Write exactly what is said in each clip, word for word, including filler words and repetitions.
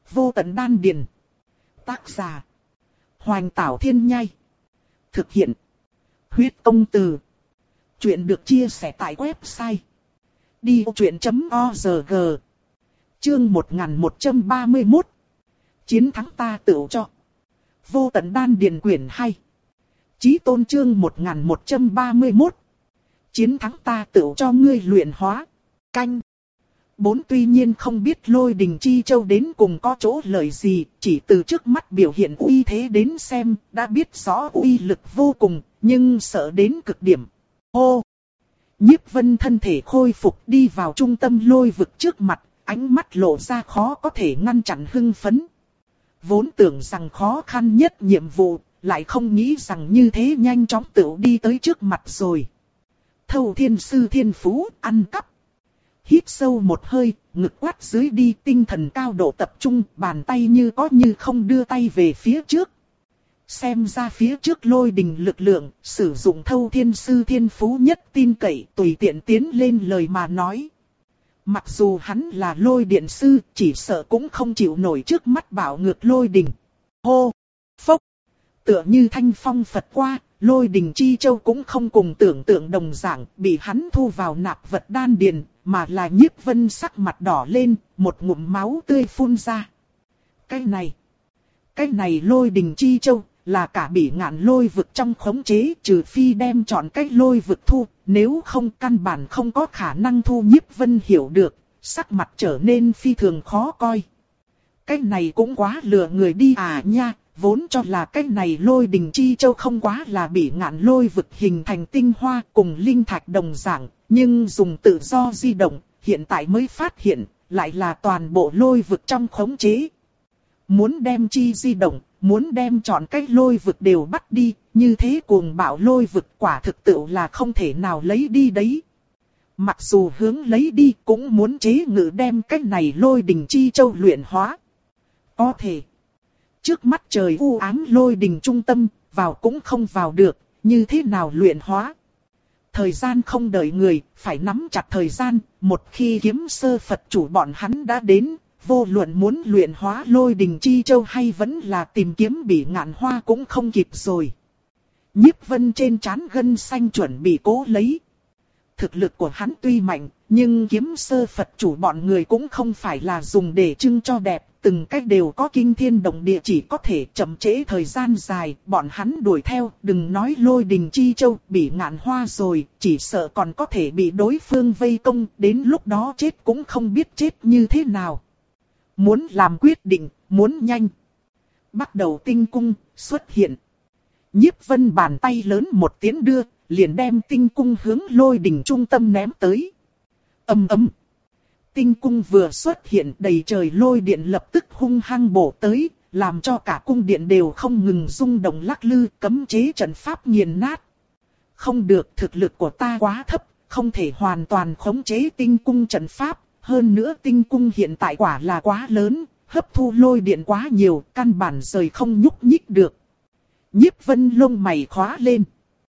Vô tận đan điền. Tác giả. Hoành Tảo Thiên Nhai. Thực hiện. Huyết Công Từ. Chuyện được chia sẻ tại website đi vô chuyện chấm org. Chương một nghìn một trăm ba mươi mốt. Chiến thắng ta tựu cho. Vô tận đan điền quyển hai. Chí tôn chương một nghìn một trăm ba mươi mốt. Chiến thắng ta tựu cho ngươi luyện hóa. Canh. Bốn tuy nhiên không biết Lôi Đình Chi Châu đến cùng có chỗ lợi gì, chỉ từ trước mắt biểu hiện uy thế đến xem, đã biết rõ uy lực vô cùng, nhưng sợ đến cực điểm. Hô! Nhiếp Vân thân thể khôi phục đi vào trung tâm lôi vực trước mặt, ánh mắt lộ ra khó có thể ngăn chặn hưng phấn. Vốn tưởng rằng khó khăn nhất nhiệm vụ, lại không nghĩ rằng như thế nhanh chóng tựu đi tới trước mặt rồi. Thâu Thiên Sư Thiên Phú, ăn cắp. Hít sâu một hơi, ngực quát dưới đi, tinh thần cao độ tập trung, bàn tay như có như không đưa tay về phía trước. Xem ra phía trước Lôi Đình lực lượng, sử dụng Thâu Thiên Sư Thiên Phú nhất tin cậy, tùy tiện tiến lên lời mà nói. Mặc dù hắn là Lôi Điện Sư, chỉ sợ cũng không chịu nổi trước mắt bảo ngược Lôi Đình. Hô! Phốc! Tựa như thanh phong Phật qua, Lôi Đình Chi Châu cũng không cùng tưởng tượng đồng dạng, bị hắn thu vào nạp vật đan điền, mà là Nhiếp Vân sắc mặt đỏ lên, một ngụm máu tươi phun ra. Cái này, cái này Lôi Đình Chi Châu, là cả bị ngạn lôi vực trong khống chế, trừ phi đem chọn cái lôi vực thu, nếu không căn bản không có khả năng thu. Nhiếp Vân hiểu được, sắc mặt trở nên phi thường khó coi. Cái này cũng quá lừa người đi à nha. Vốn cho là cái này Lôi Đình Chi Châu không quá là bị ngạn lôi vực hình thành tinh hoa cùng linh thạch đồng dạng, nhưng dùng tự do di động, hiện tại mới phát hiện, lại là toàn bộ lôi vực trong khống chế. Muốn đem chi di động, muốn đem chọn cái lôi vực đều bắt đi, như thế cuồng bạo lôi vực quả thực tự là không thể nào lấy đi đấy. Mặc dù hướng lấy đi cũng muốn chế ngự đem cái này Lôi Đình Chi Châu luyện hóa. Có thể. Trước mắt trời u ám Lôi Đình trung tâm, vào cũng không vào được, như thế nào luyện hóa. Thời gian không đợi người, phải nắm chặt thời gian, một khi kiếm sơ Phật chủ bọn hắn đã đến, vô luận muốn luyện hóa Lôi Đình Chi Châu hay vẫn là tìm kiếm Bỉ Ngạn Hoa cũng không kịp rồi. Nhiếp Vân trên trán gân xanh chuẩn bị cố lấy. Thực lực của hắn tuy mạnh, nhưng kiếm sơ Phật chủ bọn người cũng không phải là dùng để trưng cho đẹp, từng cách đều có kinh thiên động địa, chỉ có thể chậm trễ thời gian dài, bọn hắn đuổi theo, đừng nói Lôi Đình Chi Châu, Bỉ Ngạn Hoa rồi, chỉ sợ còn có thể bị đối phương vây công, đến lúc đó chết cũng không biết chết như thế nào. Muốn làm quyết định, muốn nhanh. Bắt đầu tinh cung, xuất hiện. Nhiếp Vân bàn tay lớn một tiến đưa, liền đem tinh cung hướng Lôi Đình trung tâm ném tới. Ầm ầm. Tinh cung vừa xuất hiện, đầy trời lôi điện lập tức hung hăng bổ tới, làm cho cả cung điện đều không ngừng rung động lắc lư, cấm chế trận pháp nghiền nát. Không được, thực lực của ta quá thấp, không thể hoàn toàn khống chế tinh cung trận pháp, hơn nữa tinh cung hiện tại quả là quá lớn, hấp thu lôi điện quá nhiều, căn bản rời không nhúc nhích được. Nhiếp Vân lông mày khóa lên.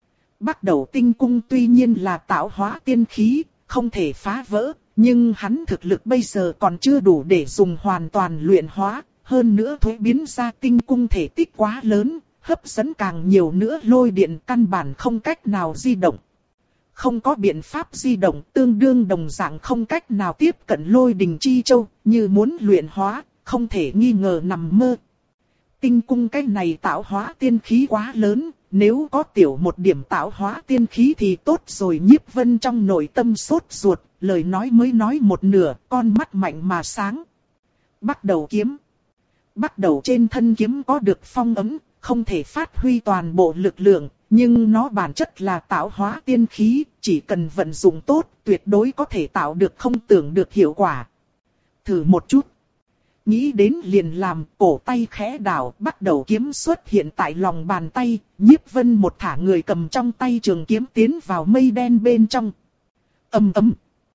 Bắt đầu tinh cung tuy nhiên là tạo hóa tiên khí, không thể phá vỡ, nhưng hắn thực lực bây giờ còn chưa đủ để dùng hoàn toàn luyện hóa, hơn nữa thuế biến ra tinh cung thể tích quá lớn, hấp dẫn càng nhiều nữa lôi điện, căn bản không cách nào di động. Không có biện pháp di động, tương đương đồng dạng không cách nào tiếp cận Lôi Đình Chi Châu, như muốn luyện hóa, không thể nghi ngờ nằm mơ. Tinh cung cái này tạo hóa tiên khí quá lớn, nếu có tiểu một điểm tạo hóa tiên khí thì tốt rồi. Nhiếp Vân trong nội tâm sốt ruột, lời nói mới nói một nửa, con mắt mạnh mà sáng. Bắt đầu kiếm. Bắt đầu trên thân kiếm có được phong ấm, không thể phát huy toàn bộ lực lượng, nhưng nó bản chất là tạo hóa tiên khí, chỉ cần vận dụng tốt, tuyệt đối có thể tạo được không tưởng được hiệu quả. Thử một chút. Nghĩ đến liền làm, cổ tay khẽ đảo, bắt đầu kiếm xuất hiện tại lòng bàn tay, Nhiếp Vân một thả người cầm trong tay trường kiếm tiến vào mây đen bên trong. Ầm ầm.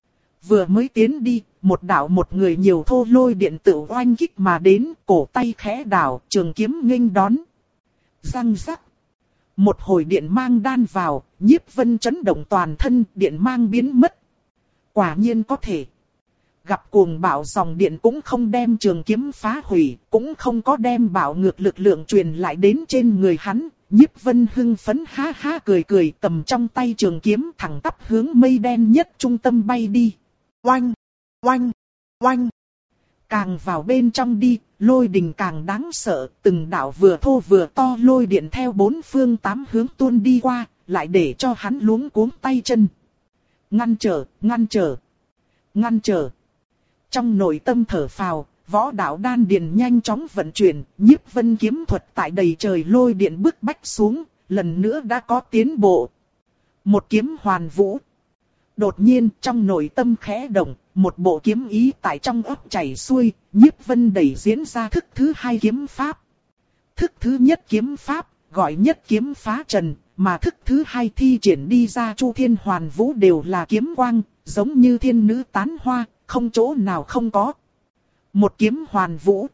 Vừa mới tiến đi, một đạo một người nhiều thô lôi điện tử oanh kích mà đến, cổ tay khẽ đảo, trường kiếm nghênh đón. Răng rắc. Một hồi điện mang đan vào, Nhiếp Vân chấn động toàn thân, điện mang biến mất. Quả nhiên có thể. gặp cuồng bạo dòng điện cũng không đem trường kiếm phá hủy, cũng không có đem bạo ngược lực lượng truyền lại đến trên người hắn. Nhiếp Vân hưng phấn ha ha cười cười, cầm trong tay trường kiếm thẳng tắp hướng mây đen nhất trung tâm bay đi. Oanh, oanh, oanh. Càng vào bên trong đi, lôi đình càng đáng sợ, từng đạo vừa thô vừa to lôi điện theo bốn phương tám hướng tuôn đi qua, lại để cho hắn luống cuống tay chân. Ngăn trở, ngăn trở, ngăn trở. Trong nội tâm thở phào, võ đạo đan điền nhanh chóng vận chuyển, Nhiếp Vân kiếm thuật tại đầy trời lôi điện bức bách xuống, lần nữa đã có tiến bộ. Một kiếm hoàn vũ. Đột nhiên trong nội tâm khẽ động, một bộ kiếm ý tại trong óc chảy xuôi, Nhiếp Vân đẩy diễn ra thức thứ hai kiếm pháp. Thức thứ nhất kiếm pháp, gọi nhất kiếm phá trần, mà thức thứ hai thi triển đi ra chu thiên hoàn vũ đều là kiếm quang, giống như thiên nữ tán hoa, không chỗ nào không có. Một kiếm hoàn vũ.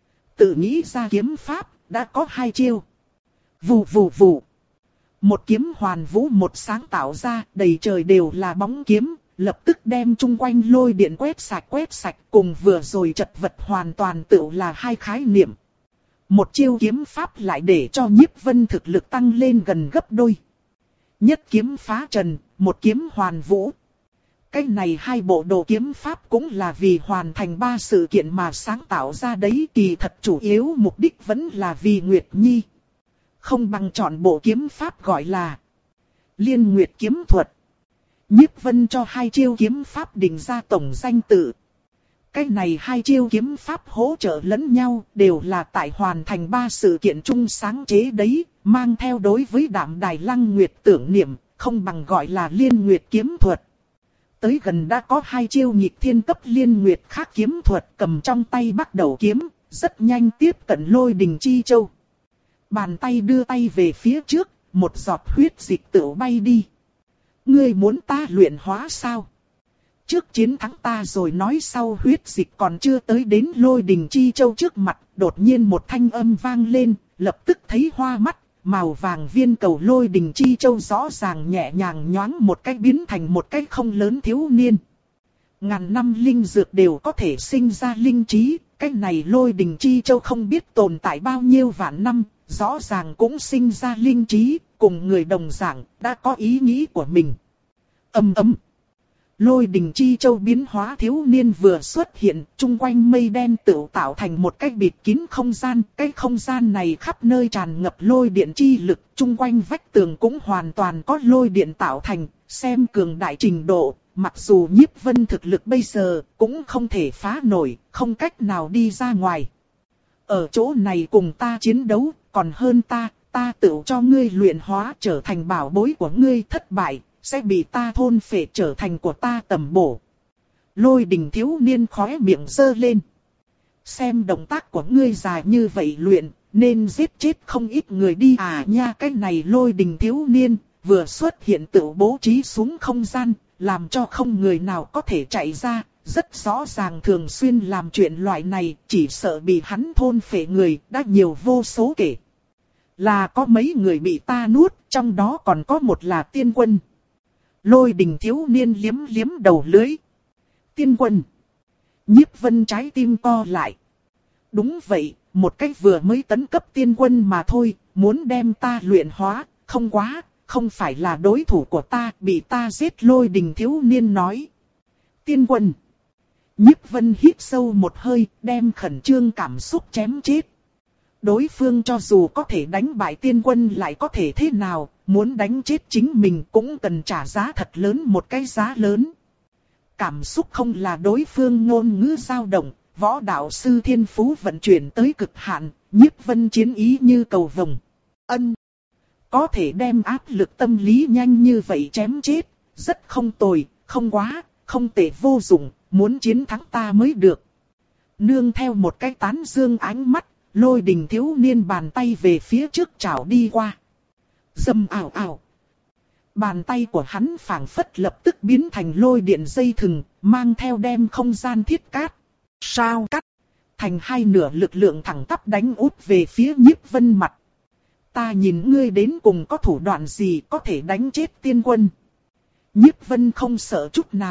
Tự nghĩ ra kiếm pháp, đã có hai chiêu. Vù vù vù. Một kiếm hoàn vũ một sáng tạo ra, đầy trời đều là bóng kiếm, lập tức đem chung quanh lôi điện quét sạch quét sạch, cùng vừa rồi chật vật hoàn toàn tự là hai khái niệm. Một chiêu kiếm pháp lại để cho Nhiếp Vân thực lực tăng lên gần gấp đôi. Nhất kiếm phá trần, một kiếm hoàn vũ. Cái này hai bộ đồ kiếm pháp cũng là vì hoàn thành ba sự kiện mà sáng tạo ra đấy, kỳ thật chủ yếu mục đích vẫn là vì Nguyệt Nhi. Không bằng chọn bộ kiếm pháp gọi là Liên Nguyệt kiếm thuật. Nhiếp Vân cho hai chiêu kiếm pháp định ra tổng danh tự. Cái này hai chiêu kiếm pháp hỗ trợ lẫn nhau, đều là tại hoàn thành ba sự kiện chung sáng chế đấy, mang theo đối với Đạm Đài Lăng Nguyệt tưởng niệm, không bằng gọi là Liên Nguyệt kiếm thuật. Tới gần đã có hai chiêu nghịch thiên cấp Liên Nguyệt khác kiếm thuật, cầm trong tay bắt đầu kiếm, rất nhanh tiếp cận lôi đình chi châu. Bàn tay đưa tay về phía trước, một giọt huyết dịch tựu bay đi. Ngươi muốn ta luyện hóa sao? Trước chiến thắng ta rồi nói sau. Huyết dịch còn chưa tới đến lôi đình chi châu trước mặt, đột nhiên một thanh âm vang lên, lập tức thấy hoa mắt, màu vàng viên cầu lôi đình chi châu rõ ràng nhẹ nhàng nhoáng một cách biến thành một cách không lớn thiếu niên. Ngàn năm linh dược đều có thể sinh ra linh trí, cái này lôi đình chi châu không biết tồn tại bao nhiêu vạn năm, rõ ràng cũng sinh ra linh trí, cùng người đồng dạng, đã có ý nghĩ của mình. Ầm ầm. Lôi đình chi châu biến hóa thiếu niên vừa xuất hiện, chung quanh mây đen tự tạo thành một cái bịt kín không gian, cái không gian này khắp nơi tràn ngập lôi điện chi lực, chung quanh vách tường cũng hoàn toàn có lôi điện tạo thành, xem cường đại trình độ, mặc dù Nhiếp Vân thực lực bây giờ cũng không thể phá nổi, không cách nào đi ra ngoài. Ở chỗ này cùng ta chiến đấu, còn hơn ta, ta tự cho ngươi luyện hóa trở thành bảo bối của ngươi, thất bại sẽ bị ta thôn phệ trở thành của ta tầm bổ. Lôi đình thiếu niên khóe miệng giơ lên. Xem động tác của ngươi dài như vậy luyện, nên giết chết không ít người đi à nha. Cái này lôi đình thiếu niên, vừa xuất hiện tự bố trí xuống không gian, làm cho không người nào có thể chạy ra. Rất rõ ràng thường xuyên làm chuyện loại này, chỉ sợ bị hắn thôn phệ người, đã nhiều vô số kể. Là có mấy người bị ta nuốt, trong đó còn có một là tiên quân. Lôi đình thiếu niên liếm liếm đầu lưỡi. Tiên quân. Nhiếp Vân trái tim co lại. Đúng vậy, một cách vừa mới tấn cấp tiên quân mà thôi, muốn đem ta luyện hóa, không quá, không phải là đối thủ của ta, bị ta giết. Lôi đình thiếu niên nói. Tiên quân. Nhiếp Vân hít sâu một hơi, đem khẩn trương cảm xúc chém chết. Đối phương cho dù có thể đánh bại tiên quân lại có thể thế nào, muốn đánh chết chính mình cũng cần trả giá thật lớn, một cái giá lớn. Cảm xúc không là đối phương ngôn ngữ dao động, võ đạo sư thiên phú vận chuyển tới cực hạn, Nhiếp Vân chiến ý như cầu vồng. Ân, có thể đem áp lực tâm lý nhanh như vậy chém chết, rất không tồi, không quá, không tệ vô dụng, muốn chiến thắng ta mới được. Nương theo một cái tán dương ánh mắt, lôi đình thiếu niên bàn tay về phía trước chảo đi qua. Dầm ảo ảo. Bàn tay của hắn phảng phất lập tức biến thành lôi điện dây thừng, mang theo đem không gian thiết cát. Sao cắt. Thành hai nửa, lực lượng thẳng tắp đánh úp về phía Nhiếp Vân mặt. Ta nhìn ngươi đến cùng có thủ đoạn gì có thể đánh chết tiên quân. Nhiếp Vân không sợ chút nào,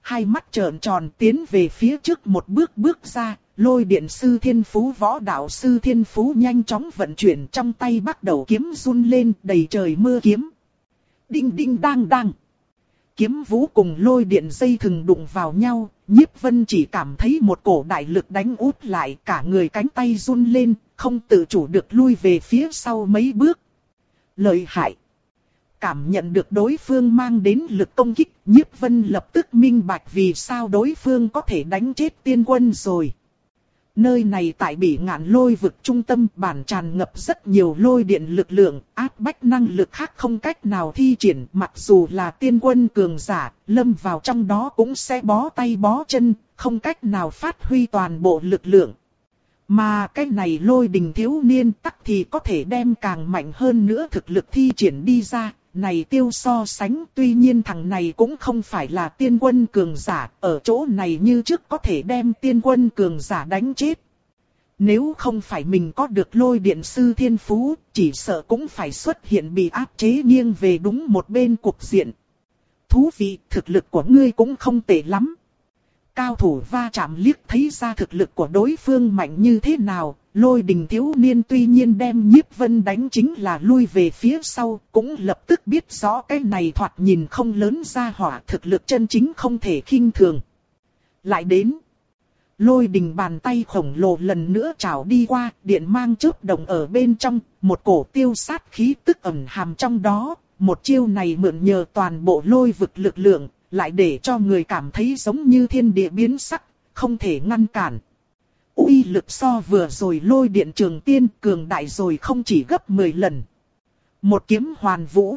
hai mắt trợn tròn tiến về phía trước một bước bước ra, lôi điện sư thiên phú võ đạo sư thiên phú nhanh chóng vận chuyển trong tay bắt đầu kiếm run lên đầy trời mưa kiếm. Đinh đinh đang đang. Kiếm vũ cùng lôi điện dây thừng đụng vào nhau, Nhiếp Vân chỉ cảm thấy một cổ đại lực đánh út lại, cả người cánh tay run lên, không tự chủ được lui về phía sau mấy bước. Lợi hại. Cảm nhận được đối phương mang đến lực công kích, Nhiếp Vân lập tức minh bạch vì sao đối phương có thể đánh chết tiên quân rồi. Nơi này tại Bỉ Ngạn lôi vực trung tâm bản tràn ngập rất nhiều lôi điện lực lượng, áp bách năng lực khác không cách nào thi triển, mặc dù là tiên quân cường giả, lâm vào trong đó cũng sẽ bó tay bó chân, không cách nào phát huy toàn bộ lực lượng. Mà cái này lôi đình thiếu niên tắc thì có thể đem càng mạnh hơn nữa thực lực thi triển đi ra. Này tiêu so sánh, tuy nhiên thằng này cũng không phải là tiên quân cường giả, ở chỗ này như trước có thể đem tiên quân cường giả đánh chết. Nếu không phải mình có được lôi điện sư thiên phú, chỉ sợ cũng phải xuất hiện bị áp chế nghiêng về đúng một bên cục diện. Thú vị, thực lực của ngươi cũng không tệ lắm. Cao thủ va chạm liếc thấy ra thực lực của đối phương mạnh như thế nào, lôi đình thiếu niên tuy nhiên đem Nhiếp Vân đánh chính là lui về phía sau, cũng lập tức biết rõ cái này thoạt nhìn không lớn ra hỏa thực lực chân chính không thể khinh thường. Lại đến, lôi đình bàn tay khổng lồ lần nữa trào đi qua, điện mang chớp động ở bên trong, một cổ tiêu sát khí tức ẩn hàm trong đó, một chiêu này mượn nhờ toàn bộ lôi vực lực lượng, lại để cho người cảm thấy giống như thiên địa biến sắc, không thể ngăn cản. Uy lực so vừa rồi lôi điện trường tiên cường đại rồi không chỉ gấp mười lần. Một kiếm hoàn vũ.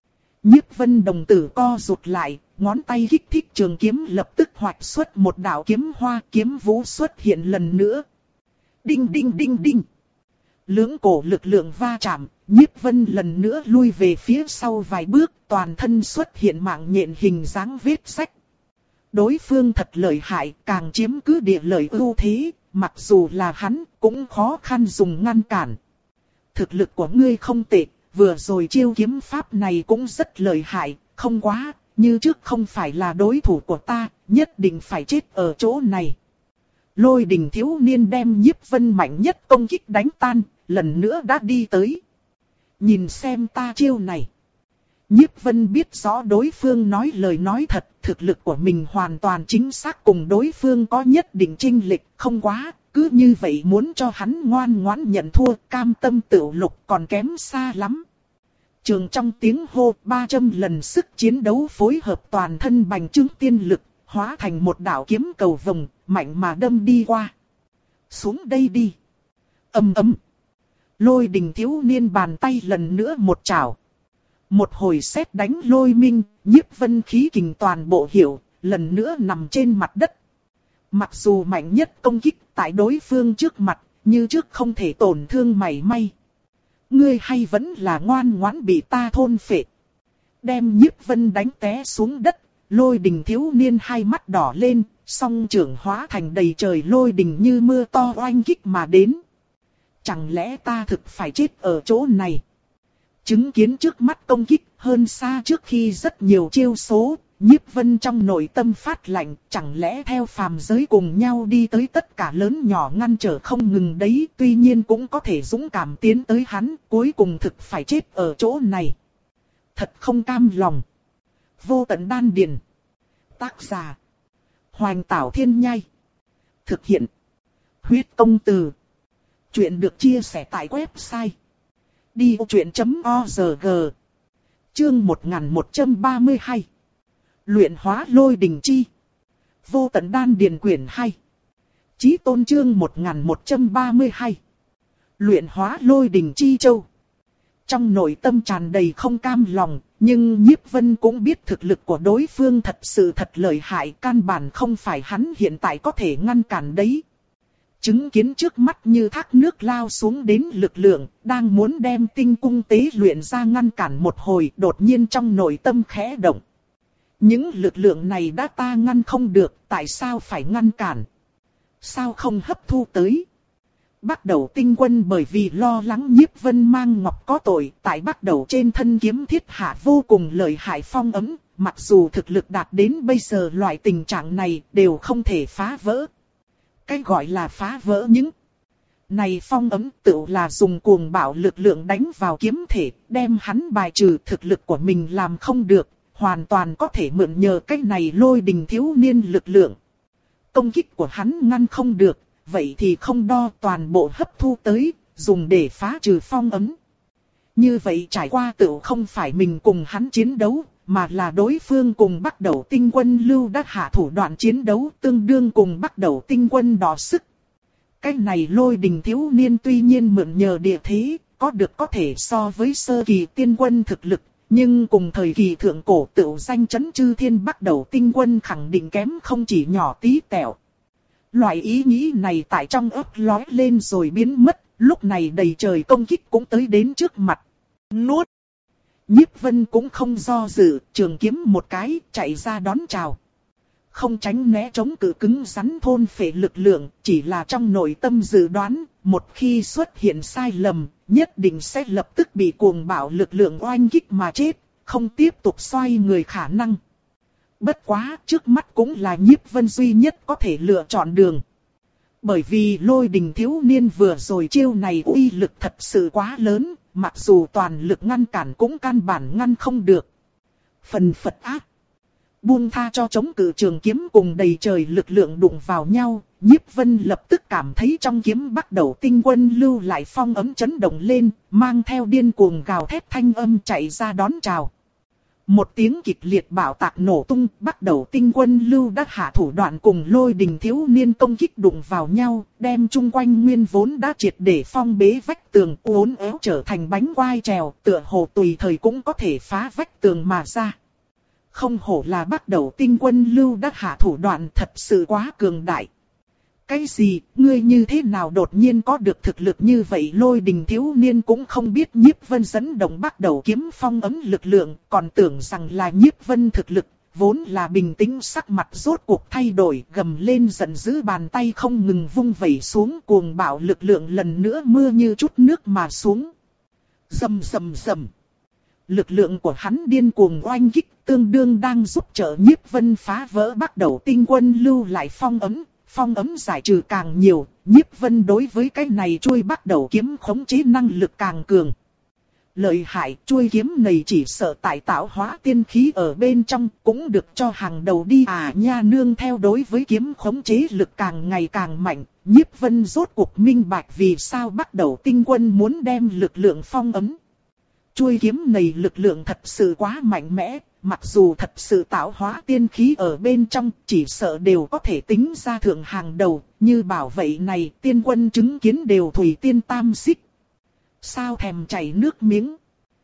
Nhiếp Vân đồng tử co rụt lại, ngón tay kích thích trường kiếm lập tức hoạch xuất một đạo kiếm hoa, kiếm vũ xuất hiện lần nữa. Đinh đinh đinh đinh. Lưỡng cổ lực lượng va chạm, Nhiếp Vân lần nữa lui về phía sau vài bước, toàn thân xuất hiện mạng nhện hình dáng vết rách. Đối phương thật lợi hại, càng chiếm cứ địa lợi ưu thế, mặc dù là hắn, cũng khó khăn dùng ngăn cản. Thực lực của ngươi không tệ, vừa rồi chiêu kiếm pháp này cũng rất lợi hại, không quá, như trước không phải là đối thủ của ta, nhất định phải chết ở chỗ này. Lôi đình thiếu niên đem Nhiếp Vân mạnh nhất công kích đánh tan, lần nữa đã đi tới. Nhìn xem ta chiêu này. Nhiếp Vân biết rõ đối phương nói lời nói thật, thực lực của mình hoàn toàn chính xác cùng đối phương có nhất định chênh lệch, không quá, cứ như vậy muốn cho hắn ngoan ngoãn nhận thua, cam tâm tự lục còn kém xa lắm. Trường trong tiếng hô, ba trăm lần sức chiến đấu phối hợp toàn thân bành trướng tiên lực, hóa thành một đạo kiếm cầu vồng, mạnh mà đâm đi qua. Xuống đây đi. Ầm ầm. Lôi đình thiếu niên bàn tay lần nữa một chảo. Một hồi sét đánh lôi minh, Nhiếp Vân khí kình toàn bộ hiểu, lần nữa nằm trên mặt đất. Mặc dù mạnh nhất công kích tại đối phương trước mặt, như trước không thể tổn thương mảy may. Ngươi hay vẫn là ngoan ngoãn bị ta thôn phệ. Đem Nhiếp Vân đánh té xuống đất, lôi đình thiếu niên hai mắt đỏ lên, song trưởng hóa thành đầy trời lôi đình như mưa to oanh kích mà đến. Chẳng lẽ ta thực phải chết ở chỗ này? Chứng kiến trước mắt công kích hơn xa trước khi rất nhiều chiêu số, Nhiếp Vân trong nội tâm phát lạnh, chẳng lẽ theo phàm giới cùng nhau đi tới tất cả lớn nhỏ ngăn trở không ngừng đấy, tuy nhiên cũng có thể dũng cảm tiến tới hắn, cuối cùng thực phải chết ở chỗ này. Thật không cam lòng. Vô tận đan điền. Tác giả. Hoành Tảo Thiên Nhai. Thực hiện. Huyết Công Từ. Chuyện được chia sẻ tại website đi ô chuyện chấm org. Chương một nghìn một trăm ba mươi hai. Luyện hóa lôi đình chi. Vô tận đan điền quyển hai. Chí tôn chương một nghìn một trăm ba mươi hai. Luyện hóa lôi đình chi châu. Trong nội tâm tràn đầy không cam lòng, nhưng Nhiếp Vân cũng biết thực lực của đối phương thật sự thật lợi hại, căn bản không phải hắn hiện tại có thể ngăn cản đấy. Chứng kiến trước mắt như thác nước lao xuống đến lực lượng, đang muốn đem tinh cung tế luyện ra ngăn cản một hồi, đột nhiên trong nội tâm khẽ động. Những lực lượng này đã ta ngăn không được, tại sao phải ngăn cản? Sao không hấp thu tới? Bắt đầu tinh quân bởi vì lo lắng Nhiếp Vân mang ngọc có tội, tại bắt đầu trên thân kiếm thiết hạ vô cùng lợi hại phong ấm, mặc dù thực lực đạt đến bây giờ loại tình trạng này đều không thể phá vỡ. Cái gọi là phá vỡ những này phong ấm tựu là dùng cuồng bạo lực lượng đánh vào kiếm thể, đem hắn bài trừ thực lực của mình làm không được, hoàn toàn có thể mượn nhờ cái này lôi đình thiếu niên lực lượng. Công kích của hắn ngăn không được, vậy thì không đo toàn bộ hấp thu tới, dùng để phá trừ phong ấm. Như vậy trải qua tựu không phải mình cùng hắn chiến đấu, mà là đối phương cùng bắt đầu tinh quân lưu đã hạ thủ đoạn chiến đấu tương đương cùng bắt đầu tinh quân đọ sức. Cái này lôi đình thiếu niên tuy nhiên mượn nhờ địa thế, có được có thể so với sơ kỳ tiên quân thực lực, nhưng cùng thời kỳ thượng cổ tựu danh chấn chư thiên bắt đầu tinh quân khẳng định kém không chỉ nhỏ tí tẹo. Loại ý nghĩ này tại trong ấp lói lên rồi biến mất, lúc này đầy trời công kích cũng tới đến trước mặt. Nuốt! Nhiếp Vân cũng không do dự, trường kiếm một cái, chạy ra đón chào. Không tránh né chống cự cứng rắn thôn phệ lực lượng, chỉ là trong nội tâm dự đoán, một khi xuất hiện sai lầm, nhất định sẽ lập tức bị cuồng bạo lực lượng oanh kích mà chết, không tiếp tục xoay người khả năng. Bất quá, trước mắt cũng là Nhiếp Vân duy nhất có thể lựa chọn đường. Bởi vì lôi đình thiếu niên vừa rồi chiêu này uy lực thật sự quá lớn, mặc dù toàn lực ngăn cản cũng căn bản ngăn không được. Phần phật ác. Buông tha cho chống cự trường kiếm cùng đầy trời lực lượng đụng vào nhau, Nhiếp Vân lập tức cảm thấy trong kiếm bắt đầu tinh quân lưu lại phong ấm chấn động lên, mang theo điên cuồng gào thét thanh âm chạy ra đón chào. Một tiếng kịch liệt bạo tạc nổ tung, bắt đầu tinh quân lưu đã hạ thủ đoạn cùng lôi đình thiếu niên công kích đụng vào nhau, đem chung quanh nguyên vốn đã triệt để phong bế vách tường uốn éo trở thành bánh quai trèo, tựa hồ tùy thời cũng có thể phá vách tường mà ra. Không hổ là bắt đầu tinh quân lưu đã hạ thủ đoạn thật sự quá cường đại. Cái gì, ngươi như thế nào đột nhiên có được thực lực như vậy? Lôi đình thiếu niên cũng không biết Nhiếp Vân dẫn động bắt đầu kiếm phong ấm lực lượng, còn tưởng rằng là Nhiếp Vân thực lực, vốn là bình tĩnh sắc mặt rốt cuộc thay đổi, gầm lên giận dữ, bàn tay không ngừng vung vẩy xuống, cuồng bạo lực lượng lần nữa mưa như chút nước mà xuống. Rầm rầm rầm. Lực lượng của hắn điên cuồng oanh kích, tương đương đang giúp trợ Nhiếp Vân phá vỡ bắt đầu tinh quân lưu lại phong ấm. Phong ấm giải trừ càng nhiều, Nhiếp Vân đối với cái này chuôi bắt đầu kiếm khống chế năng lực càng cường. Lợi hại, chuôi kiếm này chỉ sợ tại tạo hóa tiên khí ở bên trong, cũng được cho hàng đầu đi à nha. Nương theo đối với kiếm khống chế lực càng ngày càng mạnh, Nhiếp Vân rốt cuộc minh bạch vì sao bắt đầu tinh quân muốn đem lực lượng phong ấm. Chuôi kiếm này lực lượng thật sự quá mạnh mẽ, mặc dù thật sự tạo hóa tiên khí ở bên trong, chỉ sợ đều có thể tính ra thượng hàng đầu, như bảo vậy này tiên quân chứng kiến đều thủy tiên tam xích. Sao thèm chảy nước miếng.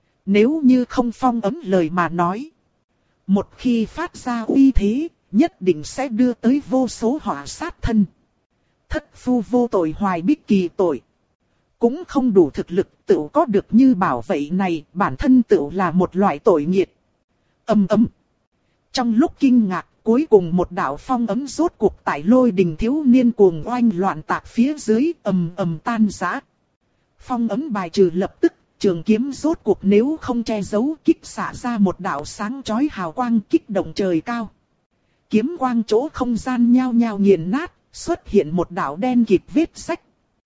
Nếu như không phong ấm lời mà nói, một khi phát ra uy thế, nhất định sẽ đưa tới vô số họa sát thân. Thất phu vô tội hoài bích kỳ tội. Cũng không đủ thực lực tự có được như bảo vậy này, bản thân tự là một loại tội nghiệt. Ầm ầm. Trong lúc kinh ngạc, cuối cùng một đạo phong ấm rốt cuộc tại lôi đình thiếu niên cuồng oanh loạn tạc phía dưới, ầm ầm tan rã. Phong ấm bài trừ lập tức, trường kiếm rốt cuộc nếu không che giấu kích xạ ra một đạo sáng chói hào quang kích động trời cao. Kiếm quang chỗ không gian nhao nhao nghiền nát, xuất hiện một đạo đen kịt vết rách.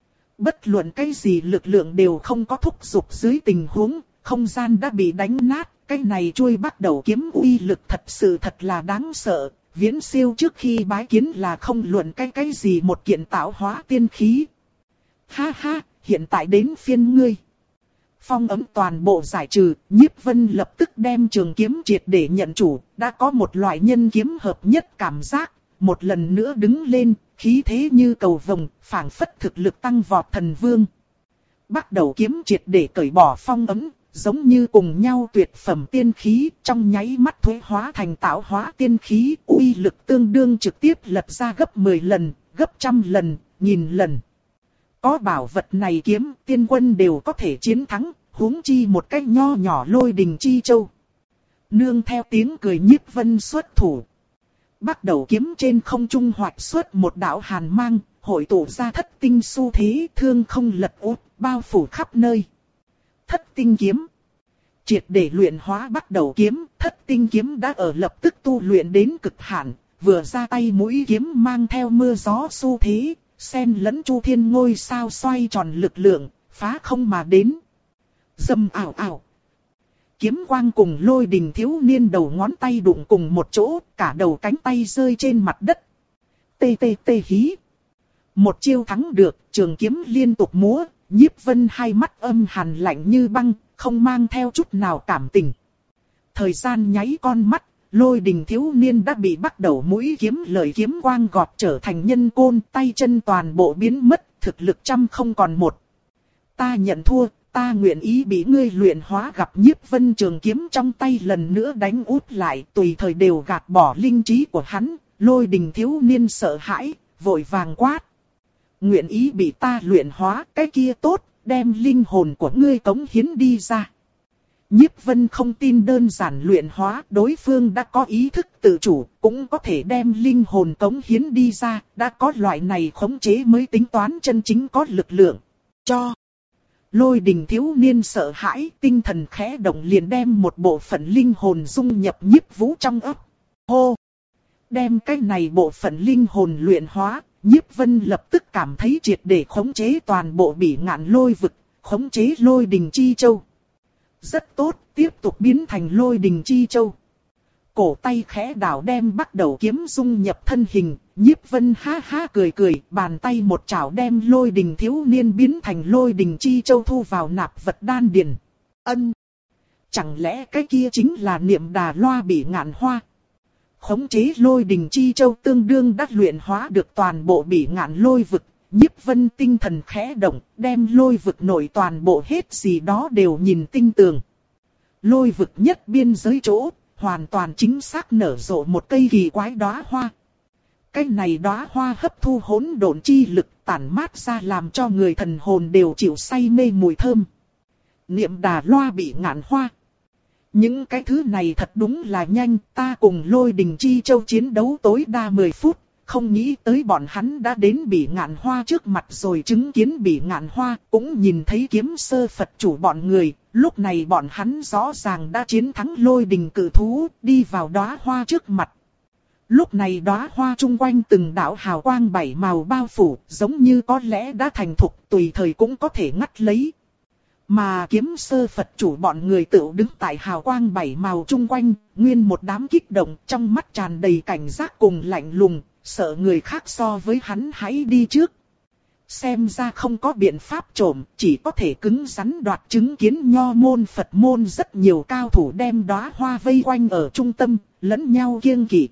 Bất luận cái gì lực lượng đều không có thúc giục dưới tình huống, không gian đã bị đánh nát. Cái này chuôi bắt đầu kiếm uy lực thật sự thật là đáng sợ, viễn siêu trước khi bái kiến là không luận cái cái gì một kiện tạo hóa tiên khí. Ha ha, hiện tại đến phiên ngươi. Phong ấm toàn bộ giải trừ, Nhiếp Vân lập tức đem trường kiếm triệt để nhận chủ, đã có một loại nhân kiếm hợp nhất cảm giác, một lần nữa đứng lên, khí thế như cầu vồng, phảng phất thực lực tăng vọt thần vương. Bắt đầu kiếm triệt để cởi bỏ phong ấm. Giống như cùng nhau tuyệt phẩm tiên khí, trong nháy mắt thuế hóa thành tạo hóa tiên khí, uy lực tương đương trực tiếp lật ra gấp mười lần, gấp trăm lần, nghìn lần. Có bảo vật này kiếm, tiên quân đều có thể chiến thắng, huống chi một cách nho nhỏ lôi đình chi châu. Nương theo tiếng cười Nhiếp Vân xuất thủ. Bắt đầu kiếm trên không trung hoạch xuất một đạo hàn mang, hội tụ ra thất tinh xu thế thương không lật úp, bao phủ khắp nơi. Thất tinh kiếm. triệt để luyện hóa bắt đầu kiếm, thất tinh kiếm đã ở lập tức tu luyện đến cực hạn, vừa ra tay mũi kiếm mang theo mưa gió xu thế, xen lẫn chu thiên ngôi sao xoay tròn lực lượng, phá không mà đến. Dầm ảo ảo. Kiếm quang cùng Lôi Đình thiếu niên đầu ngón tay đụng cùng một chỗ, cả đầu cánh tay rơi trên mặt đất. Tê tê tê hí. Một chiêu thắng được, trường kiếm liên tục múa, Nhiếp Vân hai mắt âm hàn lạnh như băng, không mang theo chút nào cảm tình. Thời gian nháy con mắt, Lôi Đình thiếu niên đã bị bắt đầu mũi kiếm lợi kiếm quang gọt trở thành nhân côn, tay chân toàn bộ biến mất, thực lực trăm không còn một. Ta nhận thua, ta nguyện ý bị ngươi luyện hóa. Gặp Nhiếp Vân trường kiếm trong tay lần nữa đánh út lại, tùy thời đều gạt bỏ linh trí của hắn, Lôi Đình thiếu niên sợ hãi, vội vàng quát. Nguyện ý bị ta luyện hóa, cái kia tốt, đem linh hồn của ngươi cống hiến đi ra. Nhiếp Vân không tin đơn giản luyện hóa, đối phương đã có ý thức tự chủ, cũng có thể đem linh hồn cống hiến đi ra, đã có loại này khống chế mới tính toán chân chính có lực lượng. Cho. Lôi Đình thiếu niên sợ hãi, tinh thần khẽ động liền đem một bộ phận linh hồn dung nhập Nhiếp Vũ trong ấp. Hô! Đem cái này bộ phận linh hồn luyện hóa, Nhiếp Vân lập tức cảm thấy triệt để khống chế toàn bộ Bỉ Ngạn Lôi vực, khống chế Lôi Đình Chi Châu. Rất tốt, tiếp tục biến thành Lôi Đình Chi Châu. Cổ tay khẽ đảo đem bắt đầu kiếm dung nhập thân hình, Nhiếp Vân ha ha cười cười, bàn tay một chảo đem Lôi Đình thiếu niên biến thành Lôi Đình Chi Châu thu vào nạp vật đan điền. Ân! Chẳng lẽ cái kia chính là Niệm Đà Loa Bỉ Ngạn Hoa? Khống chế Lôi Đình Chi Châu tương đương đã luyện hóa được toàn bộ Bỉ Ngạn Lôi vực. Nhiếp Vân tinh thần khẽ động, đem lôi vực nội toàn bộ hết gì đó đều nhìn tinh tường. Lôi vực nhất biên giới chỗ, hoàn toàn chính xác nở rộ một cây kỳ quái đóa hoa. Cái này đóa hoa hấp thu hỗn độn chi lực, tản mát ra làm cho người thần hồn đều chịu say mê mùi thơm. Niệm Đà Loa Bỉ Ngạn Hoa. Những cái thứ này thật đúng là nhanh, ta cùng Lôi Đình Chi Châu chiến đấu tối đa mười phút. Không nghĩ tới bọn hắn đã đến Bỉ Ngạn Hoa trước mặt rồi, chứng kiến Bỉ Ngạn Hoa, cũng nhìn thấy Kiếm Sơ Phật chủ bọn người. Lúc này bọn hắn rõ ràng đã chiến thắng Lôi Đình cự thú, đi vào đóa hoa trước mặt. Lúc này đóa hoa chung quanh từng đạo hào quang bảy màu bao phủ, giống như có lẽ đã thành thục, tùy thời cũng có thể ngắt lấy. Mà Kiếm Sơ Phật chủ bọn người tự đứng tại hào quang bảy màu chung quanh, nguyên một đám kích động, trong mắt tràn đầy cảnh giác cùng lạnh lùng. Sợ người khác so với hắn hãy đi trước. Xem ra không có biện pháp trộm, chỉ có thể cứng rắn đoạt. Chứng kiến Nho môn Phật môn rất nhiều cao thủ đem đóa hoa vây quanh ở trung tâm, lẫn nhau kiêng kỵ.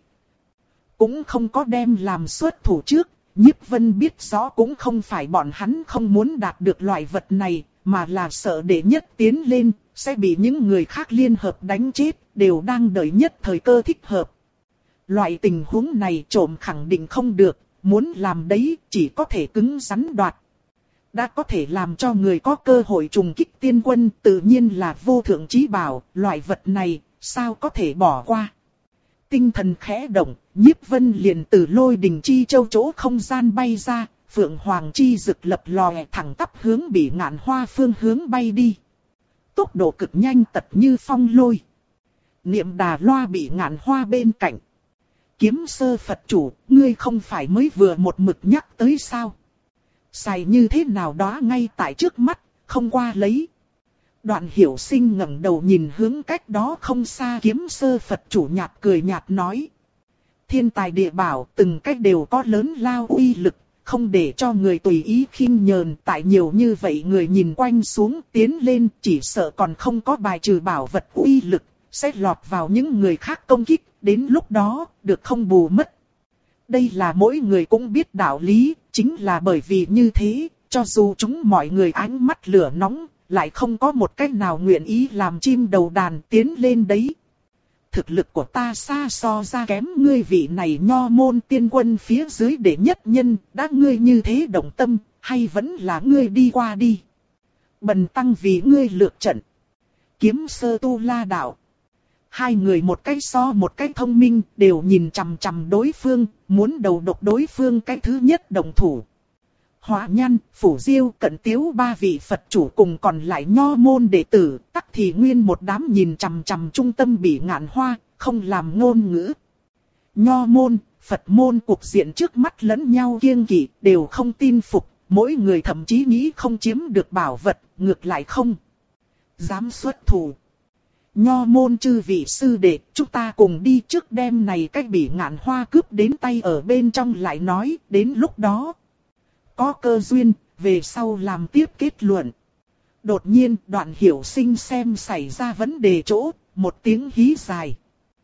Cũng không có đem làm xuất thủ trước, Nhiếp Vân biết rõ cũng không phải bọn hắn không muốn đạt được loại vật này, mà là sợ để nhất tiến lên, sẽ bị những người khác liên hợp đánh chết, đều đang đợi nhất thời cơ thích hợp. Loại tình huống này trộm khẳng định không được, muốn làm đấy chỉ có thể cứng rắn đoạt. Đã có thể làm cho người có cơ hội trùng kích tiên quân, tự nhiên là vô thượng chí bảo, loại vật này sao có thể bỏ qua. Tinh thần khẽ động, Nhiếp Vân liền từ Lôi Đình Chi Châu chỗ không gian bay ra, Phượng Hoàng Chi Dực lập lòe thẳng tắp hướng Bỉ Ngạn Hoa phương hướng bay đi. Tốc độ cực nhanh tật như phong lôi. Niệm Đà Loa Bỉ Ngạn Hoa bên cạnh. Kiếm Sơ Phật chủ, ngươi không phải mới vừa một mực nhắc tới sao? Xài như thế nào đó ngay tại trước mắt, không qua lấy. Đoạn Hiểu Sinh ngẩng đầu nhìn hướng cách đó không xa Kiếm Sơ Phật chủ, nhạt cười nhạt nói. Thiên tài địa bảo từng cách đều có lớn lao uy lực, không để cho người tùy ý khinh nhờn. Tại nhiều như vậy người nhìn quanh xuống tiến lên, chỉ sợ còn không có bài trừ bảo vật uy lực, sẽ lọt vào những người khác công kích, đến lúc đó, được không bù mất. Đây là mỗi người cũng biết đạo lý, chính là bởi vì như thế, cho dù chúng mọi người ánh mắt lửa nóng, lại không có một cách nào nguyện ý làm chim đầu đàn tiến lên đấy. Thực lực của ta xa so ra kém ngươi vị này Nho môn tiên quân phía dưới đệ nhất nhân, đã ngươi như thế động tâm, hay vẫn là ngươi đi qua đi. Bần tăng vì ngươi lược trận. Kiếm Sơ Tu La đạo. Hai người một cách so một cách thông minh, đều nhìn chằm chằm đối phương, muốn đầu độc đối phương cái thứ nhất động thủ. Hóa Nhan, Phủ Diêu, Cận Tiếu ba vị Phật chủ cùng còn lại nho môn đệ tử, tắc thì nguyên một đám nhìn chằm chằm trung tâm Bỉ Ngạn Hoa, không làm ngôn ngữ. Nho môn, Phật môn cục diện trước mắt lẫn nhau kiêng kỵ, đều không tin phục, mỗi người thậm chí nghĩ không chiếm được bảo vật, ngược lại không dám xuất thủ. Nho môn chư vị sư đệ, chúng ta cùng đi trước đêm này cách Bỉ Ngạn Hoa cướp đến tay ở bên trong lại nói, đến lúc đó có cơ duyên, về sau làm tiếp kết luận. Đột nhiên Đoạn Hiểu Sinh xem xảy ra vấn đề chỗ, một tiếng hí dài.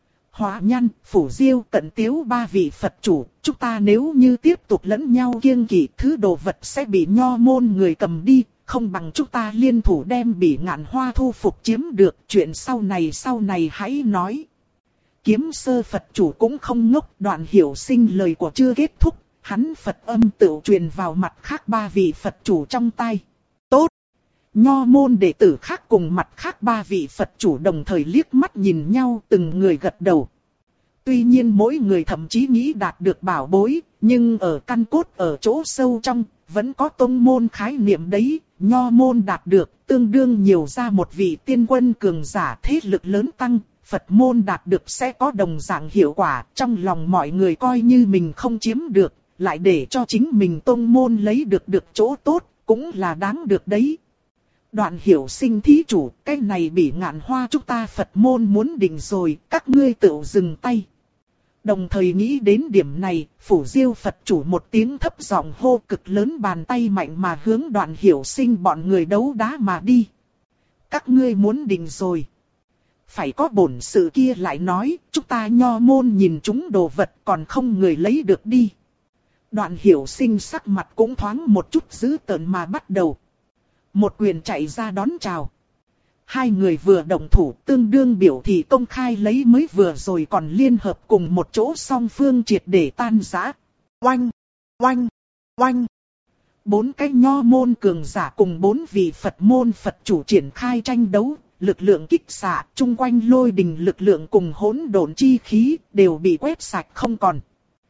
Hóa Nhan, Phủ Diêu, Cận Tiếu ba vị Phật chủ, chúng ta nếu như tiếp tục lẫn nhau kiêng kỵ, thứ đồ vật sẽ bị nho môn người cầm đi, không bằng chúng ta liên thủ đem Bỉ Ngạn Hoa thu phục chiếm được, chuyện sau này sau này hãy nói. Kiếm Sơ Phật chủ cũng không ngốc, Đoạn Hiểu Sinh lời của chưa kết thúc, hắn Phật âm tự truyền vào mặt khác ba vị Phật chủ trong tay. Tốt! Nho môn đệ tử khác cùng mặt khác ba vị Phật chủ đồng thời liếc mắt nhìn nhau, từng người gật đầu. Tuy nhiên mỗi người thậm chí nghĩ đạt được bảo bối, nhưng ở căn cốt ở chỗ sâu trong, vẫn có tông môn khái niệm đấy. Nho môn đạt được, tương đương nhiều ra một vị tiên quân cường giả, thế lực lớn tăng. Phật môn đạt được sẽ có đồng dạng hiệu quả, trong lòng mọi người coi như mình không chiếm được, lại để cho chính mình tông môn lấy được được chỗ tốt, cũng là đáng được đấy. Đoạn Hiểu Sinh thí chủ, cái này Bỉ Ngạn Hoa chúng ta Phật môn muốn định rồi, các ngươi tự dừng tay. Đồng thời nghĩ đến điểm này, Phủ Diêu Phật chủ một tiếng thấp giọng hô, cực lớn bàn tay mạnh mà hướng Đoạn Hiểu Sinh bọn người đấu đá mà đi. Các ngươi muốn định rồi. Phải có bổn sự kia lại nói, chúng ta nho môn nhìn chúng đồ vật còn không người lấy được đi. Đoạn Hiểu Sinh sắc mặt cũng thoáng một chút dữ tợn mà bắt đầu. Một quyền chạy ra đón chào. Hai người vừa động thủ tương đương biểu thị công khai lấy mới vừa rồi còn liên hợp cùng một chỗ song phương triệt để tan rã. Oanh! Oanh! Oanh! Bốn cái nho môn cường giả cùng bốn vị Phật môn Phật chủ triển khai tranh đấu. Lực lượng kích xạ, chung quanh lôi đình lực lượng cùng hỗn độn chi khí đều bị quét sạch không còn.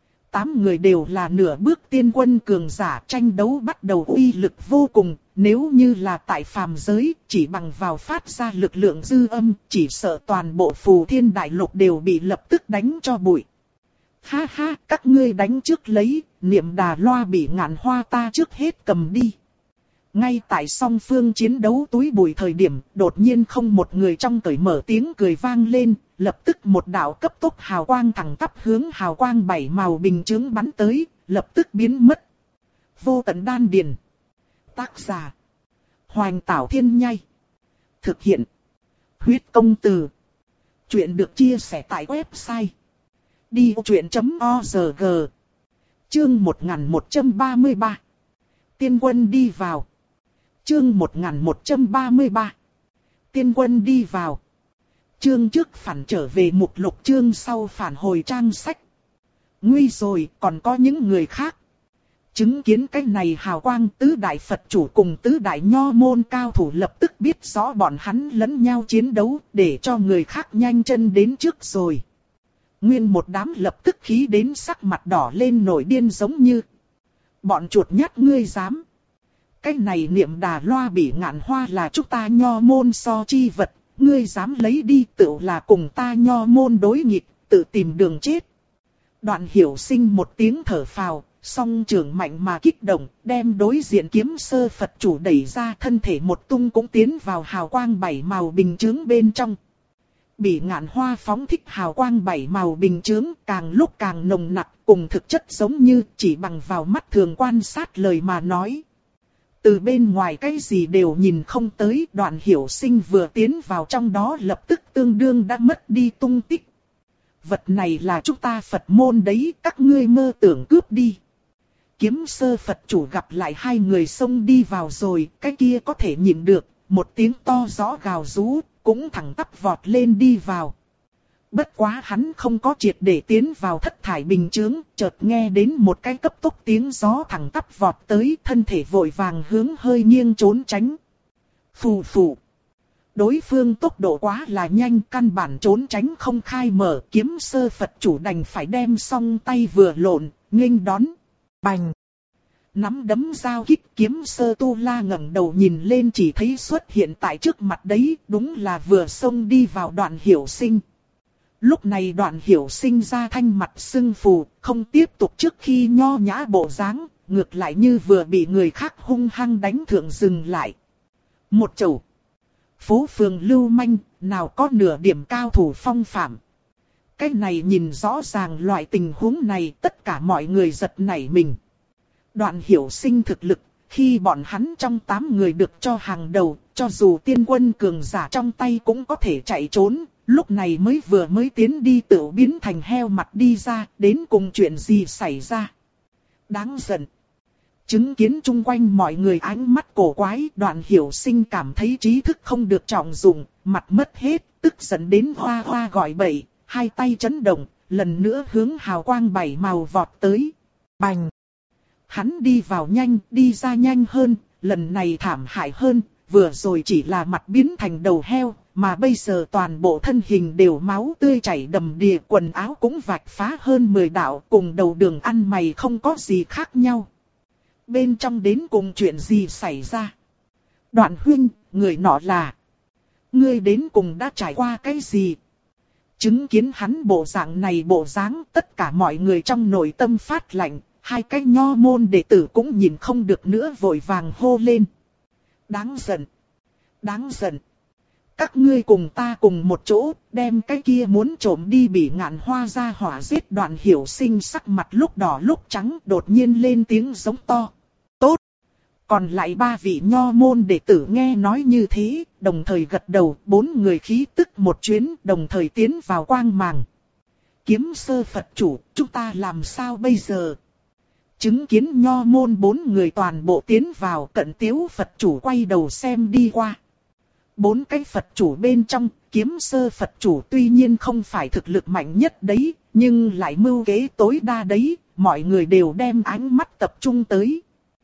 Tám người đều là nửa bước tiên quân cường giả, tranh đấu bắt đầu uy lực vô cùng. Nếu như là tại phàm giới, chỉ bằng vào phát ra lực lượng dư âm, chỉ sợ toàn bộ phù thiên đại lục đều bị lập tức đánh cho bụi. Ha ha, các ngươi đánh trước lấy, niệm đà loa Bỉ Ngạn Hoa ta trước hết cầm đi. Ngay tại song phương chiến đấu túi bụi thời điểm, đột nhiên không một người trong cởi mở tiếng cười vang lên, lập tức một đạo cấp tốc hào quang thẳng tắp hướng hào quang bảy màu bình chướng bắn tới, lập tức biến mất. Vô Tận Đan Điền. Tác giả: Hoành Tảo Thiên Nhai. Thực hiện: Huyết Công Từ. Chuyện được chia sẻ tại website đi ô chuyện chấm org. Chương một nghìn một trăm ba mươi ba. Tiên quân đi vào. Chương một nghìn một trăm ba mươi ba. Tiên quân đi vào. Chương trước phản trở về mục lục, chương sau phản hồi trang sách. Nguy rồi, còn có những người khác. Chứng kiến cái này hào quang, tứ đại Phật chủ cùng tứ đại nho môn cao thủ lập tức biết rõ bọn hắn lẫn nhau chiến đấu, để cho người khác nhanh chân đến trước rồi. Nguyên một đám lập tức khí đến sắc mặt đỏ lên nổi điên giống như. Bọn chuột nhát ngươi dám. Cái này niệm đà loa Bỉ Ngạn Hoa là chúng ta nho môn so chi vật, ngươi dám lấy đi tự là cùng ta nho môn đối nghịch, tự tìm đường chết. Đoạn Hiểu Sinh một tiếng thở phào, song trường mạnh mà kích động, đem đối diện Kiếm Sơ Phật chủ đẩy ra, thân thể một tung cũng tiến vào hào quang bảy màu bình chướng bên trong. Bỉ Ngạn Hoa phóng thích hào quang bảy màu bình chướng càng lúc càng nồng nặc, cùng thực chất giống như chỉ bằng vào mắt thường quan sát lời mà nói. Từ bên ngoài cái gì đều nhìn không tới, Đoạn Hiểu Sinh vừa tiến vào trong đó lập tức tương đương đã mất đi tung tích. Vật này là chúng ta Phật môn đấy, các ngươi mơ tưởng cướp đi. Kiếm Sơ Phật chủ gặp lại hai người xông đi vào rồi, cái kia có thể nhìn được, một tiếng to rõ gào rú, cũng thẳng tắp vọt lên đi vào. Bất quá hắn không có triệt để tiến vào thất thải bình chướng, chợt nghe đến một cái cấp tốc tiếng gió thẳng tắp vọt tới, thân thể vội vàng hướng hơi nghiêng trốn tránh. Phù phù. Đối phương tốc độ quá là nhanh, căn bản trốn tránh không khai mở, Kiếm Sơ Phật chủ đành phải đem song tay vừa lộn, nghênh đón. Bành. nắm đấm giao kích kiếm sơ tu la ngẩng đầu nhìn lên chỉ thấy xuất hiện tại trước mặt đấy, đúng là vừa xông đi vào Đoạn Hiểu Sinh. Lúc này Đoạn Hiểu Sinh ra thanh mặt sưng phù, không tiếp tục trước khi nho nhã bộ dáng, ngược lại như vừa bị người khác hung hăng đánh thượng dừng lại. Một chầu. Phố phường lưu manh, nào có nửa điểm cao thủ phong phạm. Cái này nhìn rõ ràng loại tình huống này tất cả mọi người giật nảy mình. Đoạn Hiểu Sinh thực lực, khi bọn hắn trong tám người được cho hàng đầu, cho dù tiên quân cường giả trong tay cũng có thể chạy trốn, lúc này mới vừa mới tiến đi tự biến thành heo mặt đi ra, đến cùng chuyện gì xảy ra. Đáng giận. Chứng kiến chung quanh mọi người ánh mắt cổ quái, Đoạn Hiểu Sinh cảm thấy trí thức không được trọng dụng, mặt mất hết, tức giận đến hoa hoa gọi bậy, hai tay chấn động, lần nữa hướng hào quang bảy màu vọt tới. Bành! Hắn đi vào nhanh, đi ra nhanh hơn, lần này thảm hại hơn, vừa rồi chỉ là mặt biến thành đầu heo, mà bây giờ toàn bộ thân hình đều máu tươi chảy đầm đìa, quần áo cũng vạch phá hơn mười đạo, cùng đầu đường ăn mày không có gì khác nhau. Bên trong đến cùng chuyện gì xảy ra? Đoạn huynh, người nọ là... Ngươi đến cùng đã trải qua cái gì? Chứng kiến hắn bộ dạng này bộ dáng, tất cả mọi người trong nội tâm phát lạnh, hai cái nho môn đệ tử cũng nhìn không được nữa vội vàng hô lên. Đáng giận! Đáng giận! Các ngươi cùng ta cùng một chỗ, đem cái kia muốn trộm đi Bỉ Ngạn Hoa ra hỏa giết. Đoạn Hiểu Sinh sắc mặt lúc đỏ lúc trắng, đột nhiên lên tiếng giống to. Tốt! Còn lại ba vị nho môn đệ tử nghe nói như thế, đồng thời gật đầu, bốn người khí tức một chuyến, đồng thời tiến vào quang màng. Kiếm sơ Phật chủ, chúng ta làm sao bây giờ? Chứng kiến nho môn bốn người toàn bộ tiến vào, Cận Tiếu Phật chủ quay đầu xem đi qua. Bốn cái Phật chủ bên trong, kiếm sơ Phật chủ tuy nhiên không phải thực lực mạnh nhất đấy, nhưng lại mưu kế tối đa đấy, mọi người đều đem ánh mắt tập trung tới.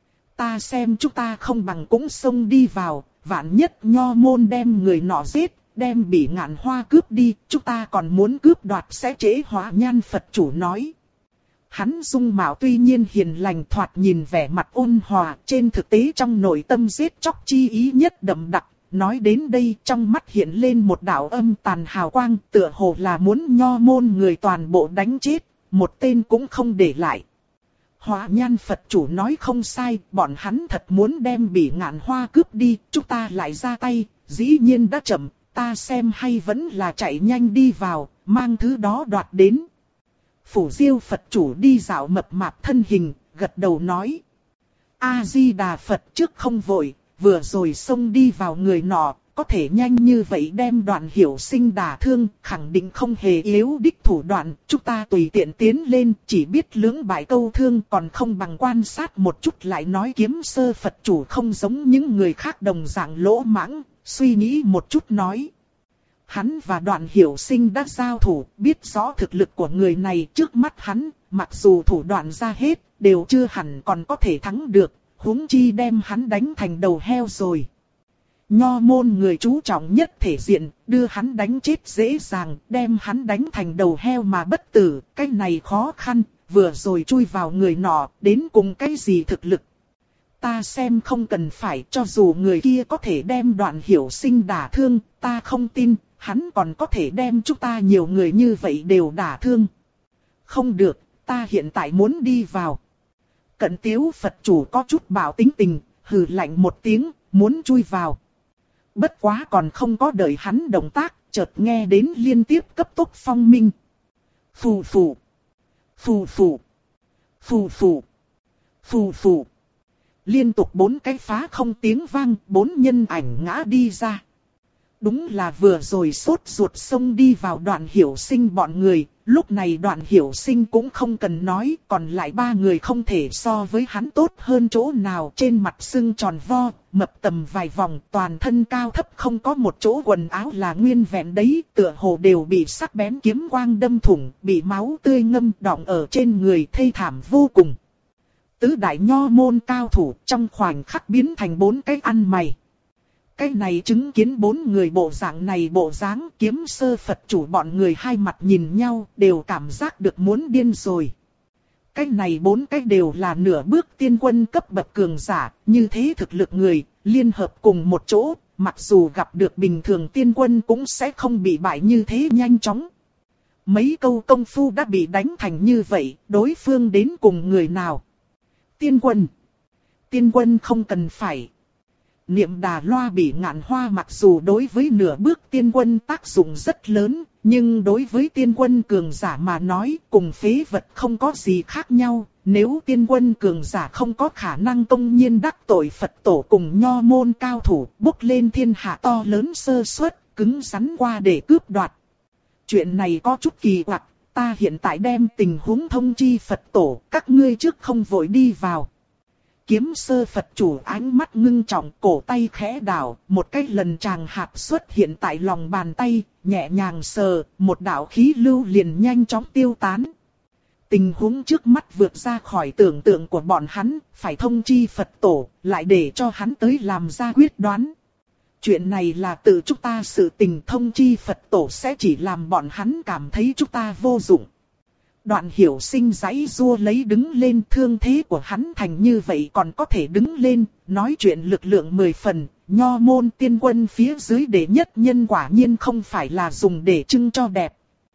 Ta xem chúng ta không bằng cũng xông đi vào, vạn nhất nho môn đem người nọ giết, đem Bỉ Ngạn Hoa cướp đi, chúng ta còn muốn cướp đoạt sẽ trễ Hóa Nhan Phật chủ nói. Hắn dung mạo tuy nhiên hiền lành, thoạt nhìn vẻ mặt ôn hòa, trên thực tế trong nội tâm giết chóc chi ý nhất đậm đặc. Nói đến đây trong mắt hiện lên một đạo âm tàn hào quang, tựa hồ là muốn nho môn người toàn bộ đánh chết, một tên cũng không để lại. Hóa Nhan Phật chủ nói không sai, bọn hắn thật muốn đem Bỉ Ngạn Hoa cướp đi, chúng ta lại ra tay, dĩ nhiên đã chậm, ta xem hay vẫn là chạy nhanh đi vào, mang thứ đó đoạt đến. Phủ Diêu Phật chủ đi dạo mập mạp thân hình, gật đầu nói. A-di-đà Phật, trước không vội, vừa rồi xông đi vào người nọ, có thể nhanh như vậy đem Đoạn Hiểu Sinh đả thương, khẳng định không hề yếu đích thủ đoạn, chúng ta tùy tiện tiến lên, chỉ biết lưỡng bại câu thương, còn không bằng quan sát một chút. Lại nói kiếm sơ Phật chủ không giống những người khác đồng dạng lỗ mãng, suy nghĩ một chút nói. Hắn và Đoạn Hiểu Sinh đã giao thủ, biết rõ thực lực của người này, trước mắt hắn, mặc dù thủ đoạn ra hết, đều chưa hẳn còn có thể thắng được, huống chi đem hắn đánh thành đầu heo rồi. Nho môn người chú trọng nhất thể diện, đưa hắn đánh chết dễ dàng, đem hắn đánh thành đầu heo mà bất tử, cái này khó khăn, vừa rồi chui vào người nọ, đến cùng cái gì thực lực. Ta xem không cần phải, cho dù người kia có thể đem Đoạn Hiểu Sinh đả thương, ta không tin, hắn còn có thể đem chúng ta nhiều người như vậy đều đả thương. Không được, ta hiện tại muốn đi vào. Cận Tiếu Phật chủ có chút bạo tính tình, hừ lạnh một tiếng, muốn chui vào. Bất quá còn không có đợi hắn động tác, chợt nghe đến liên tiếp cấp tốc phong minh. Phù phù, phù phù, phù phù, phù phù. Liên tục bốn cái phá không tiếng vang, bốn nhân ảnh ngã đi ra. Đúng là vừa rồi sốt ruột xông đi vào Đoạn Hiểu Sinh bọn người, lúc này Đoạn Hiểu Sinh cũng không cần nói, còn lại ba người không thể so với hắn tốt hơn chỗ nào, trên mặt sưng tròn vo, mập tầm vài vòng, toàn thân cao thấp không có một chỗ quần áo là nguyên vẹn đấy, tựa hồ đều bị sắc bén kiếm quang đâm thủng, bị máu tươi ngâm đọng ở trên người, thê thảm vô cùng. Tứ đại nho môn cao thủ trong khoảnh khắc biến thành bốn cái ăn mày. Cái này chứng kiến bốn người bộ dạng này bộ dáng, kiếm sơ Phật chủ bọn người hai mặt nhìn nhau, đều cảm giác được muốn điên rồi. cái này bốn cái đều là nửa bước tiên quân cấp bậc cường giả, như thế thực lực người, liên hợp cùng một chỗ, mặc dù gặp được bình thường tiên quân cũng sẽ không bị bại như thế nhanh chóng. Mấy câu công phu đã bị đánh thành như vậy, đối phương đến cùng người nào? Tiên quân. Tiên quân không cần phải. Niệm đà loa bỉ ngạn hoa mặc dù đối với nửa bước tiên quân tác dụng rất lớn, nhưng đối với tiên quân cường giả mà nói cùng phế vật không có gì khác nhau. Nếu tiên quân cường giả không có khả năng công nhiên đắc tội Phật tổ cùng nho môn cao thủ bốc lên thiên hạ to lớn sơ suất, cứng rắn qua để cướp đoạt. Chuyện này có chút kỳ quặc, ta hiện tại đem tình huống thông chi Phật tổ, các ngươi trước không vội đi vào. Kiếm sơ Phật chủ ánh mắt ngưng trọng, cổ tay khẽ đảo, một cái lần tràng hạt xuất hiện tại lòng bàn tay, nhẹ nhàng sờ, một đạo khí lưu liền nhanh chóng tiêu tán. Tình huống trước mắt vượt ra khỏi tưởng tượng của bọn hắn, phải thông chi Phật tổ, lại để cho hắn tới làm ra quyết đoán. Chuyện này là tự chúng ta sự tình, thông chi Phật tổ sẽ chỉ làm bọn hắn cảm thấy chúng ta vô dụng. Đoạn Hiểu Sinh giãy giụa lấy đứng lên, thương thế của hắn thành như vậy còn có thể đứng lên, nói chuyện lực lượng mười phần, nho môn tiên quân phía dưới đệ nhất nhân quả nhiên không phải là dùng để trưng cho đẹp.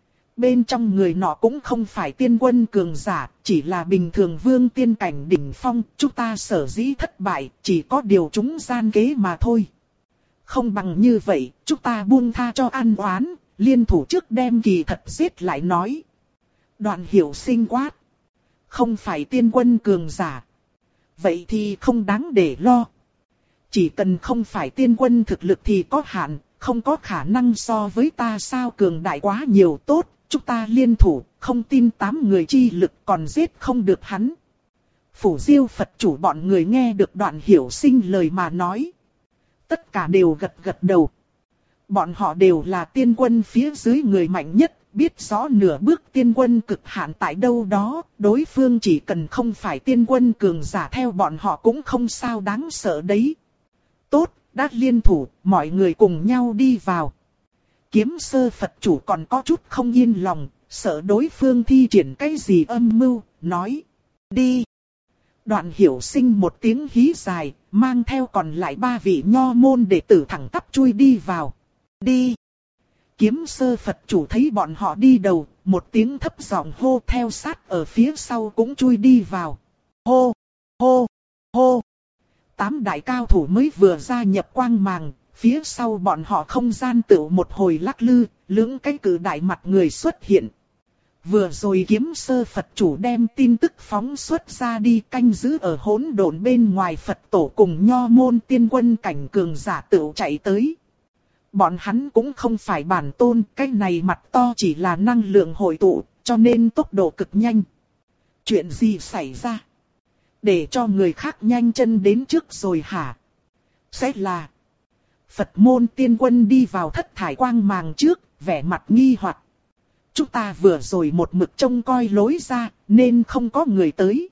Bên trong người nọ cũng không phải tiên quân cường giả, chỉ là bình thường vương tiên cảnh đỉnh phong, chúng ta sở dĩ thất bại, chỉ có điều chúng gian kế mà thôi. Không bằng như vậy, chúng ta buông tha cho an oán, liên thủ trước đem kỳ thật giết lại nói. Đoạn Hiểu Sinh quát. Không phải tiên quân cường giả. Vậy thì không đáng để lo. Chỉ cần không phải tiên quân thực lực thì có hạn, không có khả năng so với ta sao cường đại quá nhiều tốt. Chúng ta liên thủ, không tin tám người chi lực còn giết không được hắn. Phủ Diêu Phật chủ bọn người nghe được Đoạn Hiểu Sinh lời mà nói. Tất cả đều gật gật đầu. Bọn họ đều là tiên quân phía dưới người mạnh nhất, biết rõ nửa bước tiên quân cực hạn tại đâu đó, đối phương chỉ cần không phải tiên quân cường giả theo bọn họ cũng không sao đáng sợ đấy. Tốt, đã liên thủ, mọi người cùng nhau đi vào. Kiếm sơ Phật chủ còn có chút không yên lòng, sợ đối phương thi triển cái gì âm mưu, nói. Đi. Đoạn Hiểu Sinh một tiếng hí dài, mang theo còn lại ba vị nho môn đệ tử thẳng tắp chui đi vào. Đi. Kiếm sơ Phật chủ thấy bọn họ đi đầu, một tiếng thấp giọng hô, theo sát ở phía sau cũng chui đi vào. Hô, hô, hô. Tám đại cao thủ mới vừa gia nhập quang màng, phía sau bọn họ không gian tựu một hồi lắc lư, lưỡng cái cử đại mặt người xuất hiện. Vừa rồi kiếm sơ Phật chủ đem tin tức phóng xuất ra đi, canh giữ ở hỗn độn bên ngoài Phật tổ cùng nho môn tiên quân cảnh cường giả tựu chạy tới. Bọn hắn cũng không phải bản tôn, cái này mặt to chỉ là năng lượng hội tụ, cho nên tốc độ cực nhanh. Chuyện gì xảy ra? Để cho người khác nhanh chân đến trước rồi hả? Sẽ là Phật môn tiên quân đi vào thất thải quang màng trước, vẻ mặt nghi hoặc. Chúng ta vừa rồi một mực trông coi lối ra, nên không có người tới.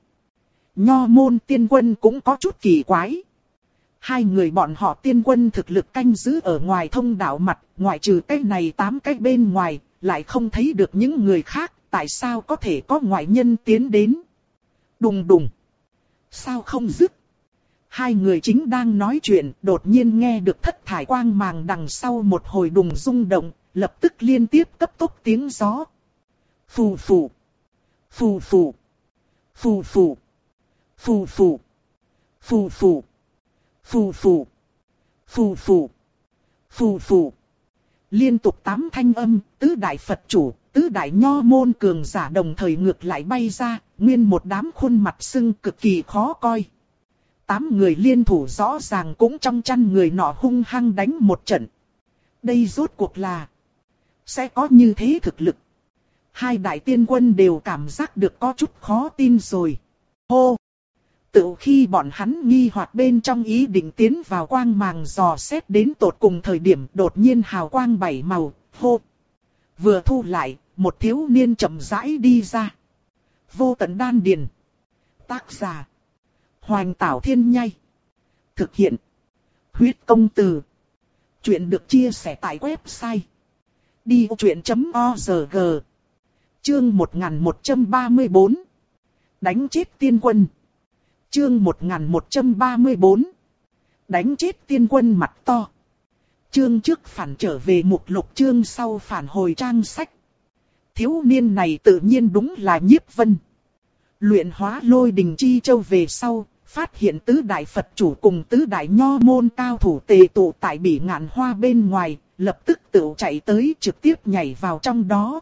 Nho môn tiên quân cũng có chút kỳ quái. Hai người bọn họ tiên quân thực lực canh giữ ở ngoài thông đạo mặt, ngoại trừ cái này tám cái bên ngoài, lại không thấy được những người khác, tại sao có thể có ngoại nhân tiến đến. Đùng đùng. Sao không dứt? Hai người chính đang nói chuyện, đột nhiên nghe được thất thải quang màng đằng sau một hồi đùng rung động, lập tức liên tiếp cấp tốc tiếng gió. Phù phù. Phù phù. Phù phù. Phù phù. Phù phù. Phù phù. Phù phù. Phù phù. Liên tục tám thanh âm, tứ đại Phật chủ, tứ đại nho môn cường giả đồng thời ngược lại bay ra, nguyên một đám khuôn mặt sưng cực kỳ khó coi. Tám người liên thủ rõ ràng cũng trong chăn người nọ hung hăng đánh một trận. Đây rốt cuộc là sẽ có như thế thực lực. Hai đại tiên quân đều cảm giác được có chút khó tin rồi. Hô! Tự khi bọn hắn nghi hoặc bên trong ý định tiến vào quang màng dò xét đến tột cùng thời điểm đột nhiên hào quang bảy màu, hô! Vừa thu lại, một thiếu niên chậm rãi đi ra. Vô tận đan điền. Tác giả. Hoành Tảo Thiên Nhai. Thực hiện. Huyết Công Từ. Chuyện được chia sẻ tại website đi vô chuyện chấm org. Chương một nghìn một trăm ba mươi bốn. Đánh chết tiên quân. Chương một nghìn một trăm ba mươi bốn. Đánh chết tiên quân mặt to. Chương trước phản trở về mục lục, chương sau phản hồi trang sách. Thiếu niên này tự nhiên đúng là Nhiếp Vân. Luyện hóa Lôi Đình Chi Châu về sau, phát hiện tứ đại Phật chủ cùng tứ đại nho môn cao thủ tề tụ tại Bỉ Ngạn Hoa bên ngoài, lập tức tự chạy tới trực tiếp nhảy vào trong đó.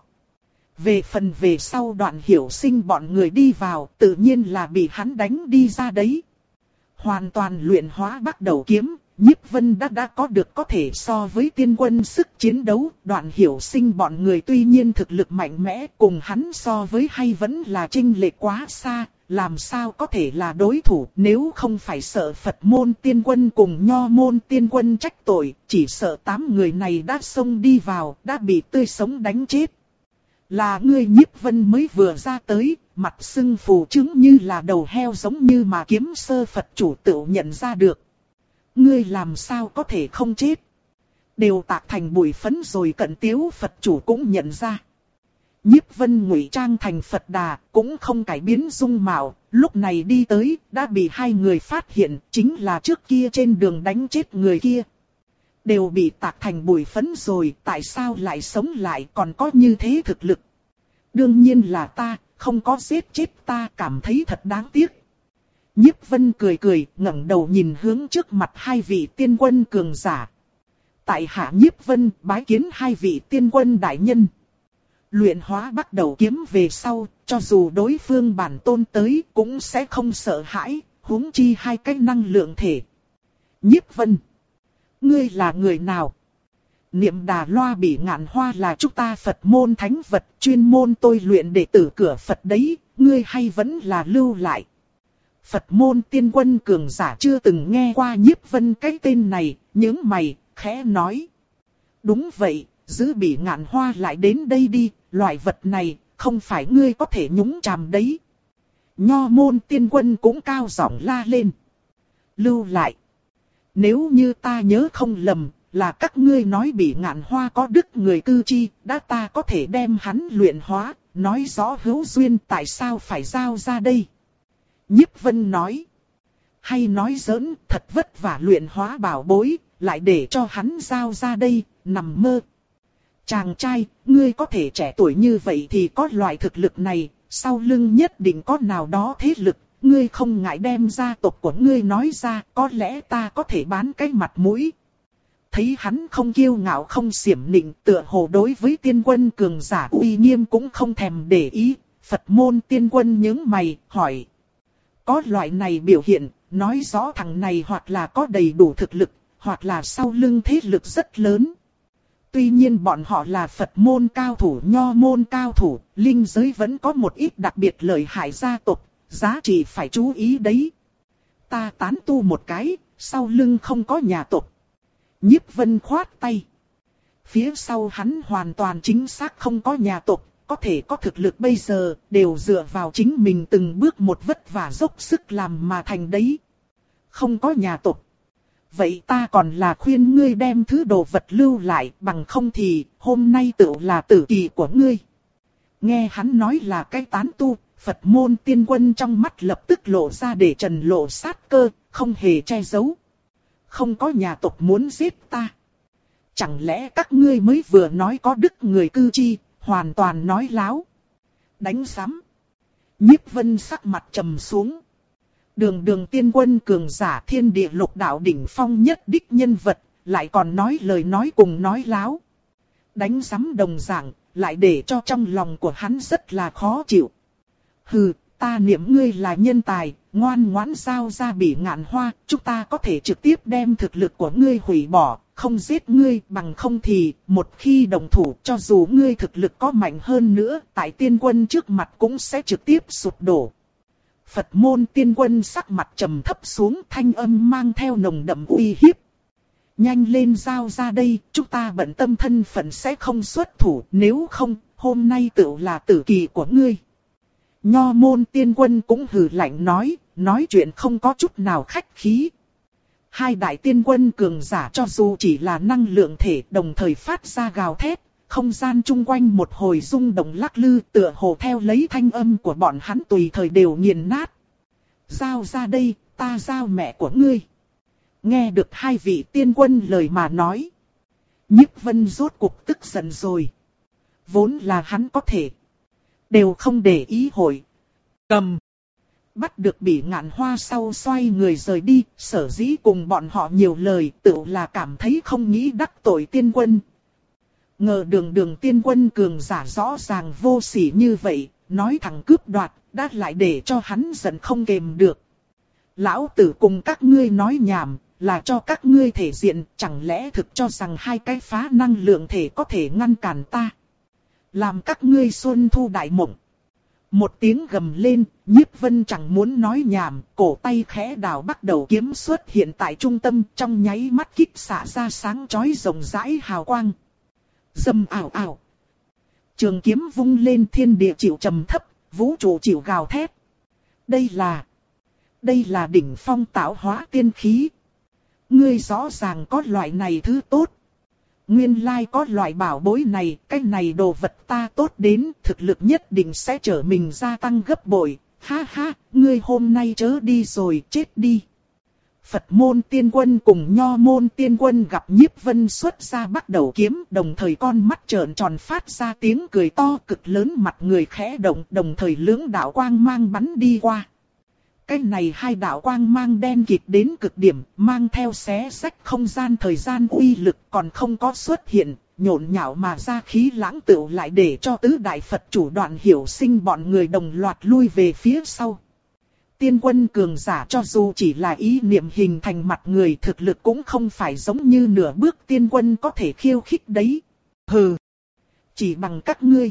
Về phần về sau Đoạn Hiểu Sinh bọn người đi vào, tự nhiên là bị hắn đánh đi ra đấy. Hoàn toàn luyện hóa Bắc Đầu kiếm, Nhiếp Vân đã đã có được có thể so với tiên quân sức chiến đấu. Đoạn Hiểu Sinh bọn người tuy nhiên thực lực mạnh mẽ, cùng hắn so với hay vẫn là chênh lệch quá xa, làm sao có thể là đối thủ. Nếu không phải sợ Phật môn tiên quân cùng nho môn tiên quân trách tội, chỉ sợ tám người này đã xông đi vào, đã bị tươi sống đánh chết. Là ngươi Nhiếp Vân mới vừa ra tới, mặt sưng phù chứng như là đầu heo giống như mà Kiếm Sơ Phật chủ tự nhận ra được. Ngươi làm sao có thể không chết? Đều tạc thành bụi phấn rồi. Cận Tiếu Phật chủ cũng nhận ra. Nhiếp Vân ngụy trang thành Phật Đà, cũng không cải biến dung mạo, lúc này đi tới, đã bị hai người phát hiện, chính là trước kia trên đường đánh chết người kia. Đều bị tạc thành bụi phấn rồi, tại sao lại sống lại, còn có như thế thực lực? Đương nhiên là ta, không có giết chết ta, cảm thấy thật đáng tiếc. Nhiếp Vân cười cười, ngẩng đầu nhìn hướng trước mặt hai vị tiên quân cường giả. Tại hạ Nhiếp Vân bái kiến hai vị tiên quân đại nhân. Luyện hóa Bắc Đầu kiếm về sau, cho dù đối phương bản tôn tới cũng sẽ không sợ hãi, huống chi hai cái năng lượng thể. Nhiếp Vân, ngươi là người nào? Niệm Đà Loa Bỉ Ngạn Hoa là chúng ta Phật môn thánh vật, chuyên môn tôi luyện đệ tử cửa Phật đấy, ngươi hay vẫn là lưu lại? Phật môn tiên quân cường giả chưa từng nghe qua Nhiếp Vân cái tên này, nhướng mày, khẽ nói. Đúng vậy, giữ Bỉ Ngạn Hoa lại đến đây đi, loại vật này, không phải ngươi có thể nhúng chàm đấy. Nho môn tiên quân cũng cao giọng la lên. Lưu lại. Nếu như ta nhớ không lầm, là các ngươi nói Bỉ Ngạn Hoa có đức người cư chi, đã ta có thể đem hắn luyện hóa, nói rõ hữu duyên, tại sao phải giao ra đây? Nhiếp Vân nói. Hay nói giỡn, thật vất vả luyện hóa bảo bối, lại để cho hắn giao ra đây, nằm mơ. Chàng trai, ngươi có thể trẻ tuổi như vậy thì có loại thực lực này, sau lưng nhất định có nào đó thế lực, ngươi không ngại đem gia tộc của ngươi nói ra, có lẽ ta có thể bán cái mặt mũi. Thấy hắn không kiêu ngạo không xiểm nịnh, tựa hồ đối với tiên quân cường giả uy nghiêm cũng không thèm để ý, Phật môn tiên quân nhướng mày, hỏi. Có loại này biểu hiện, nói rõ thằng này hoặc là có đầy đủ thực lực, hoặc là sau lưng thế lực rất lớn. Tuy nhiên bọn họ là Phật môn cao thủ, nho môn cao thủ, linh giới vẫn có một ít đặc biệt lợi hại gia tộc, giá trị phải chú ý đấy. Ta tán tu một cái, sau lưng không có nhà tộc. Nhiếp Vân khoát tay. Phía sau hắn hoàn toàn chính xác không có nhà tộc, có thể có thực lực bây giờ, đều dựa vào chính mình từng bước một vất vả dốc sức làm mà thành đấy. Không có nhà tộc. Vậy ta còn là khuyên ngươi đem thứ đồ vật lưu lại, bằng không thì hôm nay tựu là tử kỳ của ngươi. Nghe hắn nói là cái tán tu, Phật môn tiên quân trong mắt lập tức lộ ra để trần lộ sát cơ, không hề che giấu. Không có nhà tộc muốn giết ta. Chẳng lẽ các ngươi mới vừa nói có đức người cư chi, hoàn toàn nói láo. Đánh sắm. Nhiếp Vân sắc mặt trầm xuống. Đường đường tiên quân cường giả thiên địa lục đạo đỉnh phong nhất đích nhân vật, lại còn nói lời nói cùng nói láo. Đánh sắm đồng dạng, lại để cho trong lòng của hắn rất là khó chịu. Hừ, ta niệm ngươi là nhân tài, ngoan ngoãn giao ra Bỉ Ngạn Hoa, chúng ta có thể trực tiếp đem thực lực của ngươi hủy bỏ, không giết ngươi, bằng không thì, một khi đồng thủ, cho dù ngươi thực lực có mạnh hơn nữa, tại tiên quân trước mặt cũng sẽ trực tiếp sụp đổ. Phật môn tiên quân sắc mặt trầm thấp xuống, thanh âm mang theo nồng đậm uy hiếp. Nhanh lên giao ra đây, chúng ta bận tâm thân phận sẽ không xuất thủ, nếu không, hôm nay tựu là tử kỳ của ngươi. Nho môn tiên quân cũng hừ lạnh nói, nói chuyện không có chút nào khách khí. Hai đại tiên quân cường giả cho dù chỉ là năng lượng thể đồng thời phát ra gào thét, không gian chung quanh một hồi rung động lắc lư, tựa hồ theo lấy thanh âm của bọn hắn tùy thời đều nghiền nát. Giao ra đây, ta giao mẹ của ngươi. Nghe được hai vị tiên quân lời mà nói. Nhiếp Vân rốt cuộc tức giận rồi. Vốn là hắn có thể. Đều không để ý hội. Cầm. Bắt được Bỉ Ngạn Hoa sau xoay người rời đi. Sở dĩ cùng bọn họ nhiều lời tự là cảm thấy không nghĩ đắc tội tiên quân. Ngờ đường đường tiên quân cường giả rõ ràng vô sỉ như vậy. Nói thẳng cướp đoạt. Đã lại để cho hắn giận không kềm được. Lão tử cùng các ngươi nói nhảm. Là cho các ngươi thể diện, chẳng lẽ thực cho rằng hai cái phá năng lượng thể có thể ngăn cản ta. Làm các ngươi xuân thu đại mộng. Một tiếng gầm lên, Nhiếp Vân chẳng muốn nói nhảm, cổ tay khẽ đào bắt đầu kiếm xuất hiện tại trung tâm, trong nháy mắt kích xạ ra sáng chói rộng rãi hào quang. Dầm ảo ảo. Trường kiếm vung lên, thiên địa chịu trầm thấp, vũ trụ chịu gào thét. Đây là... Đây là đỉnh phong tạo hóa tiên khí. Ngươi rõ ràng có loại này thứ tốt. Nguyên lai có loại bảo bối này, cái này đồ vật ta tốt đến, thực lực nhất định sẽ trở mình gia tăng gấp bội. Ha ha, ngươi hôm nay chớ đi rồi, chết đi. Phật môn tiên quân cùng Nho môn tiên quân gặp Nhiếp Vân xuất ra bắt đầu kiếm, đồng thời con mắt trợn tròn phát ra tiếng cười to cực lớn, mặt người khẽ động, đồng thời lưỡng đạo quang mang bắn đi qua. Cái này hai đạo quang mang đen kịt đến cực điểm, mang theo xé rách không gian thời gian uy lực còn không có xuất hiện, nhộn nhạo mà ra khí lãng tựu lại để cho tứ đại Phật chủ Đoạn Hiểu Sinh bọn người đồng loạt lui về phía sau. Tiên quân cường giả cho dù chỉ là ý niệm hình thành mặt người, thực lực cũng không phải giống như nửa bước tiên quân có thể khiêu khích đấy. Hừ, chỉ bằng các ngươi,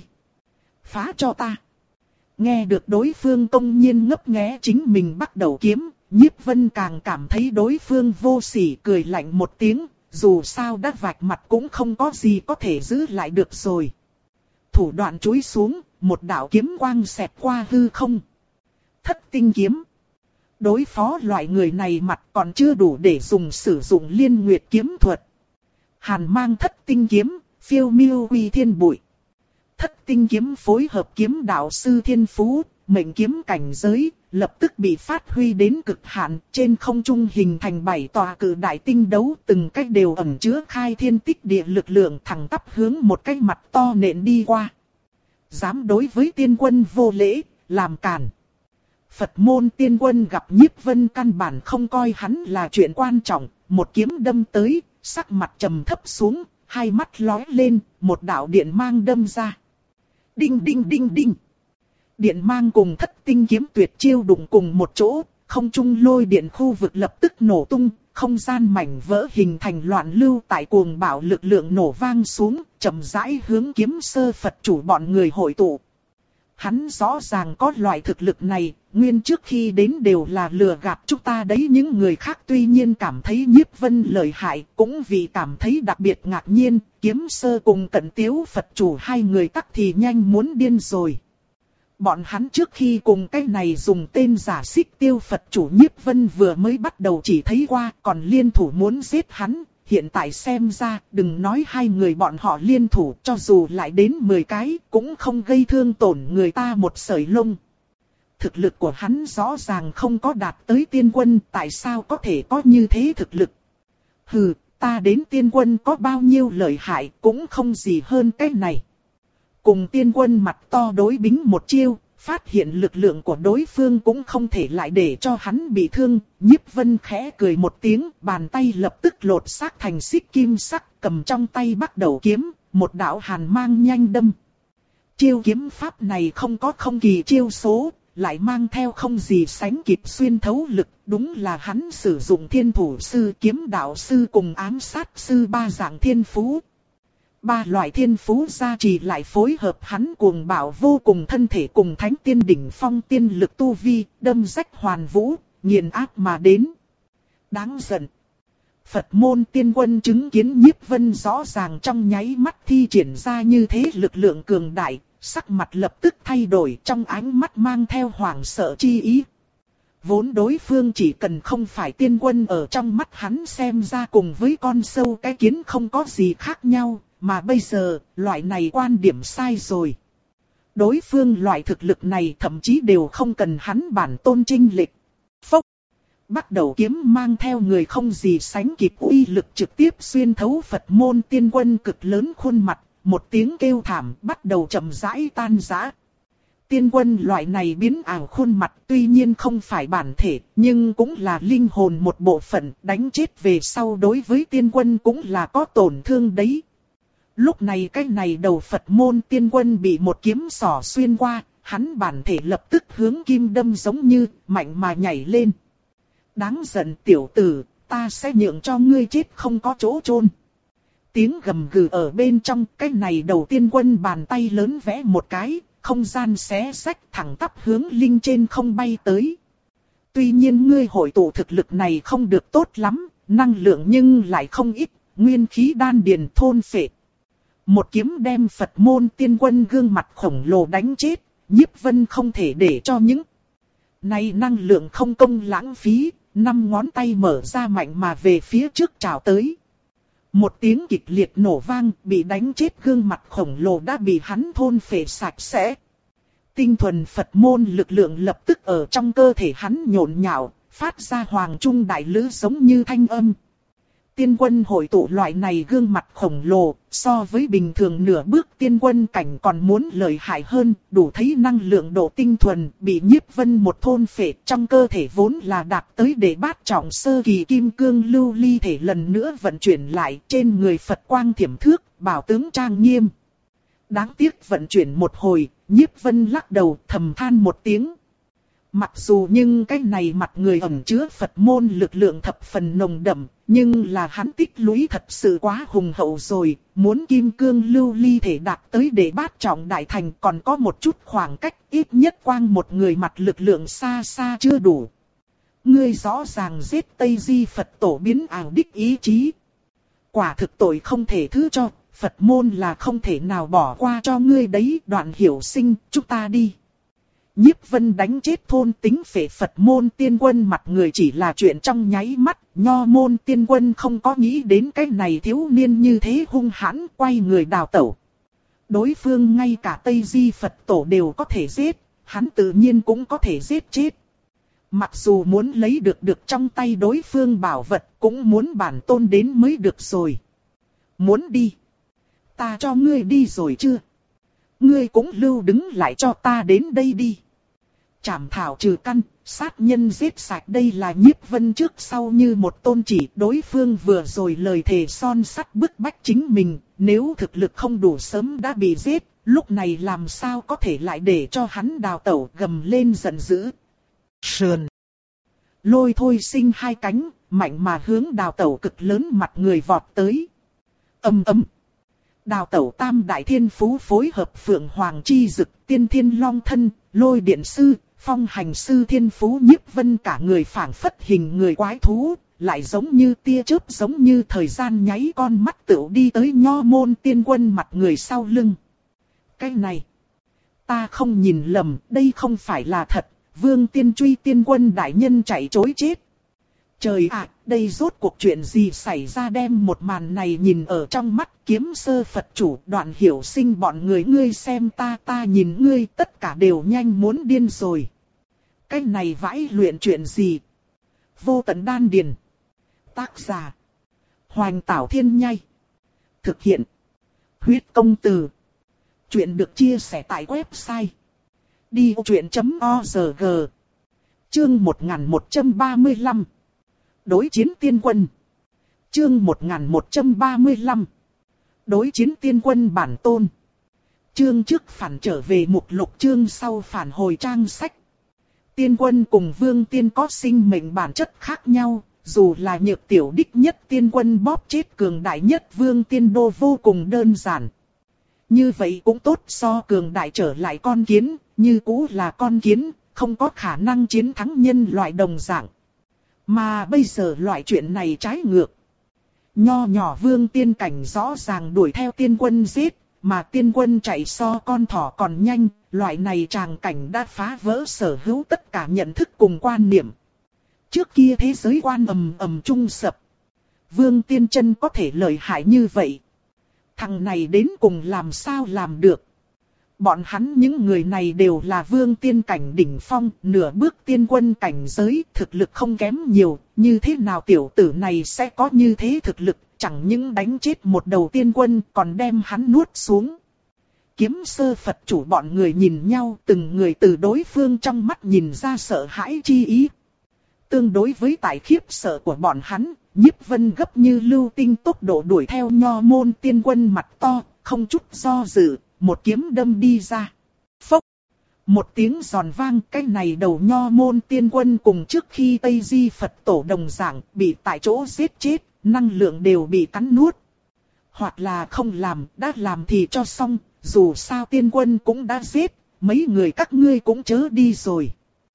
phá cho ta. Nghe được đối phương công nhiên ngấp nghé chính mình bắt đầu kiếm, Nhiếp Vân càng cảm thấy đối phương vô sỉ, cười lạnh một tiếng, dù sao đã vạch mặt cũng không có gì có thể giữ lại được rồi. Thủ đoạn chúi xuống, một đạo kiếm quang xẹt qua hư không. Thất tinh kiếm. Đối phó loại người này mặt còn chưa đủ để dùng sử dụng Liên Nguyệt kiếm thuật. Hàn mang thất tinh kiếm, phiêu miêu uy thiên bụi. Thất tinh kiếm phối hợp kiếm đạo sư thiên phú, mệnh kiếm cảnh giới, lập tức bị phát huy đến cực hạn, trên không trung hình thành bảy tòa cự đại tinh đấu, từng cách đều ẩn chứa khai thiên tích địa lực lượng, thẳng tắp hướng một cái mặt to nện đi qua. Dám đối với tiên quân vô lễ, làm càn. Phật môn tiên quân gặp Nhiếp Vân căn bản không coi hắn là chuyện quan trọng, một kiếm đâm tới, sắc mặt trầm thấp xuống, hai mắt lóe lên, một đạo điện mang đâm ra. Đinh đinh đinh đinh. Điện mang cùng thất tinh kiếm tuyệt chiêu đụng cùng một chỗ, không trung lôi điện khu vực lập tức nổ tung, không gian mảnh vỡ hình thành loạn lưu, tại cuồng bạo lực lượng nổ vang xuống, chậm rãi hướng Kiếm Sơ Phật chủ bọn người hội tụ. Hắn rõ ràng có loại thực lực này, nguyên trước khi đến đều là lừa gạt chúng ta đấy. Những người khác tuy nhiên cảm thấy Nhiếp Vân lợi hại, cũng vì cảm thấy đặc biệt ngạc nhiên. Kiếm Sơ cùng Cận Tiếu Phật chủ hai người tắc thì nhanh muốn điên rồi. Bọn hắn trước khi cùng cái này dùng tên giả Xích Tiêu Phật chủ Nhiếp Vân vừa mới bắt đầu chỉ thấy qua, còn liên thủ muốn giết hắn. Hiện tại xem ra, đừng nói hai người bọn họ liên thủ, cho dù lại đến mười cái, cũng không gây thương tổn người ta một sợi lông. Thực lực của hắn rõ ràng không có đạt tới tiên quân, tại sao có thể có như thế thực lực? Hừ, ta đến tiên quân có bao nhiêu lợi hại, cũng không gì hơn cái này. Cùng tiên quân mặt to đối bính một chiêu, phát hiện lực lượng của đối phương cũng không thể lại để cho hắn bị thương. Nhiếp Vân khẽ cười một tiếng, bàn tay lập tức lột xác thành xích kim sắc, cầm trong tay bắt đầu kiếm, một đạo hàn mang nhanh đâm. Chiêu kiếm pháp này không có không kỳ chiêu số, lại mang theo không gì sánh kịp xuyên thấu lực, đúng là hắn sử dụng thiên thủ sư, kiếm đạo sư cùng ám sát sư ba dạng thiên phú. Ba loại thiên phú gia trì lại phối hợp hắn cuồng bạo vô cùng thân thể cùng thánh tiên đỉnh phong tiên lực tu vi, đâm rách hoàn vũ, nghiền áp mà đến. Đáng giận. Phật môn tiên quân chứng kiến Nhiếp Vân rõ ràng trong nháy mắt thi triển ra như thế lực lượng cường đại, sắc mặt lập tức thay đổi, trong ánh mắt mang theo hoảng sợ chi ý. Vốn đối phương chỉ cần không phải tiên quân, ở trong mắt hắn xem ra cùng với con sâu cái kiến không có gì khác nhau, mà bây giờ, loại này quan điểm sai rồi. Đối phương loại thực lực này thậm chí đều không cần hắn bản tôn chênh lệch. Phốc. Bắt đầu kiếm mang theo người không gì sánh kịp uy lực trực tiếp xuyên thấu Phật môn tiên quân cực lớn khuôn mặt, một tiếng kêu thảm bắt đầu chậm rãi tan rã. Tiên quân loại này biến ảo khuôn mặt tuy nhiên không phải bản thể, nhưng cũng là linh hồn một bộ phận, đánh chết về sau đối với tiên quân cũng là có tổn thương đấy. Lúc này cái này đầu Phật môn tiên quân bị một kiếm xỏ xuyên qua, hắn bản thể lập tức hướng kim đâm giống như, mạnh mà nhảy lên. Đáng giận tiểu tử, ta sẽ nhượng cho ngươi chết không có chỗ chôn. Tiếng gầm gừ ở bên trong, cái này đầu tiên quân bàn tay lớn vẽ một cái, không gian xé rách thẳng tắp hướng linh trên không bay tới. Tuy nhiên ngươi hội tụ thực lực này không được tốt lắm, năng lượng nhưng lại không ít, nguyên khí đan điền thôn phệ. Một kiếm đem Phật môn tiên quân gương mặt khổng lồ đánh chết, Nhiếp Vân không thể để cho những này năng lượng không công lãng phí, năm ngón tay mở ra mạnh mà về phía trước trào tới. Một tiếng kịch liệt nổ vang, bị đánh chết gương mặt khổng lồ đã bị hắn thôn phệ sạch sẽ. Tinh thuần Phật môn lực lượng lập tức ở trong cơ thể hắn nhộn nhạo, phát ra hoàng trung đại lữ giống như thanh âm. Tiên quân hội tụ loại này gương mặt khổng lồ, so với bình thường nửa bước tiên quân cảnh còn muốn lợi hại hơn, đủ thấy năng lượng độ tinh thuần, bị Nhiếp Vân một thôn phệ trong cơ thể vốn là đạt tới để bát trọng sơ kỳ kim cương lưu ly thể lần nữa vận chuyển lại trên người Phật quang thiểm thước, bảo tướng trang nghiêm. Đáng tiếc vận chuyển một hồi, Nhiếp Vân lắc đầu thầm than một tiếng. Mặc dù nhưng cái này mặt người ẩn chứa Phật môn lực lượng thập phần nồng đậm, nhưng là hắn tích lũy thật sự quá hùng hậu rồi, muốn kim cương lưu ly thể đạt tới để bát trọng đại thành còn có một chút khoảng cách, ít nhất quang một người mặt lực lượng xa xa chưa đủ. Ngươi rõ ràng giết Tây Di Phật tổ biến ảo đích ý chí. Quả thực tội không thể thứ cho, Phật môn là không thể nào bỏ qua cho ngươi đấy. Đoạn Hiểu Sinh, chúng ta đi. Nhiếp Vân đánh chết thôn tính phệ Phật môn tiên quân mặt người chỉ là chuyện trong nháy mắt, Nho môn tiên quân không có nghĩ đến cái này thiếu niên như thế hung hãn, quay người đào tẩu. Đối phương ngay cả Tây Di Phật tổ đều có thể giết, hắn tự nhiên cũng có thể giết chết. Mặc dù muốn lấy được được trong tay đối phương bảo vật, cũng muốn bản tôn đến mới được rồi. Muốn đi? Ta cho ngươi đi rồi chưa? Ngươi cũng lưu đứng lại cho ta đến đây đi. Trảm thảo trừ căn, sát nhân giết sạch, đây là Nhiếp Vân trước sau như một tôn chỉ. Đối phương vừa rồi lời thề son sắt bức bách chính mình, nếu thực lực không đủ sớm đã bị giết, lúc này làm sao có thể lại để cho hắn đào tẩu, gầm lên giận dữ. Sườn. Lôi thôi sinh hai cánh, mạnh mà hướng đào tẩu cực lớn mặt người vọt tới. Ầm ầm. Đào tẩu tam đại thiên phú phối hợp Phượng Hoàng chi dực, tiên thiên long thân, lôi điện sư, phong hành sư thiên phú. Nhiếp Vân cả người phảng phất hình người quái thú, lại giống như tia chớp, giống như thời gian nháy con mắt tựu đi tới Nho môn tiên quân mặt người sau lưng. Cái này, ta không nhìn lầm, đây không phải là thật, Vương Tiên Truy tiên quân đại nhân chạy trối chết. Trời ạ, đây rốt cuộc chuyện gì xảy ra, đem một màn này nhìn ở trong mắt Kiếm Sơ Phật chủ. Đoạn Hiểu Sinh bọn người, ngươi xem ta, ta nhìn ngươi, tất cả đều nhanh muốn điên rồi. Cái này vãi luyện chuyện gì? Vô Tận Đan Điền. Tác giả: Hoành Tảo Thiên Nhai. Thực hiện: Huyết Công Từ. Chuyện được chia sẻ tại website đi vô chuyện chấm org. Chương một nghìn một trăm ba mươi lăm. Đối chiến tiên quân. Chương một nghìn một trăm ba mươi lăm. Đối chiến tiên quân bản tôn. Chương trước phản trở về mục lục, chương sau phản hồi trang sách. Tiên quân cùng vương tiên có sinh mệnh bản chất khác nhau, dù là nhược tiểu đích nhất tiên quân bóp chết cường đại nhất vương tiên đô vô cùng đơn giản. Như vậy cũng tốt, so cường đại trở lại con kiến, như cũ là con kiến, không có khả năng chiến thắng nhân loại đồng dạng. Mà bây giờ loại chuyện này trái ngược. Nho nhỏ vương tiên cảnh rõ ràng đuổi theo tiên quân giết, mà tiên quân chạy so con thỏ còn nhanh, loại này tràng cảnh đã phá vỡ sở hữu tất cả nhận thức cùng quan niệm. Trước kia thế giới quan ầm ầm chung sập. Vương tiên chân có thể lợi hại như vậy. Thằng này đến cùng làm sao làm được? Bọn hắn những người này đều là vương tiên cảnh đỉnh phong, nửa bước tiên quân cảnh giới, thực lực không kém nhiều, như thế nào tiểu tử này sẽ có như thế thực lực, chẳng những đánh chết một đầu tiên quân còn đem hắn nuốt xuống. Kiếm sơ Phật chủ bọn người nhìn nhau, từng người từ đối phương trong mắt nhìn ra sợ hãi chi ý. Tương đối với tại khiếp sợ của bọn hắn, Nhiếp Vân gấp như lưu tinh tốc độ đuổi theo Nho môn tiên quân mặt to, không chút do dự, một kiếm đâm đi ra. Phốc! Một tiếng giòn vang, cái này đầu Nho môn tiên quân cùng trước khi Tây Di Phật tổ đồng dạng bị tại chỗ giết chết, năng lượng đều bị cắn nuốt. Hoặc là không làm, đã làm thì cho xong, dù sao tiên quân cũng đã giết, mấy người các ngươi cũng chớ đi rồi.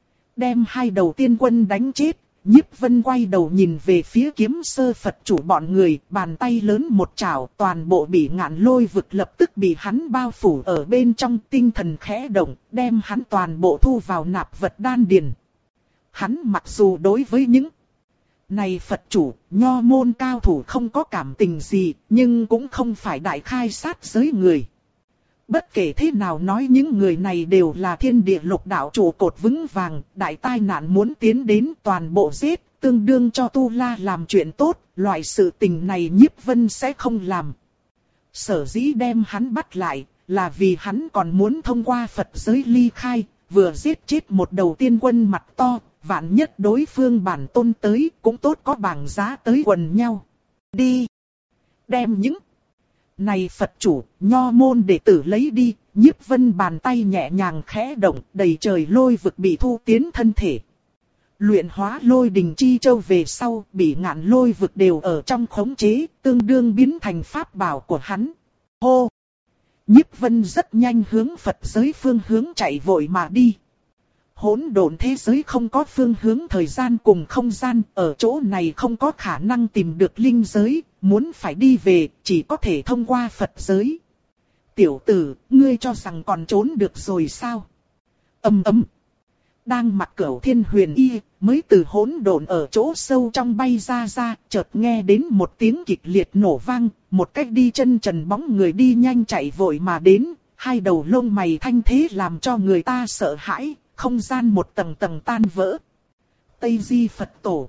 Đem hai đầu tiên quân đánh chết, Nhiếp Vân quay đầu nhìn về phía kiếm sơ Phật chủ bọn người, bàn tay lớn một chảo, toàn bộ bị ngạn lôi vực lập tức bị hắn bao phủ ở bên trong, tinh thần khẽ động, đem hắn toàn bộ thu vào nạp vật đan điền. Hắn mặc dù đối với những này Phật chủ, Nho môn cao thủ không có cảm tình gì, nhưng cũng không phải đại khai sát giới người. Bất kể thế nào nói những người này đều là thiên địa lục đạo trụ cột vững vàng, đại tai nạn muốn tiến đến toàn bộ giết, tương đương cho Tu La làm chuyện tốt, loại sự tình này Nhiếp Vân sẽ không làm. Sở dĩ đem hắn bắt lại, là vì hắn còn muốn thông qua Phật giới ly khai, vừa giết chết một đầu tiên quân mặt to, vạn nhất đối phương bản tôn tới, cũng tốt có bảng giá tới quần nhau. Đi! Đem những này Phật chủ, Nho môn đệ tử lấy đi, Nhiếp Vân bàn tay nhẹ nhàng khẽ động, đầy trời lôi vực bị thu tiến thân thể. Luyện hóa lôi đình chi châu về sau, bị ngạn lôi vực đều ở trong khống chế, tương đương biến thành pháp bảo của hắn. Hô! Nhiếp Vân rất nhanh hướng Phật giới phương hướng chạy vội mà đi. Hỗn độn thế giới không có phương hướng thời gian cùng không gian, ở chỗ này không có khả năng tìm được linh giới, muốn phải đi về, chỉ có thể thông qua Phật giới. Tiểu tử, ngươi cho rằng còn trốn được rồi sao? Ầm ầm. Đang mặc cửu thiên huyền y, mới từ hỗn độn ở chỗ sâu trong bay ra ra, chợt nghe đến một tiếng kịch liệt nổ vang, một cách đi chân trần bóng người đi nhanh chạy vội mà đến, hai đầu lông mày thanh thế làm cho người ta sợ hãi. Không gian một tầng tầng tan vỡ. Tây Di Phật tổ.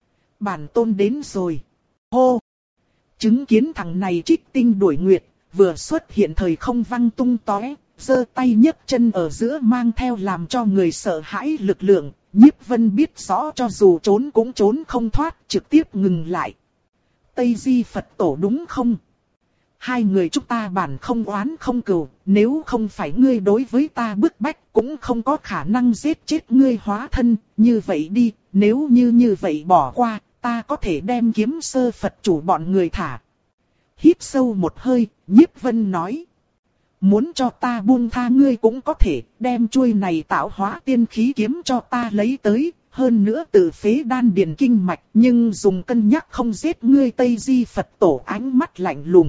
Bản tôn đến rồi. Hô. Chứng kiến thằng này trích tinh đuổi nguyệt, vừa xuất hiện thời không văng tung tóe, giơ tay nhấc chân ở giữa mang theo làm cho người sợ hãi lực lượng. Nhiếp Vân biết rõ cho dù trốn cũng trốn không thoát, trực tiếp ngừng lại. Tây Di Phật tổ đúng không? Hai người chúng ta bản không oán không cừu, nếu không phải ngươi đối với ta bức bách cũng không có khả năng giết chết ngươi hóa thân, như vậy đi, nếu như như vậy bỏ qua, ta có thể đem kiếm sơ Phật chủ bọn người thả. Hít sâu một hơi, Nhiếp Vân nói. Muốn cho ta buông tha ngươi cũng có thể, đem chuôi này tạo hóa tiên khí kiếm cho ta lấy tới, hơn nữa tự phế đan điền kinh mạch, nhưng dùng cân nhắc không giết ngươi. Tây Di Phật tổ ánh mắt lạnh lùng.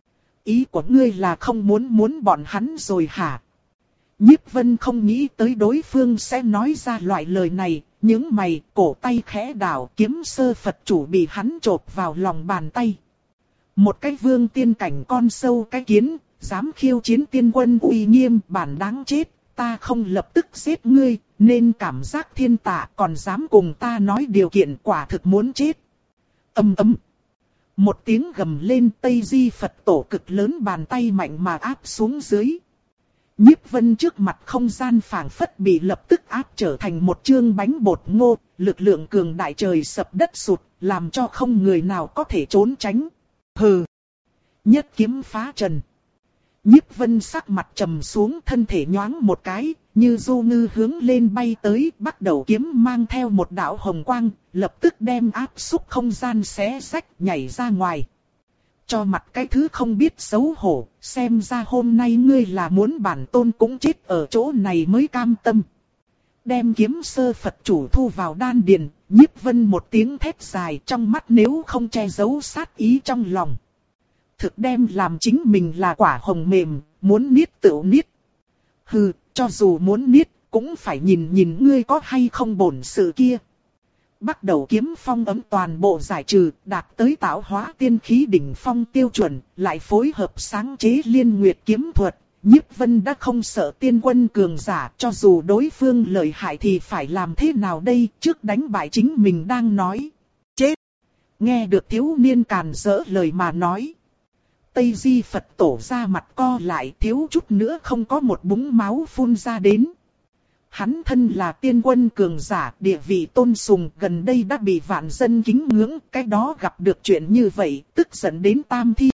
Ý của ngươi là không muốn muốn bọn hắn rồi hả? Nhiếp Vân không nghĩ tới đối phương sẽ nói ra loại lời này, những mày, cổ tay khẽ đảo, kiếm sơ Phật chủ bị hắn chộp vào lòng bàn tay. Một cái vương tiên cảnh con sâu cái kiến, dám khiêu chiến tiên quân uy nghiêm, bản đáng chết, ta không lập tức giết ngươi, nên cảm giác thiên tạ, còn dám cùng ta nói điều kiện, quả thực muốn chết. Ầm ầm. Một tiếng gầm lên, Tây Di Phật tổ cực lớn bàn tay mạnh mà áp xuống dưới. Nhiếp Vân trước mặt không gian phảng phất bị lập tức áp trở thành một chương bánh bột ngô, lực lượng cường đại trời sập đất sụt, làm cho không người nào có thể trốn tránh. Hừ! Nhất kiếm phá trần. Nhiếp Vân sắc mặt trầm xuống, thân thể nhoáng một cái, như du ngư hướng lên bay tới, bắt đầu kiếm mang theo một đạo hồng quang, lập tức đem áp xúc không gian xé rách nhảy ra ngoài. Cho mặt cái thứ không biết xấu hổ, xem ra hôm nay ngươi là muốn bản tôn cũng chết ở chỗ này mới cam tâm. Đem kiếm sơ Phật chủ thu vào đan điền, Nhiếp Vân một tiếng thét dài, trong mắt nếu không che giấu sát ý trong lòng. Thực đem làm chính mình là quả hồng mềm, muốn niết tựu niết. Hừ, cho dù muốn niết, cũng phải nhìn nhìn ngươi có hay không bổn sự kia. bắt đầu kiếm phong ấm toàn bộ giải trừ, đạt tới tạo hóa tiên khí đỉnh phong tiêu chuẩn, lại phối hợp sáng chế liên nguyệt kiếm thuật. Nhiếp Vân đã không sợ tiên quân cường giả, cho dù đối phương lợi hại thì phải làm thế nào đây, trước đánh bại chính mình đang nói. Chết! Nghe được thiếu niên càn rỡ lời mà nói. Tây Di Phật Tổ ra mặt co lại, thiếu chút nữa không có một búng máu phun ra đến. Hắn thân là tiên quân cường giả, địa vị tôn sùng, gần đây đã bị vạn dân kính ngưỡng, cái đó gặp được chuyện như vậy, tức giận đến tam thi.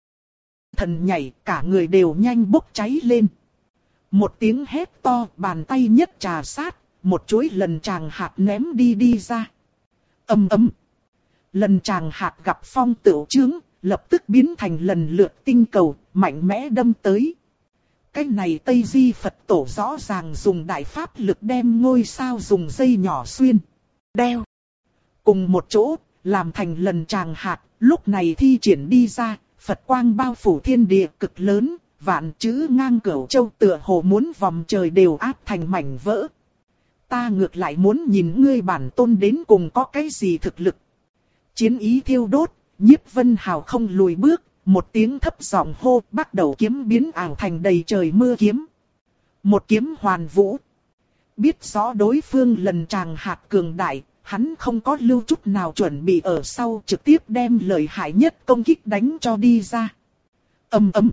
Thần nhảy, cả người đều nhanh bốc cháy lên. Một tiếng hét to, bàn tay nhất trà sát, một chuỗi lần tràng hạt ném đi đi ra. Ầm ầm. Lần tràng hạt gặp phong tửu chướng, lập tức biến thành lần lượt tinh cầu, mạnh mẽ đâm tới. Cái này Tây Di Phật Tổ rõ ràng dùng đại pháp lực đem ngôi sao dùng dây nhỏ xuyên. Đeo. Cùng một chỗ, làm thành lần tràng hạt, lúc này thi triển đi ra, Phật quang bao phủ thiên địa cực lớn, vạn chữ ngang cửu châu tựa hồ muốn vòng trời đều áp thành mảnh vỡ. Ta ngược lại muốn nhìn ngươi bản tôn đến cùng có cái gì thực lực. Chiến ý thiêu đốt, Nhiếp Vân Hào không lùi bước, một tiếng thấp giọng hô, bắt đầu kiếm biến ảo thành đầy trời mưa kiếm. Một kiếm hoàn vũ. Biết rõ đối phương lần tràng hạt cường đại, hắn không có lưu chút nào chuẩn bị ở sau, trực tiếp đem lợi hại nhất công kích đánh cho đi ra. Ầm ầm.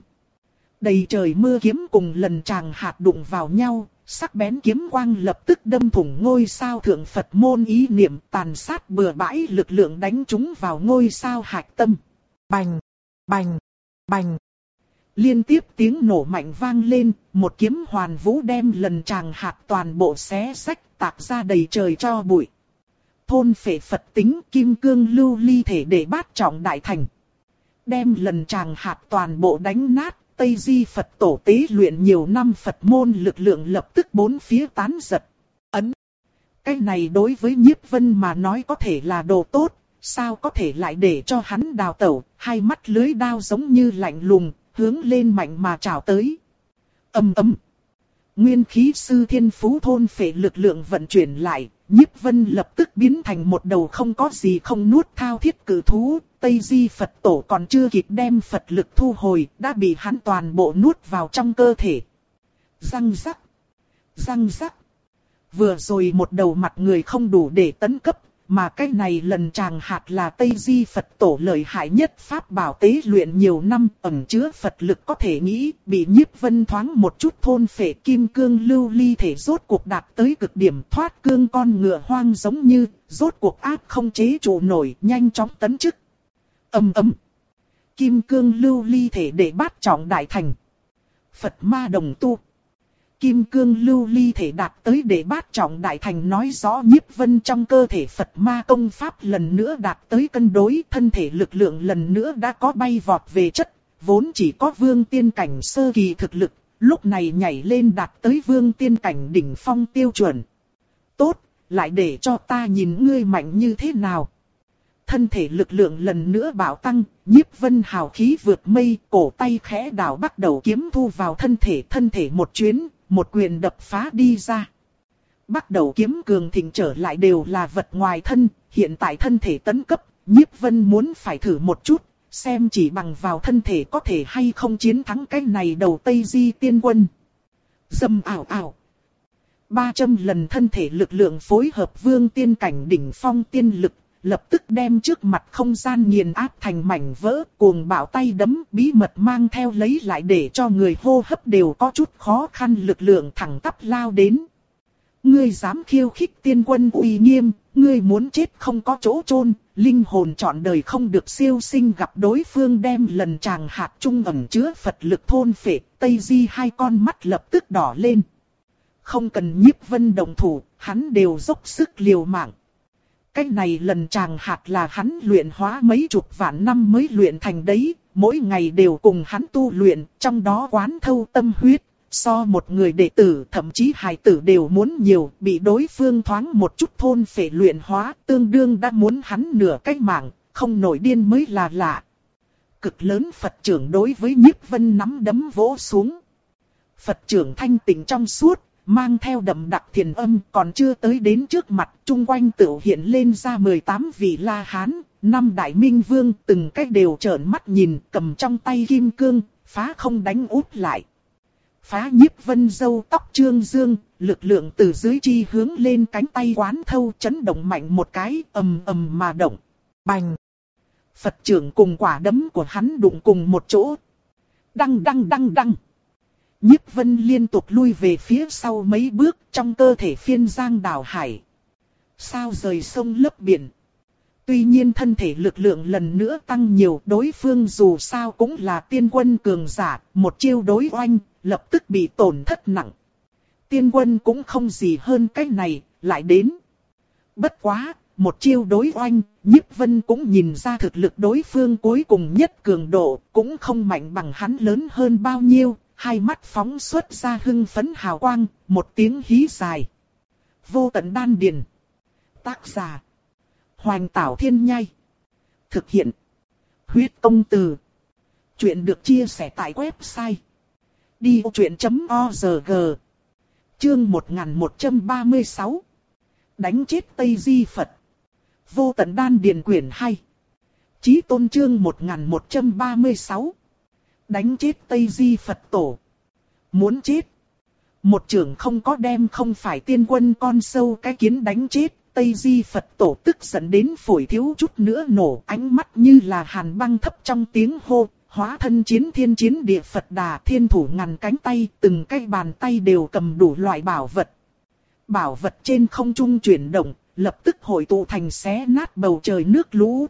Đầy trời mưa kiếm cùng lần tràng hạt đụng vào nhau, sắc bén kiếm quang lập tức đâm thủng ngôi sao thượng Phật môn ý niệm, tàn sát bừa bãi, lực lượng đánh chúng vào ngôi sao hạch tâm. Bành, bành, bành. Liên tiếp tiếng nổ mạnh vang lên, một kiếm hoàn vũ đem lần tràng hạt toàn bộ xé xách, tạc ra đầy trời cho bụi. Thôn phệ Phật tính kim cương lưu ly thể để bát trọng đại thành. Đem lần tràng hạt toàn bộ đánh nát, Tây Di Phật Tổ tế luyện nhiều năm Phật môn lực lượng lập tức bốn phía tán giật. Ấn. Cái này đối với Nhiếp Vân mà nói có thể là đồ tốt, sao có thể lại để cho hắn đào tẩu, hai mắt lưới đao giống như lạnh lùng, hướng lên mạnh mà trào tới. Ầm ầm. Nguyên khí sư thiên phú thôn phệ lực lượng vận chuyển lại, Nhiếp Vân lập tức biến thành một đầu không có gì không nuốt thao thiết cử thú. Tây Di Phật Tổ còn chưa kịp đem Phật lực thu hồi, đã bị hắn toàn bộ nuốt vào trong cơ thể. Răng rắc, răng rắc. Vừa rồi một đầu mặt người không đủ để tấn cấp, mà cái này lần tràng hạt là Tây Di Phật Tổ lợi hại nhất pháp bảo tế luyện nhiều năm, ẩn chứa Phật lực có thể nghĩ, bị Nhiếp Vân thoáng một chút thôn phệ kim cương lưu ly thể rốt cuộc đạt tới cực điểm, thoát cương con ngựa hoang giống như, rốt cuộc áp không chế trụ nổi, nhanh chóng tấn chức. Ầm ầm. Kim cương lưu ly thể để bát trọng đại thành. Phật ma đồng tu. Kim cương lưu ly thể đạt tới để bát trọng đại thành nói rõ Nhiếp Vân trong cơ thể Phật ma công pháp lần nữa đạt tới cân đối, thân thể lực lượng lần nữa đã có bay vọt về chất, vốn chỉ có vương tiên cảnh sơ kỳ thực lực, lúc này nhảy lên đạt tới vương tiên cảnh đỉnh phong tiêu chuẩn. Tốt, lại để cho ta nhìn ngươi mạnh như thế nào. Thân thể lực lượng lần nữa bạo tăng, Nhiếp Vân hào khí vượt mây, cổ tay khẽ đảo bắt đầu kiếm thu vào thân thể, thân thể một chuyến, một quyền đập phá đi ra. Bắt đầu kiếm cường thịnh trở lại đều là vật ngoài thân, hiện tại thân thể tấn cấp, Nhiếp Vân muốn phải thử một chút, xem chỉ bằng vào thân thể có thể hay không chiến thắng cái này đầu Tây Di tiên quân. Dầm ảo ảo. ba trăm lần thân thể lực lượng phối hợp vương tiên cảnh đỉnh phong tiên lực, lập tức đem trước mặt không gian nghiền áp thành mảnh vỡ, cuồng bạo tay đấm bí mật mang theo lấy lại để cho người hô hấp đều có chút khó khăn lực lượng thẳng tắp lao đến. Ngươi dám khiêu khích tiên quân uy nghiêm, ngươi muốn chết không có chỗ chôn, linh hồn trọn đời không được siêu sinh gặp đối phương đem lần tràng hạt trung ẩn chứa Phật lực thôn phệ, Tây Di hai con mắt lập tức đỏ lên. Không cần Nhiếp Vân đồng thủ, hắn đều dốc sức liều mạng. Cái này lần tràng hạt là hắn luyện hóa mấy chục vạn năm mới luyện thành đấy, mỗi ngày đều cùng hắn tu luyện, trong đó quán thâu tâm huyết, so một người đệ tử thậm chí hài tử đều muốn nhiều, bị đối phương thoáng một chút thôn phệ luyện hóa, tương đương đã muốn hắn nửa cái mạng, không nổi điên mới là lạ. Cực lớn Phật trưởng đối với Nhiếp Vân nắm đấm vỗ xuống. Phật trưởng thanh tịnh trong suốt, mang theo đậm đặc thiền âm, còn chưa tới đến trước mặt, chung quanh tựu hiện lên ra mười tám vị La Hán, năm đại minh vương, từng cách đều trợn mắt nhìn, cầm trong tay kim cương, phá không đánh úp lại. Phá Nhiếp Vân râu tóc trương dương, lực lượng từ dưới chi hướng lên cánh tay quán thâu, chấn động mạnh một cái, ầm ầm mà động. Bành! Phật trưởng cùng quả đấm của hắn đụng cùng một chỗ. Đăng đăng đăng đăng! Nhiếp Vân liên tục lui về phía sau mấy bước, trong cơ thể phiên giang đảo hải. Sao rời sông lấp biển. Tuy nhiên thân thể lực lượng lần nữa tăng nhiều, đối phương dù sao cũng là tiên quân cường giả, một chiêu đối oanh, lập tức bị tổn thất nặng. Tiên quân cũng không gì hơn cái này, lại đến. Bất quá, một chiêu đối oanh, Nhiếp Vân cũng nhìn ra thực lực đối phương cuối cùng nhất cường độ, cũng không mạnh bằng hắn lớn hơn bao nhiêu, hai mắt phóng xuất ra hưng phấn hào quang, một tiếng hí dài. Vô tận đan điền. Tác giả: Hoành Tảo Thiên Nhai. Thực hiện: Huyết Công Từ. Chuyện được chia sẻ tại website đi ô chuyện chấm org. Chương một nghìn một trăm ba mươi sáu. Đánh chết Tây Di Phật. Vô tận đan điền quyển hai. Chí tôn chương một nghìn một trăm ba mươi sáu. Đánh chết Tây Di Phật tổ. Muốn chết. Một trưởng không có đem không phải tiên quân con sâu cái kiến đánh chết. Tây Di Phật tổ tức giận đến phổi thiếu chút nữa nổ, ánh mắt như là hàn băng thấp trong tiếng hô, hóa thân chiến thiên chiến địa Phật Đà, thiên thủ ngàn cánh tay, từng cái bàn tay đều cầm đủ loại bảo vật. Bảo vật trên không trung chuyển động, lập tức hội tụ thành xé nát bầu trời nước lũ.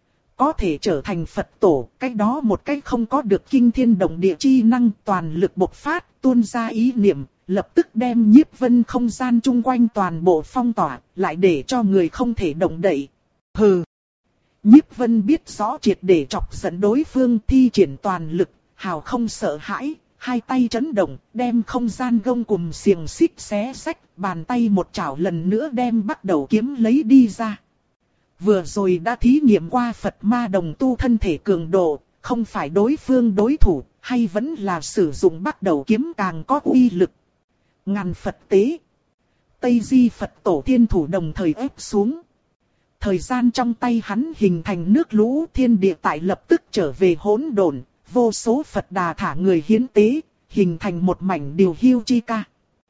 Có thể trở thành Phật tổ, cái đó một cái không có được kinh thiên động địa chi năng, toàn lực bộc phát, tuôn ra ý niệm. Lập tức đem Nhiếp Vân không gian chung quanh toàn bộ phong tỏa, lại để cho người không thể động đậy. Hừ! Nhiếp Vân biết rõ triệt để chọc giận đối phương, thi triển toàn lực, hào không sợ hãi, hai tay chấn động, đem không gian gông cùm xiềng xích xé xách, bàn tay một chảo lần nữa đem bắt đầu kiếm lấy đi ra. Vừa rồi đã thí nghiệm qua Phật ma đồng tu thân thể cường độ, không phải đối phương đối thủ, hay vẫn là sử dụng bắt đầu kiếm càng có uy lực. Ngàn Phật tế. Tây Di Phật tổ thiên thủ đồng thời ép xuống. Thời gian trong tay hắn hình thành nước lũ, thiên địa tại lập tức trở về hỗn độn, vô số Phật Đà thả người hiến tế, hình thành một mảnh điều hiu chi ca.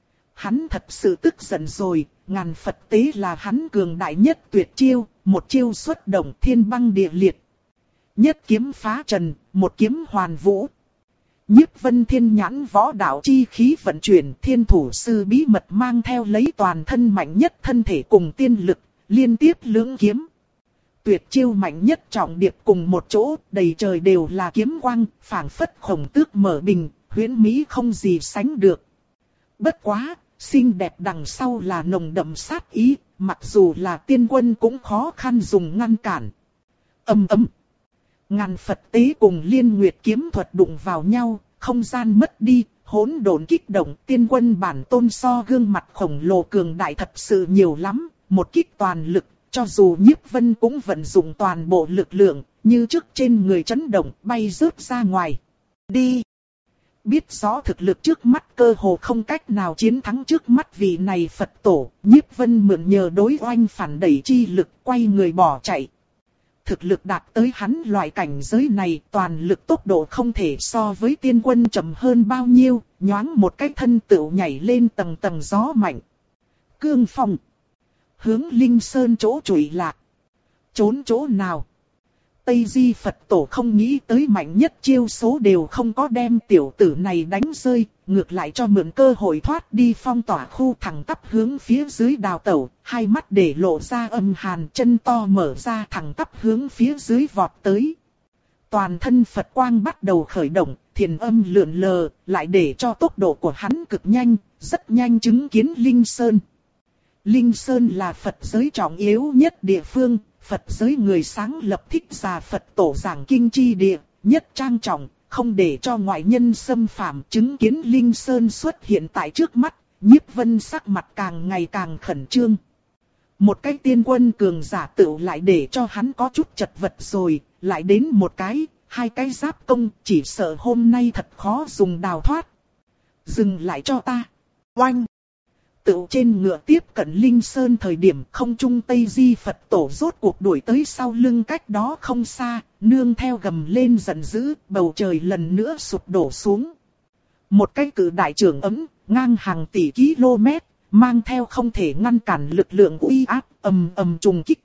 Hắn thật sự tức giận rồi, ngàn Phật tế là hắn cường đại nhất tuyệt chiêu, một chiêu xuất động thiên băng địa liệt. Nhất kiếm phá trần, một kiếm hoàn vũ. Nhiếp Vân thiên nhãn võ đạo chi khí vận chuyển, thiên thủ sư bí mật mang theo lấy toàn thân mạnh nhất thân thể cùng tiên lực, liên tiếp lưỡng kiếm. Tuyệt chiêu mạnh nhất trọng điệp cùng một chỗ, đầy trời đều là kiếm quang, phảng phất khổng tước mở bình, huyễn mỹ không gì sánh được. Bất quá, xinh đẹp đằng sau là nồng đậm sát ý, mặc dù là tiên quân cũng khó khăn dùng ngăn cản. Ầm ầm. Ngàn Phật tế cùng Liên Nguyệt kiếm thuật đụng vào nhau, không gian mất đi, hỗn độn kích động, tiên quân bản tôn so gương mặt khổng lồ cường đại thật sự nhiều lắm, một kích toàn lực, cho dù Nhiếp Vân cũng vận dụng toàn bộ lực lượng, như trước trên người chấn động, bay rớt ra ngoài. Đi! Biết rõ thực lực trước mắt cơ hồ không cách nào chiến thắng trước mắt vị này Phật tổ, Nhiếp Vân mượn nhờ đối oanh phản đẩy chi lực, quay người bỏ chạy. Thực lực đạt tới hắn loại cảnh giới này, toàn lực tốc độ không thể so với tiên quân chậm hơn bao nhiêu, nhoáng một cái thân tựu nhảy lên tầng tầng gió mạnh. Cương phong. Hướng Linh Sơn chỗ trụy lạc. Trốn chỗ nào? Tây Di Phật tổ không nghĩ tới mạnh nhất chiêu số đều không có đem tiểu tử này đánh rơi, ngược lại cho mượn cơ hội thoát đi phong tỏa khu, thẳng tắp hướng phía dưới đào tẩu, hai mắt để lộ ra âm hàn, chân to mở ra thẳng tắp hướng phía dưới vọt tới. Toàn thân Phật quang bắt đầu khởi động, thiền âm lượn lờ, lại để cho tốc độ của hắn cực nhanh, rất nhanh chứng kiến Linh Sơn. Linh Sơn là Phật giới trọng yếu nhất địa phương, Phật giới người sáng lập thích già Phật tổ giảng kinh chi địa, nhất trang trọng, không để cho ngoại nhân xâm phạm. Chứng kiến Linh Sơn xuất hiện tại trước mắt, Nhiếp Vân sắc mặt càng ngày càng khẩn trương. Một cái tiên quân cường giả tựu lại để cho hắn có chút chật vật rồi, lại đến một cái, hai cái giáp công, chỉ sợ hôm nay thật khó dùng đào thoát. Dừng lại cho ta. Oanh! Tựu trên ngựa tiếp cận Linh Sơn thời điểm không trung Tây Di Phật Tổ rốt cuộc đuổi tới sau lưng cách đó không xa, nương theo gầm lên giận dữ, bầu trời lần nữa sụp đổ xuống. Một cái cự đại trưởng ấm, ngang hàng tỷ km, mang theo không thể ngăn cản lực lượng uy áp, ầm ầm trùng kích.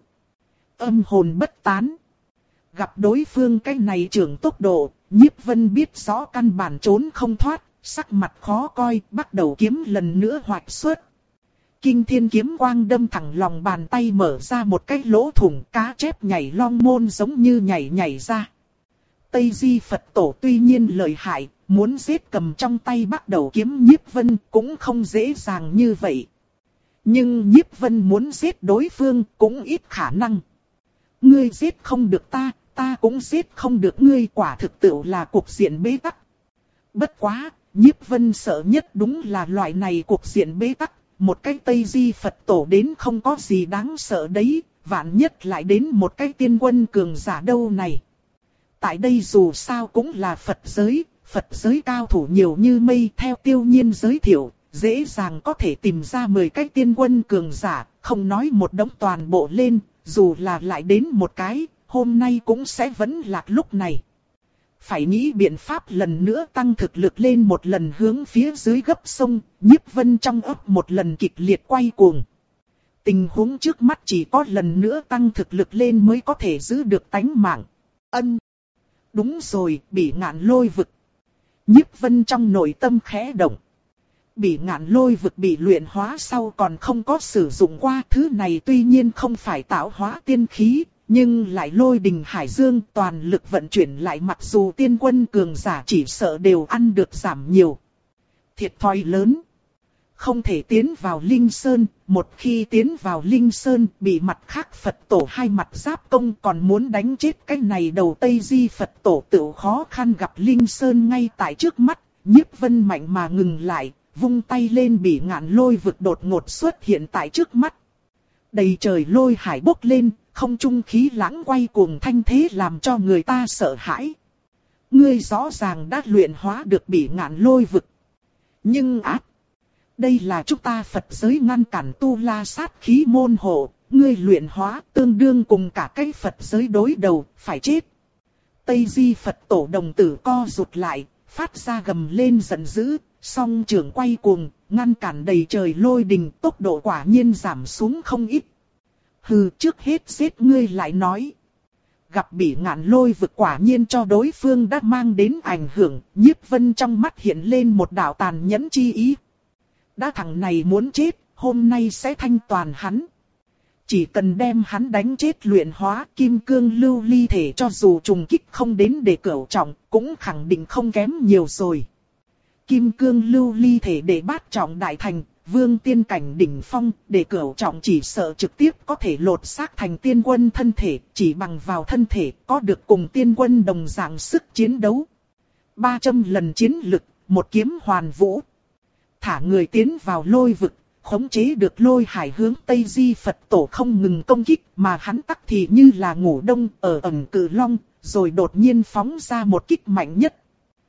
Âm hồn bất tán. Gặp đối phương cái này trưởng tốc độ, Nhiếp Vân biết rõ căn bản trốn không thoát, sắc mặt khó coi, bắt đầu kiếm lần nữa hoạch xuất. Kinh thiên kiếm quang đâm thẳng lòng bàn tay, mở ra một cái lỗ thủng, cá chép nhảy long môn giống như nhảy nhảy ra. Tây Di Phật Tổ tuy nhiên lợi hại, muốn giết cầm trong tay bắt đầu kiếm Nhiếp Vân cũng không dễ dàng như vậy. Nhưng Nhiếp Vân muốn giết đối phương cũng ít khả năng. Ngươi giết không được ta, ta cũng giết không được ngươi, quả thực tự là cục diện bế tắc. Bất quá, Nhiếp Vân sợ nhất đúng là loại này cục diện bế tắc. Một cái Tây Di Phật Tổ đến không có gì đáng sợ đấy, vạn nhất lại đến một cái tiên quân cường giả đâu này. Tại đây dù sao cũng là Phật giới, Phật giới cao thủ nhiều như mây, theo Tiêu Nhiên giới thiệu, dễ dàng có thể tìm ra mười cái tiên quân cường giả, không nói một đống toàn bộ lên, dù là lại đến một cái, hôm nay cũng sẽ vẫn lạc lúc này. Phải nghĩ biện pháp lần nữa tăng thực lực lên một lần hướng phía dưới gấp sông, Nhiếp Vân trong ấp một lần kịch liệt quay cuồng. Tình huống trước mắt chỉ có lần nữa tăng thực lực lên mới có thể giữ được tánh mạng. Ân. Đúng rồi, Bỉ Ngạn Lôi Vực. Nhiếp Vân trong nội tâm khẽ động. Bỉ Ngạn Lôi Vực bị luyện hóa sau còn không có sử dụng qua, thứ này tuy nhiên không phải tạo hóa tiên khí, nhưng lại lôi đình hải dương, toàn lực vận chuyển lại, mặc dù tiên quân cường giả chỉ sợ đều ăn được giảm nhiều. Thiệt thòi lớn. Không thể tiến vào Linh Sơn, một khi tiến vào Linh Sơn bị mặt khác Phật Tổ hai mặt giáp công, còn muốn đánh chết cái này đầu Tây Di Phật Tổ tự khó khăn. Gặp Linh Sơn ngay tại trước mắt, Nhiếp Vân mạnh mà ngừng lại, vung tay lên, Bỉ Ngạn Lôi Vực đột ngột xuất hiện tại trước mắt. Đầy trời lôi hải bốc lên, không trung khí lãng quay cuồng, thanh thế làm cho người ta sợ hãi. Ngươi rõ ràng đã luyện hóa được Bỉ Ngạn Lôi Vực. Nhưng ác, đây là chúng ta Phật giới ngăn cản tu la sát khí môn hộ, ngươi luyện hóa tương đương cùng cả cái Phật giới đối đầu, phải chết. Tây Di Phật Tổ đồng tử co rụt lại, phát ra gầm lên giận dữ, song trường quay cuồng, ngăn cản đầy trời lôi đình, tốc độ quả nhiên giảm xuống không ít. Hừ, trước hết giết ngươi lại nói. Gặp Bỉ Ngạn Lôi Vực quả nhiên cho đối phương đã mang đến ảnh hưởng, Nhiếp Vân trong mắt hiện lên một đạo tàn nhẫn chi ý. Đã thằng này muốn chết, hôm nay sẽ thanh toàn hắn. Chỉ cần đem hắn đánh chết luyện hóa kim cương lưu ly thể, cho dù trùng kích không đến để cửu trọng, cũng khẳng định không kém nhiều rồi. Kim cương lưu ly thể để bát trọng đại thành, vương tiên cảnh đỉnh phong, để cửu trọng chỉ sợ trực tiếp có thể lột xác thành tiên quân thân thể, chỉ bằng vào thân thể có được cùng tiên quân đồng dạng sức chiến đấu. ba trăm lần chiến lực, một kiếm hoàn vũ. Thả người tiến vào lôi vực, khống chế được lôi hải hướng Tây Di Phật Tổ không ngừng công kích, mà hắn tắc thì như là ngủ đông ở ẩn cự long, rồi đột nhiên phóng ra một kích mạnh nhất.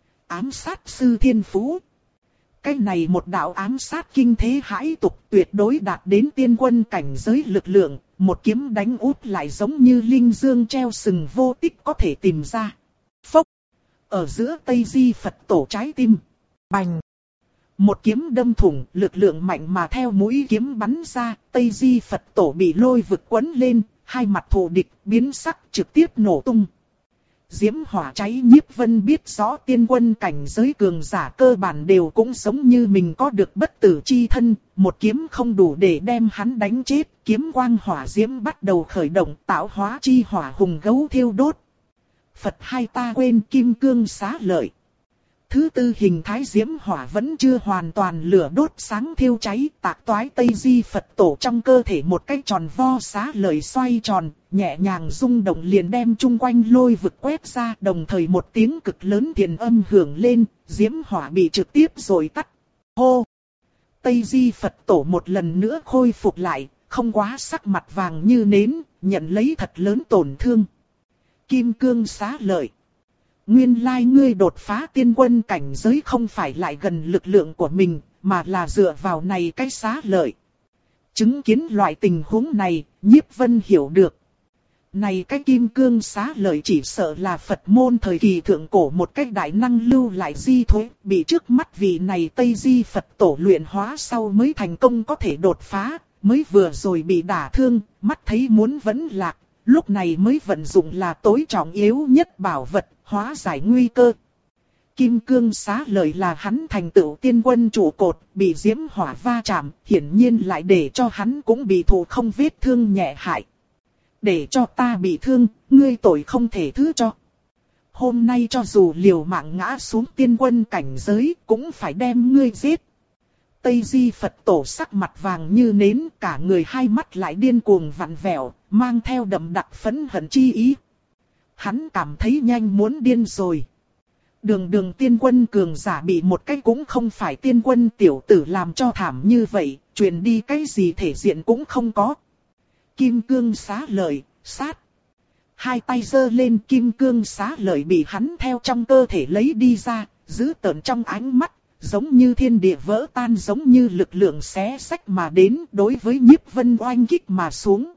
Ám sát sư thiên phú. Cái này một đạo ám sát kinh thế hãi tục, tuyệt đối đạt đến tiên quân cảnh giới lực lượng, một kiếm đánh úp lại giống như linh dương treo sừng vô tích có thể tìm ra. Phốc! Ở giữa Tây Di Phật Tổ trái tim. Bành! Một kiếm đâm thủng, lực lượng mạnh mà theo mũi kiếm bắn ra, Tây Di Phật Tổ bị lôi vực quấn lên, hai mặt thù địch biến sắc trực tiếp nổ tung. Diễm hỏa cháy, Nhiếp Vân biết rõ tiên quân cảnh giới cường giả cơ bản đều cũng giống như mình có được bất tử chi thân, một kiếm không đủ để đem hắn đánh chết, kiếm quang hỏa diễm bắt đầu khởi động, tạo hóa chi hỏa hùng gấu thiêu đốt. Phật hai ta quên kim cương xá lợi. Thứ tư hình thái diễm hỏa vẫn chưa hoàn toàn lửa đốt sáng thiêu cháy, tạc toái Tây Di Phật Tổ trong cơ thể một cái tròn vo xá lợi xoay tròn, nhẹ nhàng rung động liền đem chung quanh lôi vực quét ra, đồng thời một tiếng cực lớn tiền âm hưởng lên, diễm hỏa bị trực tiếp rồi tắt. Hô! Tây Di Phật Tổ một lần nữa khôi phục lại, không quá sắc mặt vàng như nến, nhận lấy thật lớn tổn thương. Kim cương xá lợi. Nguyên lai ngươi đột phá tiên quân cảnh giới không phải lại gần lực lượng của mình, mà là dựa vào này cái xá lợi. Chứng kiến loại tình huống này, Nhiếp Vân hiểu được. Này cái kim cương xá lợi chỉ sợ là Phật môn thời kỳ thượng cổ một cách đại năng lưu lại di thối, bị trước mắt vị này Tây Di Phật tổ luyện hóa sau mới thành công có thể đột phá, mới vừa rồi bị đả thương, mắt thấy muốn vẫn lạc, lúc này mới vận dụng là tối trọng yếu nhất bảo vật, hóa giải nguy cơ. Kim cương xá lợi là hắn thành tựu tiên quân trụ cột, bị diễm hỏa va chạm, hiển nhiên lại để cho hắn cũng bị thụ không vết thương nhẹ hại. Để cho ta bị thương, ngươi tội không thể thứ cho. Hôm nay cho dù liều mạng ngã xuống tiên quân cảnh giới, cũng phải đem ngươi giết. Tây Di Phật tổ sắc mặt vàng như nến, cả người hai mắt lại điên cuồng vặn vẹo, mang theo đậm đặc phẫn hận chi ý. Hắn cảm thấy nhanh muốn điên rồi. Đường đường tiên quân cường giả bị một cái cũng không phải tiên quân tiểu tử làm cho thảm như vậy, truyền đi cái gì thể diện cũng không có. Kim cương xá lợi, sát. Hai tay giơ lên, kim cương xá lợi bị hắn theo trong cơ thể lấy đi ra, giữ tợn trong ánh mắt, giống như thiên địa vỡ tan, giống như lực lượng xé xách mà đến, đối với Nhiếp Vân oanh kích mà xuống.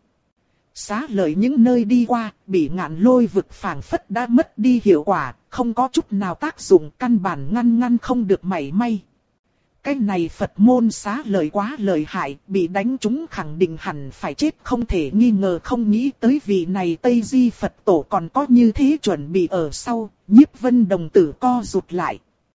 Xá lợi những nơi đi qua, bị ngạn lôi vực phảng phất đã mất đi hiệu quả, không có chút nào tác dụng, căn bản ngăn ngăn không được mảy may. Cái này Phật môn xá lợi quá lợi hại, bị đánh trúng khẳng định hẳn phải chết không thể nghi ngờ, không nghĩ tới vị này Tây Di Phật tổ còn có như thế chuẩn bị ở sau, Nhiếp Vân đồng tử co rụt lại.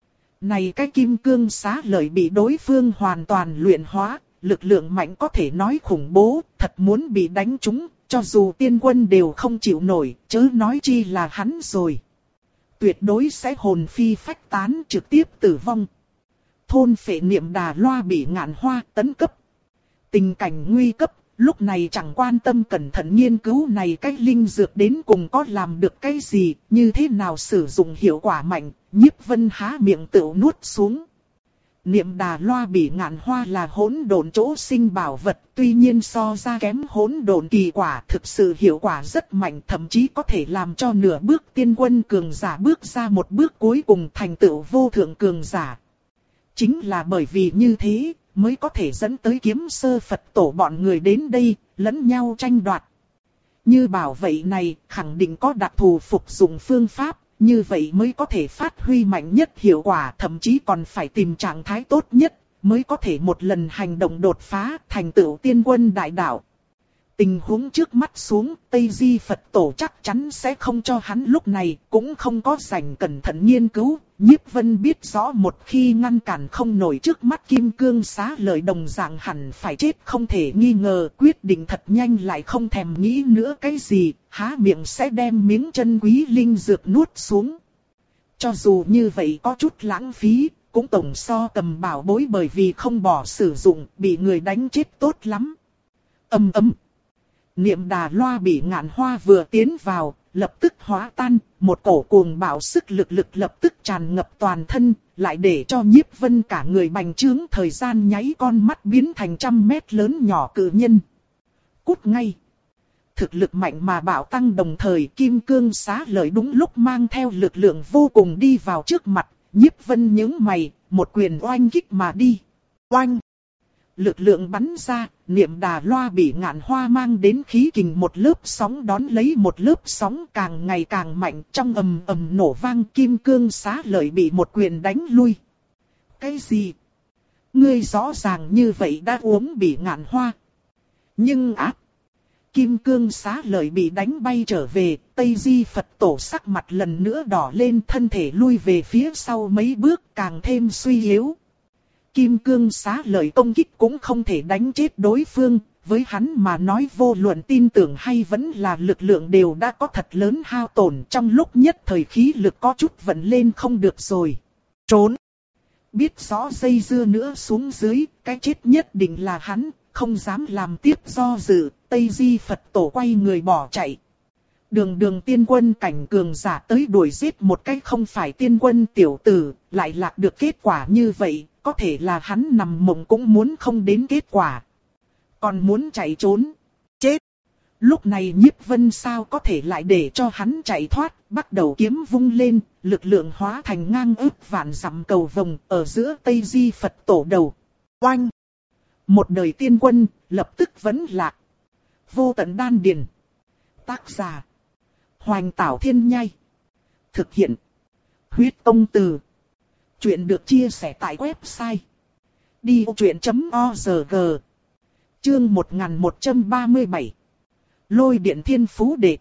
Này cái kim cương xá lợi bị đối phương hoàn toàn luyện hóa, lực lượng mạnh có thể nói khủng bố, thật muốn bị đánh trúng, cho dù tiên quân đều không chịu nổi, chớ nói chi là hắn rồi. Tuyệt đối sẽ hồn phi phách tán, trực tiếp tử vong. Thôn phệ niệm đà loa bị ngạn hoa tấn cấp. Tình cảnh nguy cấp, lúc này chẳng quan tâm cẩn thận nghiên cứu này cái linh dược đến cùng có làm được cái gì, như thế nào sử dụng hiệu quả mạnh, Nhiếp Vân há miệng tự nuốt xuống. Niệm đà loa bị ngạn hoa là hỗn độn chỗ sinh bảo vật, tuy nhiên so ra kém hỗn độn kỳ quả, thực sự hiệu quả rất mạnh, thậm chí có thể làm cho nửa bước tiên quân cường giả bước ra một bước cuối cùng thành tựu vô thượng cường giả. Chính là bởi vì như thế, mới có thể dẫn tới kiếm sơ Phật tổ bọn người đến đây, lẫn nhau tranh đoạt. Như bảo vậy này, khẳng định có đặc thù phục dụng phương pháp, như vậy mới có thể phát huy mạnh nhất hiệu quả, thậm chí còn phải tìm trạng thái tốt nhất, mới có thể một lần hành động đột phá, thành tựu tiên quân đại đạo. Tình huống trước mắt xuống, Tây Di Phật tổ chắc chắn sẽ không cho hắn lúc này, cũng không có rảnh cẩn thận nghiên cứu. Nhiếp Vân biết rõ một khi ngăn cản không nổi trước mắt kim cương xá lợi đồng dạng hẳn phải chết không thể nghi ngờ, quyết định thật nhanh lại không thèm nghĩ nữa cái gì, há miệng sẽ đem miếng chân quý linh dược nuốt xuống. Cho dù như vậy có chút lãng phí, cũng tổng so cầm bảo bối bởi vì không bỏ sử dụng, bị người đánh chết tốt lắm. Ầm ầm. Niệm đà loa bị ngạn hoa vừa tiến vào, lập tức hóa tan, một cổ cuồng bạo sức lực lực lập tức tràn ngập toàn thân, lại để cho Nhiếp Vân cả người bành trướng, thời gian nháy con mắt biến thành trăm mét lớn nhỏ cự nhân. Cút ngay! Thực lực mạnh mà bạo tăng đồng thời, kim cương xá lợi đúng lúc mang theo lực lượng vô cùng đi vào trước mặt, Nhiếp Vân nhướng mày, một quyền oanh kích mà đi. Oanh! Lực lượng bắn ra, niệm đà loa bị ngạn hoa mang đến khí kình một lớp sóng đón lấy một lớp sóng càng ngày càng mạnh, trong ầm ầm nổ vang, kim cương xá lợi bị một quyền đánh lui. Cái gì? Ngươi rõ ràng như vậy đã uống bị ngạn hoa. Nhưng ác! Kim cương xá lợi bị đánh bay trở về, Tây Di Phật tổ sắc mặt lần nữa đỏ lên, thân thể lui về phía sau mấy bước càng thêm suy yếu. Kim cương xá lợi công kích cũng không thể đánh chết đối phương, với hắn mà nói vô luận tin tưởng hay vẫn là lực lượng đều đã có thật lớn hao tổn, trong lúc nhất thời khí lực có chút vận lên không được rồi. Trốn! Biết rõ dây dưa nữa xuống dưới, cái chết nhất định là hắn, không dám làm tiếp do dự, Tây Di Phật tổ quay người bỏ chạy. Đường đường tiên quân cảnh cường giả tới đuổi giết một cách không phải tiên quân tiểu tử, lại lạc được kết quả như vậy, có thể là hắn nằm mộng cũng muốn không đến kết quả. Còn muốn chạy trốn, chết. Lúc này Nhiếp Vân sao có thể lại để cho hắn chạy thoát, bắt đầu kiếm vung lên, lực lượng hóa thành ngang ức vạn dặm cầu vồng ở giữa Tây Di Phật tổ đầu. Oanh! Một đời tiên quân, lập tức vẫn lạc. Vô tận đan điền. Tác giả. Hoành Tảo Thiên Nhai. Thực hiện. Huyết Tông Từ. Chuyện được chia sẻ tại website đi ô chuyện chấm org. Chương một nghìn một trăm ba mươi bảy. Lôi điện thiên phú đệ.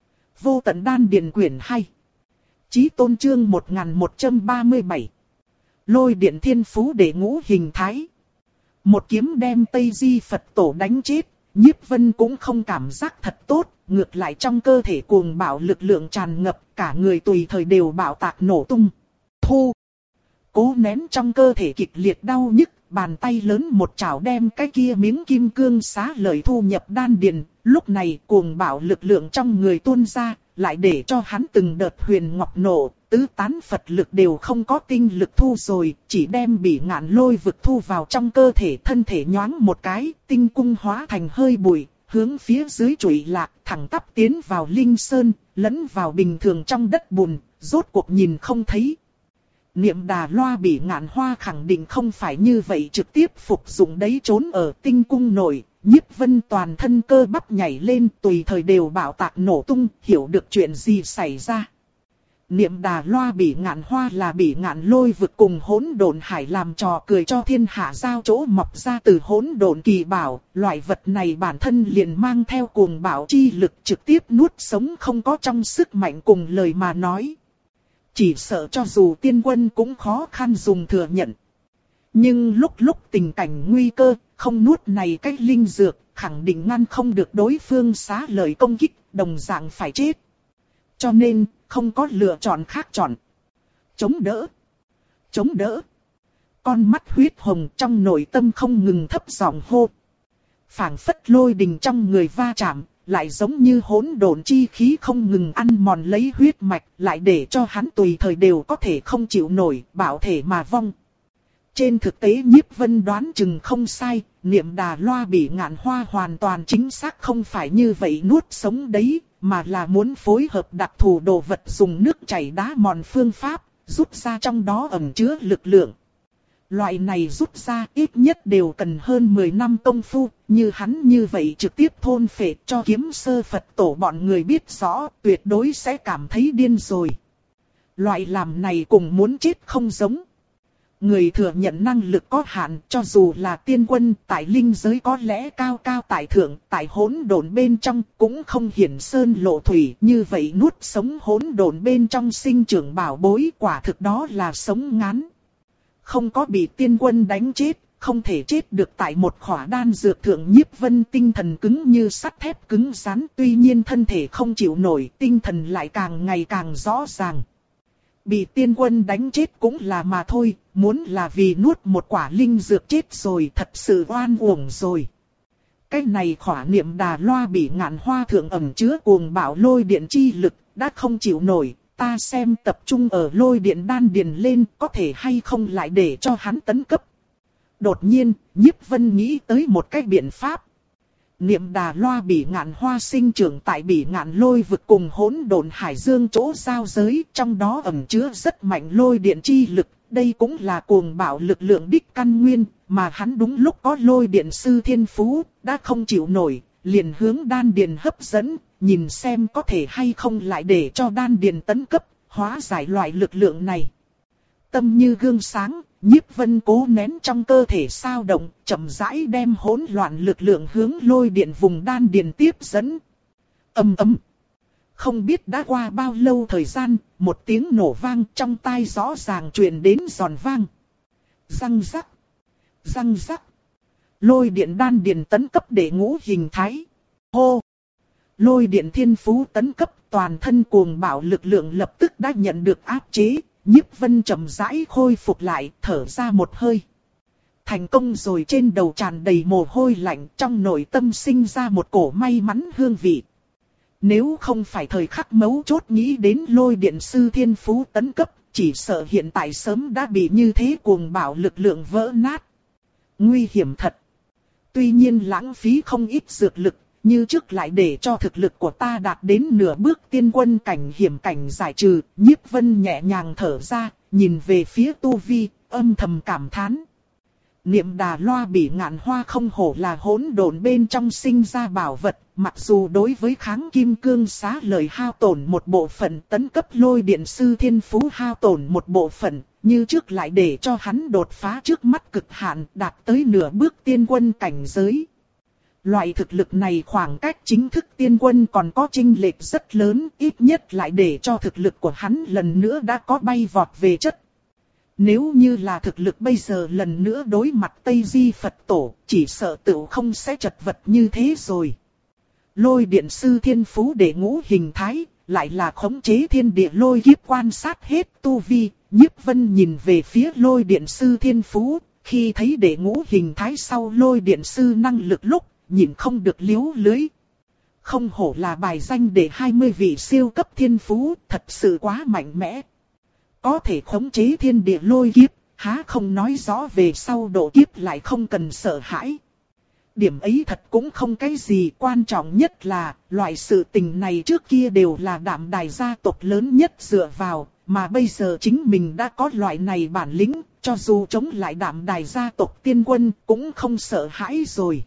Vô tận đan điền quyển hai. Chí tôn chương một nghìn một trăm ba mươi bảy. Lôi điện thiên phú đệ ngũ hình thái. Một kiếm đem Tây Di Phật Tổ đánh chết, Nhiếp Vân cũng không cảm giác thật tốt, ngược lại trong cơ thể cuồng bạo lực lượng tràn ngập, cả người tùy thời đều bạo tạc nổ tung. Thu! Cố nén trong cơ thể kịch liệt đau nhức, bàn tay lớn một chảo đem cái kia miếng kim cương xá lợi thu nhập đan điền, lúc này cuồng bạo lực lượng trong người tuôn ra, lại để cho hắn từng đợt huyền ngọc nổ, tứ tán Phật lực đều không có tinh lực thu rồi, chỉ đem Bỉ Ngạn Lôi vực thu vào trong cơ thể, thân thể nhoáng một cái, tinh cung hóa thành hơi bụi, hướng phía dưới trụy lạc, thẳng tắp tiến vào linh sơn, lẫn vào bình thường trong đất bùn, rốt cuộc nhìn không thấy. Niệm Đà Loa Bỉ Ngạn Hoa khẳng định không phải như vậy trực tiếp phục dụng đấy, trốn ở tinh cung nội. Nhiếp Vân toàn thân cơ bắp nhảy lên, tùy thời đều bạo tạc nổ tung, hiểu được chuyện gì xảy ra. Niệm Đà Loa Bỉ Ngạn Hoa là Bỉ Ngạn Lôi vực cùng Hỗn Độn Hải làm trò cười cho thiên hạ giao chỗ mọc ra từ Hỗn Độn Kỳ Bảo, loại vật này bản thân liền mang theo cuồng bạo chi lực, trực tiếp nuốt sống không có trong sức mạnh cùng lời mà nói. Chỉ sợ cho dù tiên quân cũng khó khăn dùng thừa nhận. Nhưng lúc lúc tình cảnh nguy cơ, không nuốt này cái linh dược, khẳng định ngăn không được đối phương xá lợi công kích, đồng dạng phải chết. Cho nên, không có lựa chọn khác chọn. Chống đỡ. Chống đỡ. Con mắt huyết hồng trong nội tâm không ngừng thấp giọng hô. Phảng phất lôi đình trong người va chạm, lại giống như hỗn độn chi khí không ngừng ăn mòn lấy huyết mạch, lại để cho hắn tùy thời đều có thể không chịu nổi, bạo thể mà vong. Trên thực tế Nhiếp Vân đoán chừng không sai, Niệm Đà Loa Bỉ Ngạn Hoa hoàn toàn chính xác không phải như vậy nuốt sống đấy, mà là muốn phối hợp đặc thù đồ vật dùng nước chảy đá mòn phương pháp, rút ra trong đó ẩn chứa lực lượng. Loại này rút ra ít nhất đều cần hơn mười năm công phu, như hắn như vậy trực tiếp thôn phệ cho Kiếm Sơ Phật Tổ bọn người biết rõ, tuyệt đối sẽ cảm thấy điên rồi. Loại làm này cùng muốn chết không giống. Người thừa nhận năng lực có hạn, cho dù là tiên quân tại linh giới có lẽ cao cao tại thượng, tại hỗn độn bên trong cũng không hiển sơn lộ thủy, như vậy nuốt sống hỗn độn bên trong sinh trưởng bảo bối, quả thực đó là sống ngắn. Không có bị tiên quân đánh chết, không thể chết được tại một khỏa đan dược thượng. Nhiếp Vân tinh thần cứng như sắt thép cứng rắn, tuy nhiên thân thể không chịu nổi, tinh thần lại càng ngày càng rõ ràng. Bị tiên quân đánh chết cũng là mà thôi, muốn là vì nuốt một quả linh dược chết rồi, thật sự oan uổng rồi. Cái này khỏa Niệm Đà Loa Bỉ Ngạn Hoa thượng ẩn chứa cuồng bạo lôi điện chi lực, đã không chịu nổi, ta xem tập trung ở lôi điện đan điền lên, có thể hay không lại để cho hắn tấn cấp. Đột nhiên, Nhiếp Vân nghĩ tới một cái biện pháp. Niệm Đà Loa Bỉ Ngạn Hoa sinh trưởng tại Bỉ Ngạn Lôi vực cùng Hỗn Độn Hải Dương chỗ giao giới, trong đó ẩn chứa rất mạnh lôi điện chi lực, đây cũng là cuồng bạo lực lượng đích căn nguyên, mà hắn đúng lúc có lôi điện sư thiên phú, đã không chịu nổi, liền hướng đan điền hấp dẫn, nhìn xem có thể hay không lại để cho đan điền tấn cấp, hóa giải loại lực lượng này. Tâm như gương sáng, Nhiếp Vân cố nén trong cơ thể sao động, chậm rãi đem hỗn loạn lực lượng hướng lôi điện vùng đan điền tiếp dẫn. Ầm ầm. Không biết đã qua bao lâu thời gian, một tiếng nổ vang trong tai rõ ràng truyền đến giòn vang. Răng rắc. Răng rắc. Lôi điện đan điền tấn cấp để ngũ hình thái. Hô. Lôi điện thiên phú tấn cấp, toàn thân cuồng bạo lực lượng lập tức đã nhận được áp chế. Nhiếp Vân chậm rãi khôi phục lại, thở ra một hơi. Thành công rồi, trên đầu tràn đầy mồ hôi lạnh, trong nội tâm sinh ra một cổ may mắn hương vị. Nếu không phải thời khắc mấu chốt nghĩ đến lôi điện sư thiên phú tấn cấp, chỉ sợ hiện tại sớm đã bị như thế cuồng bạo lực lượng vỡ nát. Nguy hiểm thật. Tuy nhiên lãng phí không ít dược lực, như trước lại để cho thực lực của ta đạt đến nửa bước tiên quân cảnh hiểm cảnh giải trừ. Nhiếp Vân nhẹ nhàng thở ra, nhìn về phía tu vi, âm thầm cảm thán. Niệm Đà Loa Bỉ Ngạn Hoa không hổ là hỗn độn bên trong sinh ra bảo vật, mặc dù đối với kháng kim cương xá lợi hao tổn một bộ phận, tấn cấp lôi điện sư thiên phú hao tổn một bộ phận, như trước lại để cho hắn đột phá trước mắt cực hạn, đạt tới nửa bước tiên quân cảnh giới. Loại thực lực này khoảng cách chính thức tiên quân còn có chênh lệch rất lớn, ít nhất lại để cho thực lực của hắn lần nữa đã có bay vọt về chất. Nếu như là thực lực bây giờ lần nữa đối mặt Tây Di Phật Tổ, chỉ sợ tựu không sẽ chật vật như thế rồi. Lôi điện sư thiên phú để ngũ hình thái, lại là khống chế thiên địa lôi kiếp quan sát hết tu vi. Nhiếp Vân nhìn về phía lôi điện sư thiên phú, khi thấy để ngũ hình thái sau lôi điện sư năng lực lúc, nhìn không được liếu lưới. Không hổ là bài danh để hai mươi vị siêu cấp thiên phú, thật sự quá mạnh mẽ. Có thể khống chế thiên địa lôi kiếp, há không nói rõ về sau độ kiếp lại không cần sợ hãi. Điểm ấy thật cũng không cái gì, quan trọng nhất là, loại sự tình này trước kia đều là Đạm Đài gia tộc lớn nhất dựa vào, mà bây giờ chính mình đã có loại này bản lĩnh, cho dù chống lại Đạm Đài gia tộc tiên quân cũng không sợ hãi rồi.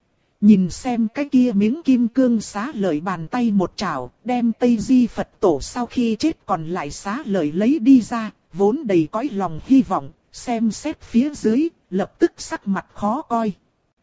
Nhìn xem cái kia miếng kim cương xá lợi bàn tay một chảo, đem Tây Di Phật Tổ sau khi chết còn lại xá lợi lấy đi ra, vốn đầy cõi lòng hy vọng, xem xét phía dưới, lập tức sắc mặt khó coi.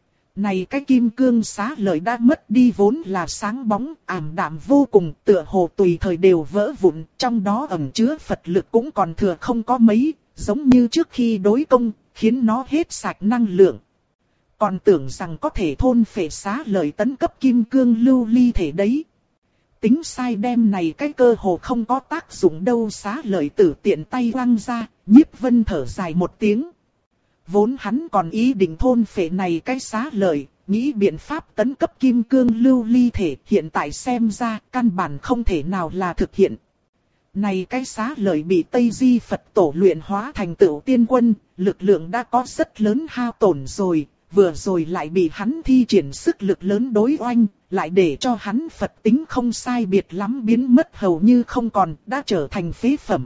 Này cái kim cương xá lợi đã mất đi vốn là sáng bóng, ảm đạm vô cùng, tựa hồ tùy thời đều vỡ vụn, trong đó ẩn chứa Phật lực cũng còn thừa không có mấy, giống như trước khi đối công, khiến nó hết sạch năng lượng. Còn tưởng rằng có thể thôn phệ xá lợi tấn cấp kim cương lưu ly thể đấy. Tính sai đem này cái cơ hồ không có tác dụng đâu xá lợi tử tiện tay quăng ra, Nhiếp Vân thở dài một tiếng. Vốn hắn còn ý định thôn phệ này cái xá lợi, nghĩ biện pháp tấn cấp kim cương lưu ly thể, hiện tại xem ra căn bản không thể nào là thực hiện. Này cái xá lợi bị Tây Di Phật Tổ luyện hóa thành tựu tiên quân, lực lượng đã có rất lớn hao tổn rồi. Vừa rồi lại bị hắn thi triển sức lực lớn đối oanh, lại để cho hắn Phật tính không sai biệt lắm biến mất hầu như không còn, đã trở thành phế phẩm.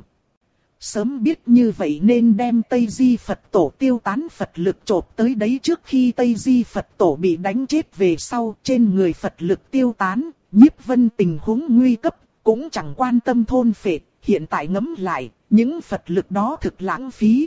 Sớm biết như vậy nên đem Tây Di Phật Tổ tiêu tán Phật lực chộp tới đấy trước khi Tây Di Phật Tổ bị đánh chết về sau, trên người Phật lực tiêu tán, Nhiếp Vân tình huống nguy cấp, cũng chẳng quan tâm thôn phệ, hiện tại ngẫm lại, những Phật lực đó thực lãng phí.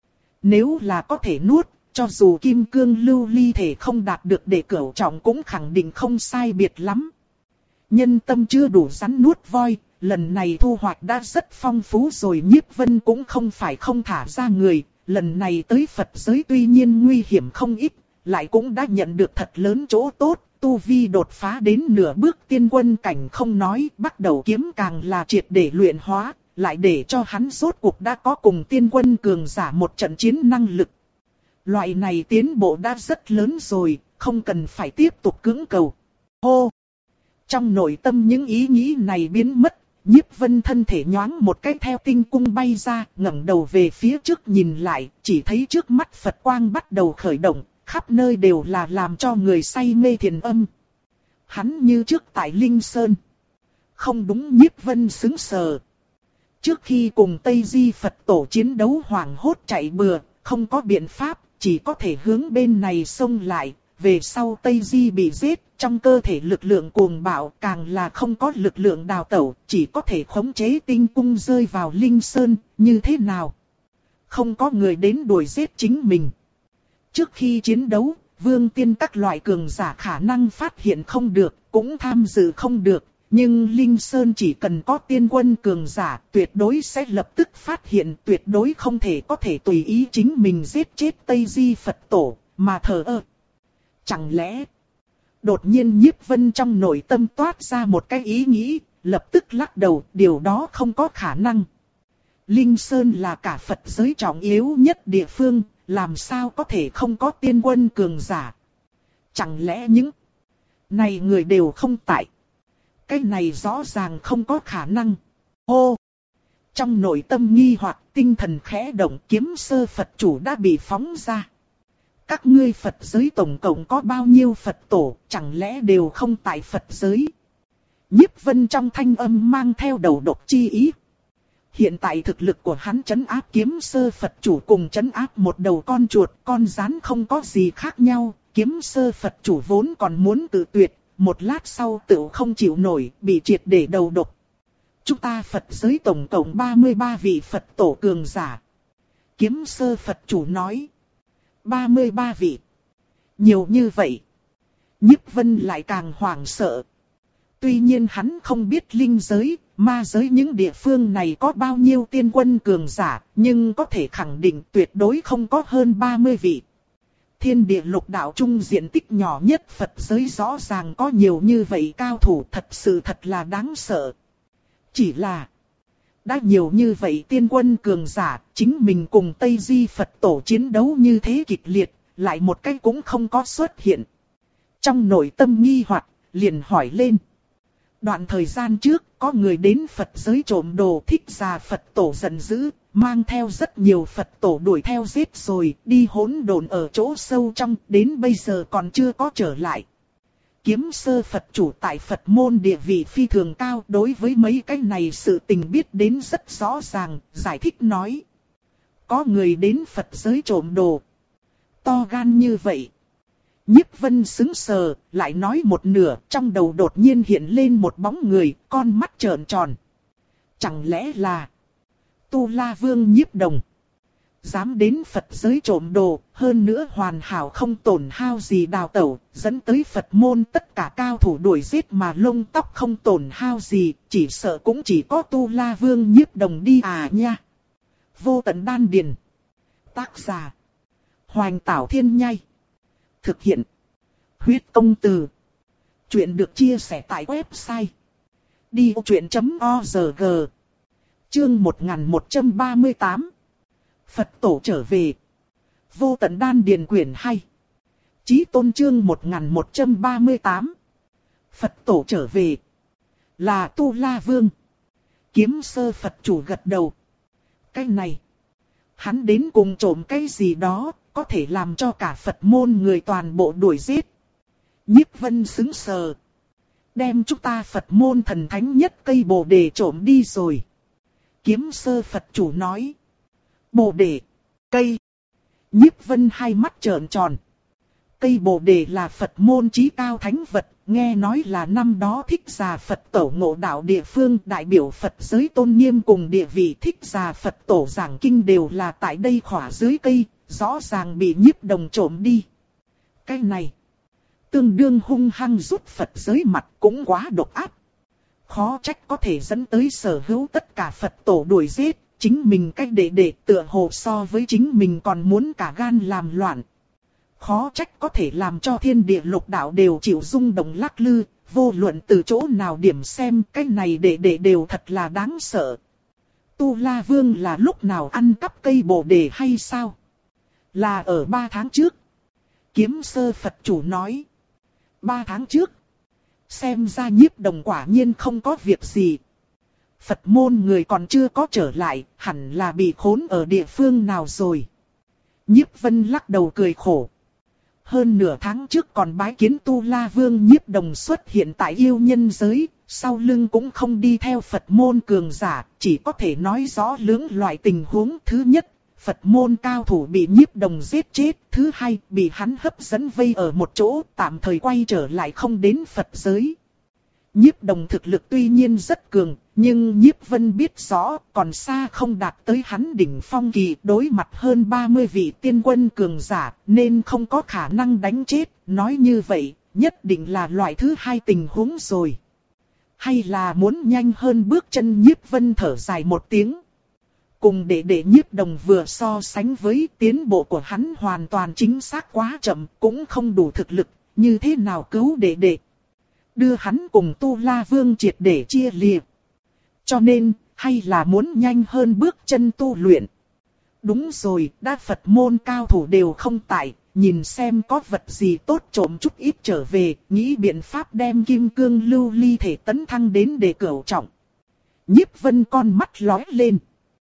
Nếu là có thể nuốt, cho dù kim cương lưu ly thể không đạt được để cửu trọng cũng khẳng định không sai biệt lắm. Nhân tâm chưa đủ rắn nuốt voi, lần này thu hoạch đã rất phong phú rồi. Nhiếp Vân cũng không phải không thả ra người, lần này tới Phật giới tuy nhiên nguy hiểm không ít, lại cũng đã nhận được thật lớn chỗ tốt. Tu vi đột phá đến nửa bước tiên quân cảnh không nói, bắt đầu kiếm càng là triệt để luyện hóa, lại để cho hắn rốt cuộc đã có cùng tiên quân cường giả một trận chiến năng lực. Loại này tiến bộ đã rất lớn rồi, không cần phải tiếp tục cưỡng cầu. Hô! Trong nội tâm những ý nghĩ này biến mất, Nhiếp Vân thân thể nhoáng một cái theo tinh cung bay ra, ngẩng đầu về phía trước nhìn lại, chỉ thấy trước mắt Phật quang bắt đầu khởi động, khắp nơi đều là làm cho người say mê thiền âm. Hắn như trước tại Linh Sơn. Không đúng, Nhiếp Vân sững sờ. Trước khi cùng Tây Di Phật Tổ chiến đấu hoảng hốt chạy bừa, không có biện pháp, chỉ có thể hướng bên này xông lại. Về sau Tây Di bị giết, trong cơ thể lực lượng cuồng bạo, càng là không có lực lượng đào tẩu, chỉ có thể khống chế tinh cung rơi vào Linh Sơn, như thế nào? Không có người đến đuổi giết chính mình. Trước khi chiến đấu, vương tiên các loại cường giả khả năng phát hiện không được, cũng tham dự không được. Nhưng Linh Sơn chỉ cần có tiên quân cường giả, tuyệt đối sẽ lập tức phát hiện, tuyệt đối không thể có thể tùy ý chính mình giết chết Tây Di Phật Tổ, mà thờ ơ. Chẳng lẽ... Đột nhiên Nhiếp Vân trong nội tâm toát ra một cái ý nghĩ, lập tức lắc đầu, điều đó không có khả năng. Linh Sơn là cả Phật giới trọng yếu nhất địa phương, làm sao có thể không có tiên quân cường giả? Chẳng lẽ những này người đều không tại? Cái này rõ ràng không có khả năng. Hô! Trong nội tâm nghi hoặc, tinh thần khẽ động, kiếm sơ Phật chủ đã bị phóng ra. Các ngươi Phật giới tổng cộng có bao nhiêu Phật tổ, chẳng lẽ đều không tại Phật giới? Nhiếp Vân trong thanh âm mang theo đầu độc chi ý. Hiện tại thực lực của hắn trấn áp kiếm sơ Phật chủ cùng trấn áp một đầu con chuột, con rắn không có gì khác nhau. Kiếm sơ Phật chủ vốn còn muốn tự tuyệt, một lát sau tự không chịu nổi, bị triệt để đầu độc. Chúng ta Phật giới tổng cộng ba mươi ba vị Phật tổ cường giả. Kiếm sơ Phật chủ nói. ba mươi ba vị. Nhiều như vậy. Nhiếp Vân lại càng hoảng sợ. Tuy nhiên hắn không biết linh giới, ma giới những địa phương này có bao nhiêu tiên quân cường giả, nhưng có thể khẳng định tuyệt đối không có hơn ba mươi vị. Thiên địa lục đạo trung diện tích nhỏ nhất Phật giới rõ ràng có nhiều như vậy cao thủ, thật sự thật là đáng sợ. Chỉ là, đã nhiều như vậy tiên quân cường giả, chính mình cùng Tây Di Phật tổ chiến đấu như thế kịch liệt, lại một cái cũng không có xuất hiện. Trong nội tâm nghi hoặc, liền hỏi lên. Đoạn thời gian trước, có người đến Phật giới trộm đồ, Thích Già Phật tổ giận dữ, mang theo rất nhiều Phật tổ đuổi theo giết rồi, đi hỗn độn ở chỗ sâu trong, đến bây giờ còn chưa có trở lại. Kiếm sơ Phật chủ tại Phật môn địa vị phi thường cao, đối với mấy cái này sự tình biết đến rất rõ ràng, giải thích nói. Có người đến Phật giới trộm đồ. To gan như vậy. Nhiếp Vân sững sờ, lại nói một nửa, trong đầu đột nhiên hiện lên một bóng người, con mắt trợn tròn. Chẳng lẽ là Tu La Vương Nhiếp Đồng? Dám đến Phật giới trộm đồ, hơn nữa hoàn hảo không tổn hao gì đào tẩu, dẫn tới Phật môn tất cả cao thủ đuổi giết mà lông tóc không tổn hao gì, chỉ sợ cũng chỉ có Tu La Vương Nhiếp Đồng đi à nha. Vô Tận Đan Điền. Tác giả Hoành Tảo Thiên Nhai. Thực hiện Huyết Công Từ. Chuyện được chia sẻ tại website đi ô chuyện chấm org. Chương một nghìn một trăm ba mươi tám. Phật tổ trở về. Vô Tận Đan Điền quyển hai. Chí Tôn chương một nghìn một trăm ba mươi tám. Phật tổ trở về. Là Tu La Vương. Kiếm sơ Phật chủ gật đầu. Cái này, hắn đến cùng trộm cái gì đó, có thể làm cho cả Phật môn người toàn bộ đuổi giết. Nhiếp Vân sững sờ. Đem chúng ta Phật môn thần thánh nhất cây bồ đề trộm đi rồi. Kiếm sơ Phật chủ nói. Bồ đề, cây. Nhiếp Vân hai mắt trợn tròn. Cây bồ đề là Phật môn chí cao thánh vật, nghe nói là năm đó Thích Già Phật tổ ngộ đạo địa phương, đại biểu Phật giới tôn nghiêm cùng địa vị Thích Già Phật tổ giảng kinh đều là tại đây khỏa dưới cây, rõ ràng bị Nhiếp Đồng trộm đi. Cái này, tương đương hung hăng rút Phật giới mặt, cũng quá độc ác. Khó trách có thể dẫn tới sở hữu tất cả Phật tổ đuổi giết, chính mình cách đệ đệ tựa hồ so với chính mình còn muốn cả gan làm loạn. Khó trách có thể làm cho thiên địa lục đạo đều chịu rung động lắc lư, vô luận từ chỗ nào điểm xem cái này đệ đệ đều thật là đáng sợ. Tu La Vương là lúc nào ăn cắp cây bồ đề hay sao? Là ở ba tháng trước. Kiếm sơ Phật chủ nói. Ba tháng trước. Xem ra Nhiếp Đồng quả nhiên không có việc gì. Phật môn người còn chưa có trở lại, hẳn là bị khốn ở địa phương nào rồi. Nhiếp Vân lắc đầu cười khổ. Hơn nửa tháng trước còn bái kiến Tu La Vương Nhiếp Đồng xuất hiện tại yêu nhân giới, sau lưng cũng không đi theo Phật môn cường giả, chỉ có thể nói rõ lưỡng loại tình huống. Thứ nhất, Phật môn cao thủ bị Nhiếp Đồng giết chết. Thứ hai, bị hắn hấp dẫn vây ở một chỗ, tạm thời quay trở lại không đến Phật giới. Nhiếp Đồng thực lực tuy nhiên rất cường, nhưng Nhiếp Vân biết rõ còn xa không đạt tới hắn đỉnh phong kỳ, đối mặt hơn ba mươi vị tiên quân cường giả nên không có khả năng đánh chết. Nói như vậy, nhất định là loại thứ hai tình huống rồi. Hay là muốn nhanh hơn bước chân? Nhiếp Vân thở dài một tiếng. Cùng đệ đệ Nhiếp Đồng vừa so sánh với, tiến bộ của hắn hoàn toàn chính xác quá chậm, cũng không đủ thực lực, như thế nào cứu đệ đệ? Đưa hắn cùng Tu La Vương triệt để chia lìa. Cho nên, hay là muốn nhanh hơn bước chân tu luyện. Đúng rồi, đa Phật môn cao thủ đều không tại, nhìn xem có vật gì tốt trộm chút ít trở về, nghĩ biện pháp đem kim cương lưu ly thể tấn thăng đến để cửu trọng. Nhiếp Vân con mắt lóe lên.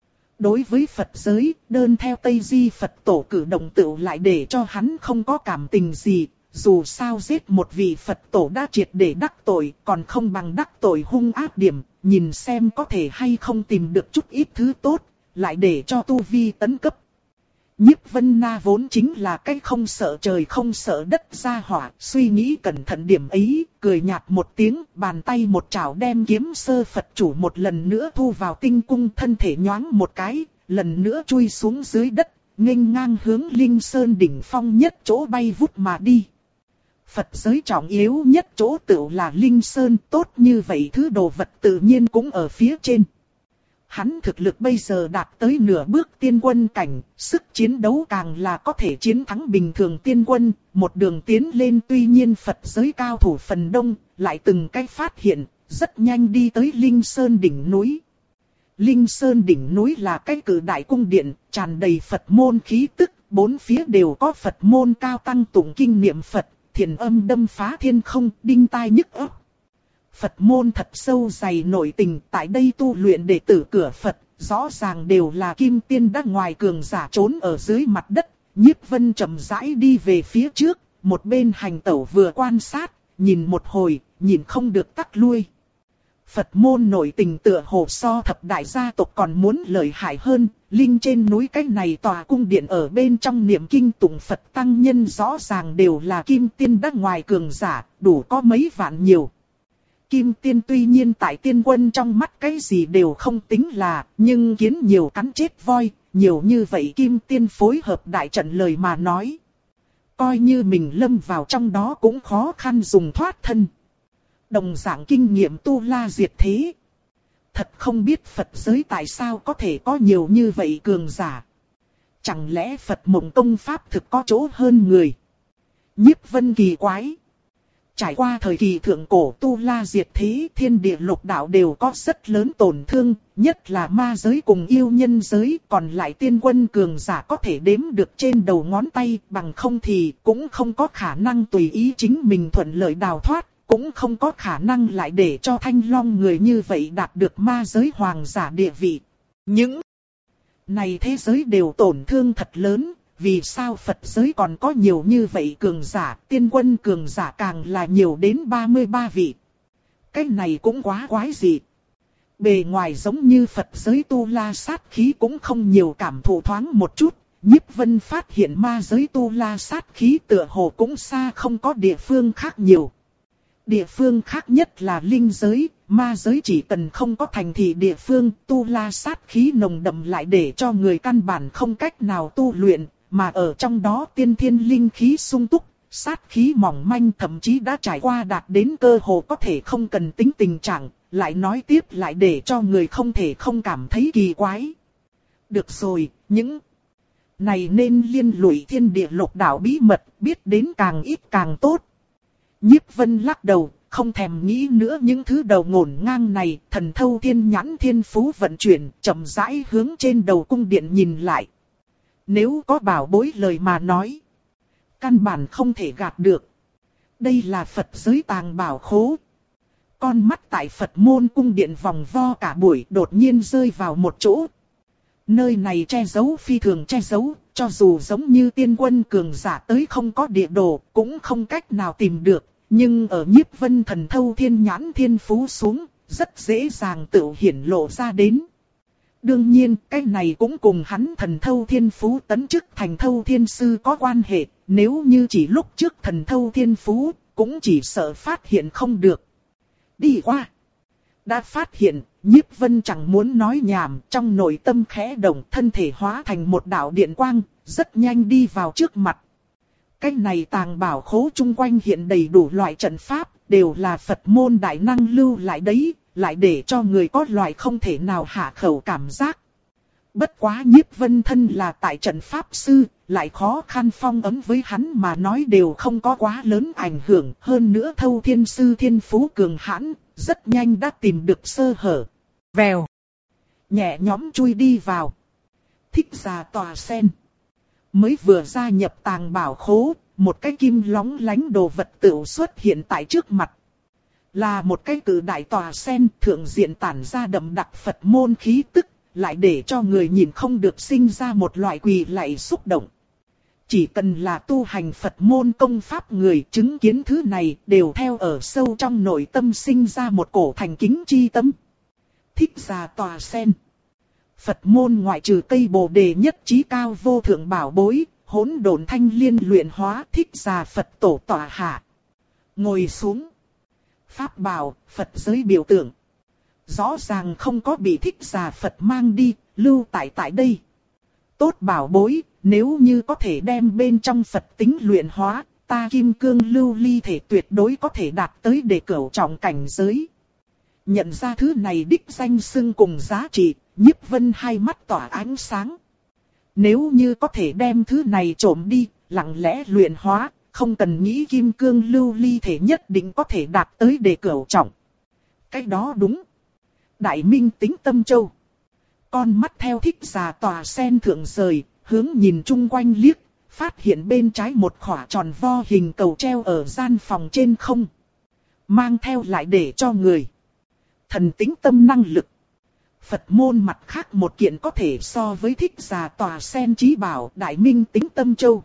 Đối với Phật giới, đơn theo Tây Di Phật tổ cử động tựu lại để cho hắn không có cảm tình gì. dù sao giết một vị Phật tổ đã triệt để đắc tội, còn không bằng đắc tội hung ác điểm, nhìn xem có thể hay không tìm được chút ít thứ tốt, lại để cho tu vi tấn cấp. Nhiếp Vân Na vốn chính là cái không sợ trời không sợ đất gia hỏa, suy nghĩ cẩn thận điểm ấy, cười nhạt một tiếng, bàn tay một chảo đem kiếm sơ Phật chủ một lần nữa thu vào tinh cung, thân thể nhoáng một cái, lần nữa chui xuống dưới đất, nghênh ngang hướng Linh Sơn đỉnh phong nhất chỗ bay vút mà đi. Phật giới trọng yếu nhất chỗ tựu là Linh Sơn, tốt như vậy thứ đồ vật tự nhiên cũng ở phía trên. Hắn thực lực bây giờ đạt tới nửa bước tiên quân cảnh, sức chiến đấu càng là có thể chiến thắng bình thường tiên quân, một đường tiến lên tuy nhiên Phật giới cao thủ phần đông, lại từng cách phát hiện, rất nhanh đi tới Linh Sơn đỉnh núi. Linh Sơn đỉnh núi là cái cử đại cung điện, tràn đầy Phật môn khí tức, bốn phía đều có Phật môn cao tăng tụng kinh niệm Phật, thiền âm đâm phá thiên không, đinh tai nhức óc. Phật môn thật sâu dày nội tình, tại đây tu luyện đệ tử cửa Phật, rõ ràng đều là kim tiên đã ngoài cường giả trốn ở dưới mặt đất. Nhiếp Vân chậm rãi đi về phía trước, một bên hành tẩu vừa quan sát, nhìn một hồi, nhìn không được tắc lui. Phật môn nội tình tựa hồ so thập đại gia tộc còn muốn lợi hại hơn, linh trên núi cái này tòa cung điện ở bên trong niệm kinh tụng Phật tăng nhân rõ ràng đều là kim tiên đã ngoài cường giả, đủ có mấy vạn nhiều. Kim tiên tuy nhiên tại tiên quân trong mắt cái gì đều không tính là, nhưng kiến nhiều cắn chết voi, nhiều như vậy kim tiên phối hợp đại trận lời mà nói. Coi như mình lâm vào trong đó cũng khó khăn dùng thoát thân. Đồng dạng kinh nghiệm tu la diệt thế. Thật không biết Phật giới tại sao có thể có nhiều như vậy cường giả. Chẳng lẽ Phật mộng công pháp thực có chỗ hơn người? Nhiếp Vân kỳ quái. Trải qua thời kỳ thượng cổ tu la diệt thế, thiên địa lục đạo đều có rất lớn tổn thương, nhất là ma giới cùng yêu nhân giới, còn lại tiên quân cường giả có thể đếm được trên đầu ngón tay, bằng không thì cũng không có khả năng tùy ý chính mình thuận lợi đào thoát, cũng không có khả năng lại để cho Thanh Long người như vậy đạt được ma giới hoàng giả địa vị. Những này thế giới đều tổn thương thật lớn. Vì sao Phật giới còn có nhiều như vậy cường giả, tiên quân cường giả càng là nhiều đến ba mươi ba vị. Cái này cũng quá quái dị. Bề ngoài giống như Phật giới tu la sát khí cũng không nhiều, cảm thụ thoáng một chút. Nhiếp Vân phát hiện ma giới tu la sát khí tựa hồ cũng xa không có địa phương khác nhiều. Địa phương khác nhất là linh giới, ma giới chỉ cần không có thành thị địa phương, tu la sát khí nồng đậm lại để cho người căn bản không cách nào tu luyện. Mà ở trong đó tiên thiên linh khí sung túc, sát khí mỏng manh thậm chí đã trải qua đạt đến cơ hồ có thể không cần tính tình trạng, lại nói tiếp lại để cho người không thể không cảm thấy kỳ quái. Được rồi, những này nên liên lụy thiên địa lục đạo bí mật, biết đến càng ít càng tốt. Nhiếp Vân lắc đầu, không thèm nghĩ nữa những thứ đầu ngổn ngang này, thần thâu thiên nhãn thiên phú vận chuyển, chậm rãi hướng trên đầu cung điện nhìn lại. Nếu có bảo bối lời mà nói, căn bản không thể gạt được. Đây là Phật giới tàng bảo khố. Con mắt tại Phật môn cung điện vòng vo cả buổi đột nhiên rơi vào một chỗ. Nơi này che giấu phi thường che giấu, cho dù giống như tiên quân cường giả tới không có địa đồ, cũng không cách nào tìm được. Nhưng ở Nhiếp Vân thần thâu thiên nhãn thiên phú xuống, rất dễ dàng tự hiển lộ ra đến. Đương nhiên, cái này cũng cùng hắn thần thâu thiên phú tấn chức thành thâu thiên sư có quan hệ, nếu như chỉ lúc trước thần thâu thiên phú, cũng chỉ sợ phát hiện không được. Đi qua. Đã phát hiện, Nhiếp Vân chẳng muốn nói nhảm, trong nội tâm khẽ động, thân thể hóa thành một đạo điện quang, rất nhanh đi vào trước mặt. Cái này tàng bảo khố chung quanh hiện đầy đủ loại trận pháp, đều là Phật môn đại năng lưu lại đấy. Lại để cho người có loại không thể nào hạ khẩu cảm giác. Bất quá Nhiếp Vân thân là tại trận pháp sư, lại khó khăn phong ấn với hắn mà nói đều không có quá lớn ảnh hưởng. Hơn nữa thâu thiên sư thiên phú cường hãn, rất nhanh đã tìm được sơ hở. Vèo. Nhẹ nhõm chui đi vào. Thích giả tòa sen. Mới vừa gia nhập tàng bảo khố, một cái kim lóng lánh đồ vật tựu xuất hiện tại trước mặt. Là một cái cử đại tòa sen thượng diện tản ra đậm đặc Phật môn khí tức, lại để cho người nhìn không được sinh ra một loại quỳ lạy xúc động. Chỉ cần là tu hành Phật môn công pháp người chứng kiến thứ này đều theo ở sâu trong nội tâm sinh ra một cổ thành kính chi tâm. Thích Giả Tòa Sen. Phật môn ngoại trừ cây bồ đề nhất trí cao vô thượng bảo bối, hỗn độn thanh liên luyện hóa Thích Giả Phật tổ tọa hạ. Ngồi xuống. Pháp bảo, Phật giới biểu tượng. Rõ ràng không có bị Thích Giả Phật mang đi, lưu tại tại đây. Tốt bảo bối, nếu như có thể đem bên trong Phật tính luyện hóa, ta kim cương lưu ly thể tuyệt đối có thể đạt tới để cửu trọng cảnh giới. Nhận ra thứ này đích danh xưng cùng giá trị, Nhiếp Vân hai mắt tỏa ánh sáng. Nếu như có thể đem thứ này trộm đi, lặng lẽ luyện hóa, không cần nghĩ kim cương lưu ly thể nhất định có thể đạt tới để cửu trọng. Cái đó đúng. Đại Minh Tính Tâm Châu. Con mắt theo Thích Giả Tòa Sen thượng rời, hướng nhìn chung quanh liếc, phát hiện bên trái một khỏa tròn vo hình cầu treo ở gian phòng trên không. Mang theo lại để cho người. Thần tính tâm năng lực. Phật môn mặt khác một kiện có thể so với Thích Giả Tòa Sen trí bảo Đại Minh Tính Tâm Châu.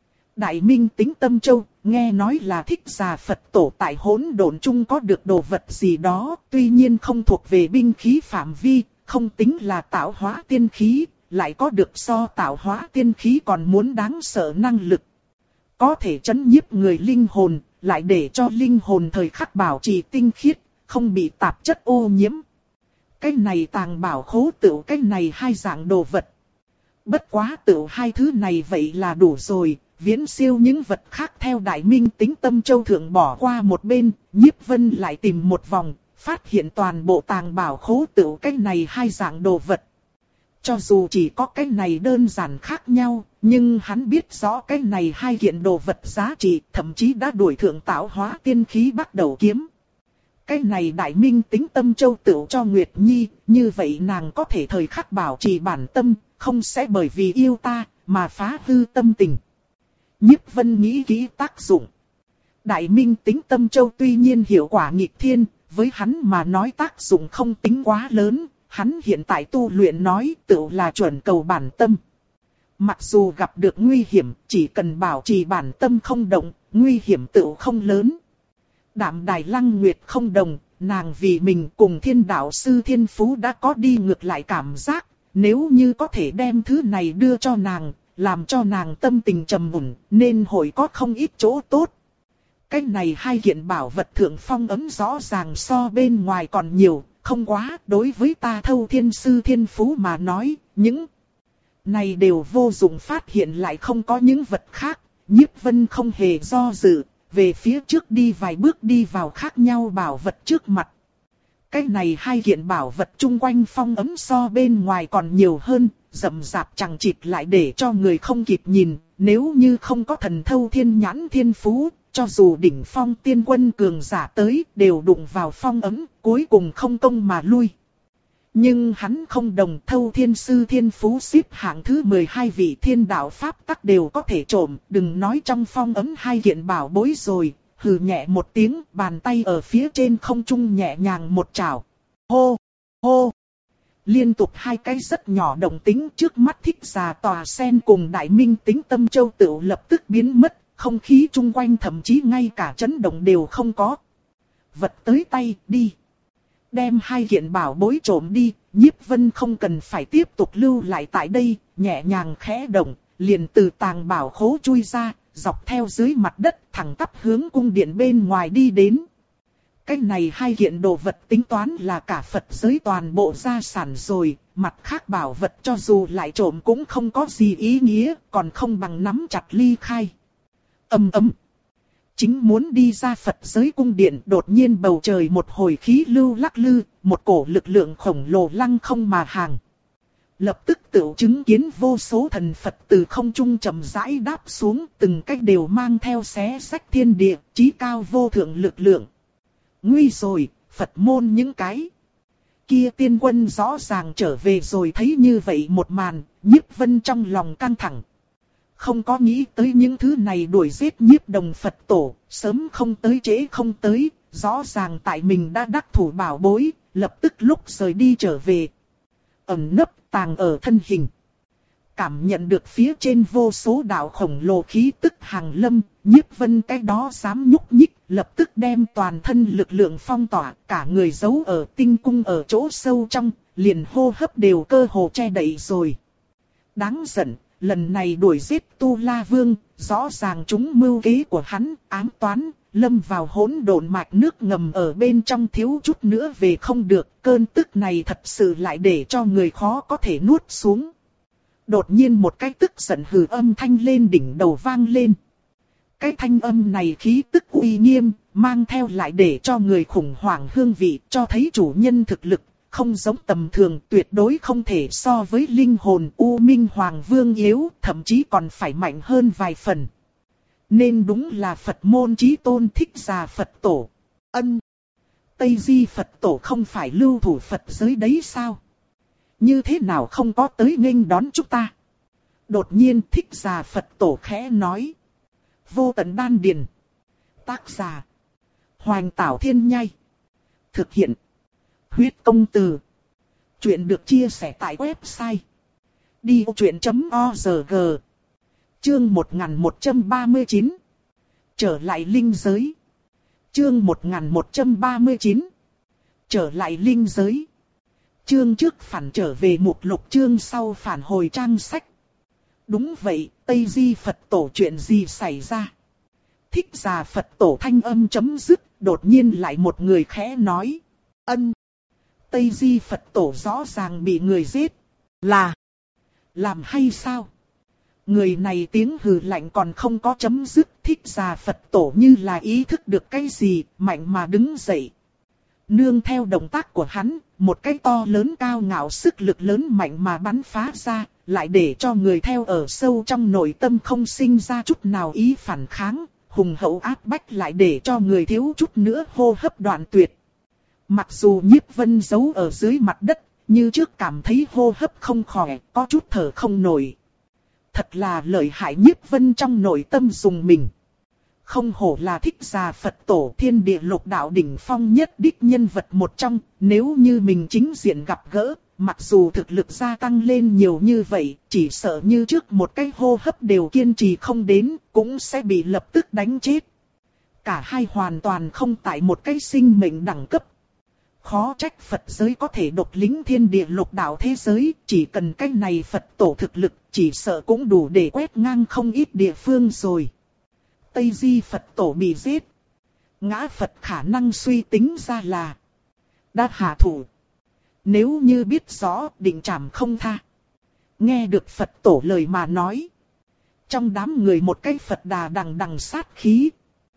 Đại Minh Tính Tâm Châu, nghe nói là Thích Giả Phật tổ tại hỗn độn chung có được đồ vật gì đó, tuy nhiên không thuộc về binh khí phạm vi, không tính là tạo hóa tiên khí, lại có được so tạo hóa tiên khí còn muốn đáng sợ năng lực. Có thể chấn nhiếp người linh hồn, lại để cho linh hồn thời khắc bảo trì tinh khiết, không bị tạp chất ô nhiễm. Cái này tàng bảo khố tựu cái này hai dạng đồ vật. Bất quá tựu hai thứ này vậy là đủ rồi, viễn siêu những vật khác theo Đại Minh Tính Tâm Châu thượng bỏ qua một bên, Nhiếp Vân lại tìm một vòng, phát hiện toàn bộ tàng bảo khố tựu cái này hai dạng đồ vật. Cho dù chỉ có cái này đơn giản khác nhau, nhưng hắn biết rõ cái này hai kiện đồ vật giá trị, thậm chí đã đuổi thượng tạo hóa tiên khí bắt đầu kiếm. Cái này Đại Minh Tính Tâm Châu tựu cho Nguyệt Nhi, như vậy nàng có thể thời khắc bảo trì bản tâm, không sẽ bởi vì yêu ta, mà phá hư tâm tình. Nhiếp Vân nghĩ kỹ tác dụng. Đại Minh Tính Tâm Châu tuy nhiên hiệu quả nghịch thiên, với hắn mà nói tác dụng không tính quá lớn, hắn hiện tại tu luyện nói tựu là chuẩn cầu bản tâm. Mặc dù gặp được nguy hiểm, chỉ cần bảo trì bản tâm không động, nguy hiểm tựu không lớn. Đạm Đài Lăng Nguyệt không đồng, nàng vì mình cùng Thiên Đạo Sư Thiên Phú đã có đi ngược lại cảm giác, nếu như có thể đem thứ này đưa cho nàng, làm cho nàng tâm tình trầm ổn, nên hội có không ít chỗ tốt. Cái này hai kiện bảo vật thượng phong ấm rõ ràng so bên ngoài còn nhiều, không quá, đối với ta Thâu Thiên Sư Thiên Phú mà nói, những này đều vô dụng, phát hiện lại không có những vật khác, Nhiếp Vân không hề do dự, về phía trước đi vài bước đi vào khác nhau bảo vật trước mặt. Cái này hai kiện bảo vật chung quanh phong ấm so bên ngoài còn nhiều hơn, rậm rạp chẳng chịt lại để cho người không kịp nhìn, nếu như không có thần Thâu Thiên Nhãn Thiên Phú, cho dù đỉnh phong tiên quân cường giả tới đều đụng vào phong ấm, cuối cùng không công mà lui. Nhưng hắn không đồng, Thâu Thiên Sư Thiên Phú xếp hạng thứ mười hai vị thiên đạo pháp tắc đều có thể trộm, đừng nói trong phong ấm hai kiện bảo bối rồi. Hừ nhẹ một tiếng, bàn tay ở phía trên không trung nhẹ nhàng một chảo. Hô, hô. Liên tục hai cái rất nhỏ động tính, trước mắt Thích Giả Tòa Sen cùng Đại Minh Tính Tâm Châu tựu lập tức biến mất, không khí chung quanh thậm chí ngay cả chấn động đều không có. Vật tới tay, đi. Đem hai kiện bảo bối trộm đi, Nhiếp Vân không cần phải tiếp tục lưu lại tại đây, nhẹ nhàng khẽ động, liền từ tàng bảo khố chui ra, dọc theo dưới mặt đất thẳng tắp hướng cung điện bên ngoài đi đến. Cái này hai kiện đồ vật tính toán là cả Phật giới toàn bộ gia sản rồi, mặt khác bảo vật cho dù lại trộm cũng không có gì ý nghĩa, còn không bằng nắm chặt ly khai. Ầm ầm. Chính muốn đi ra Phật giới cung điện, đột nhiên bầu trời một hồi khí lưu lắc lư, một cổ lực lượng khổng lồ lăng không mà hàng. Lập tức tự chứng kiến vô số thần Phật từ không trung chậm rãi đáp xuống, từng cách đều mang theo xé sách thiên địa, chí cao vô thượng lực lượng. Nguy rồi, Phật môn những cái kia tiên quân rõ ràng trở về rồi, thấy như vậy một màn, Nhiếp Vân trong lòng căng thẳng. Không có nghĩ tới những thứ này đuổi giết Nhiếp Đồng Phật tổ, sớm không tới trễ không tới, rõ ràng tại mình đã đắc thủ bảo bối, lập tức lúc rời đi trở về. Ẩn nấp tàng ở thân hình. cảm nhận được phía trên vô số đạo khổng lồ khí tức hàng lâm, Nhiếp Vân cái đó dám nhúc nhích, lập tức đem toàn thân lực lượng phong tỏa, cả người giấu ở tinh cung ở chỗ sâu trong, liền hô hấp đều cơ hồ che đậy rồi. Đáng giận, lần này đuổi giết Tu La Vương, rõ ràng chúng mưu kế của hắn, ám toán, lâm vào hỗn độn mạch nước ngầm ở bên trong thiếu chút nữa về không được, cơn tức này thật sự lại để cho người khó có thể nuốt xuống. Đột nhiên một cái tức giận hừ âm thanh lên đỉnh đầu vang lên. Cái thanh âm này khí tức uy nghiêm, mang theo lại để cho người khủng hoảng hương vị, cho thấy chủ nhân thực lực, không giống tầm thường, tuyệt đối không thể so với linh hồn U Minh Hoàng Vương yếu, thậm chí còn phải mạnh hơn vài phần. Nên đúng là Phật môn chí tôn Thích Già Phật Tổ. Ân! Tây Di Phật Tổ không phải lưu thủ Phật giới đấy sao? Như thế nào không có tới nghênh đón chúng ta? Đột nhiên Thích Già Phật Tổ khẽ nói. Vô Tận Đan Điền. Tác giả. Hoành Tảo Thiên Nhai. Thực hiện. Huyết Công Từ. Chuyện được chia sẻ tại website. đi ô chuyện chấm o rờ giê. Chương một nghìn một trăm ba mươi chín. Trở lại linh giới. Chương một nghìn một trăm ba mươi chín. Trở lại linh giới. Chương trước phản trở về mục lục, chương sau phản hồi trang sách. Đúng vậy, Tây Di Phật Tổ chuyện gì xảy ra? Thích Già Phật Tổ thanh âm chấm dứt, đột nhiên lại một người khẽ nói. Ân! Tây Di Phật Tổ rõ ràng bị người giết. Là! Làm hay sao? Người này tiếng hừ lạnh còn không có chấm dứt, Thích Già Phật Tổ như là ý thức được cái gì, mạnh mà đứng dậy. Nương theo động tác của hắn, một cái to lớn cao ngạo sức lực lớn mạnh mà bắn phá ra, lại để cho người theo ở sâu trong nội tâm không sinh ra chút nào ý phản kháng, hùng hậu áp bách lại để cho người thiếu chút nữa hô hấp đoạn tuyệt. Mặc dù Nhiếp Vân giấu ở dưới mặt đất, như trước cảm thấy hô hấp không khỏe, có chút thở không nổi. Thật là lợi hại, Nhiếp Vân trong nội tâm dùng mình. Không hổ là Thích Già Phật Tổ, thiên địa lục đạo đỉnh phong nhất đích nhân vật một trong, nếu như mình chính diện gặp gỡ, mặc dù thực lực gia tăng lên nhiều như vậy, chỉ sợ như trước một cái hô hấp đều kiên trì không đến, cũng sẽ bị lập tức đánh chết. Cả hai hoàn toàn không tại một cái sinh mệnh đẳng cấp. Khó trách Phật giới có thể độc lĩnh thiên địa lục đạo thế giới, chỉ cần cái này Phật Tổ thực lực, chỉ sợ cũng đủ để quét ngang không ít địa phương rồi. Tây Di Phật Tổ bị giết. Ngã Phật khả năng suy tính ra là đã hạ thủ. Nếu như biết rõ, định trảm không tha. Nghe được Phật Tổ lời mà nói. Trong đám người một cái Phật đà đằng đằng sát khí.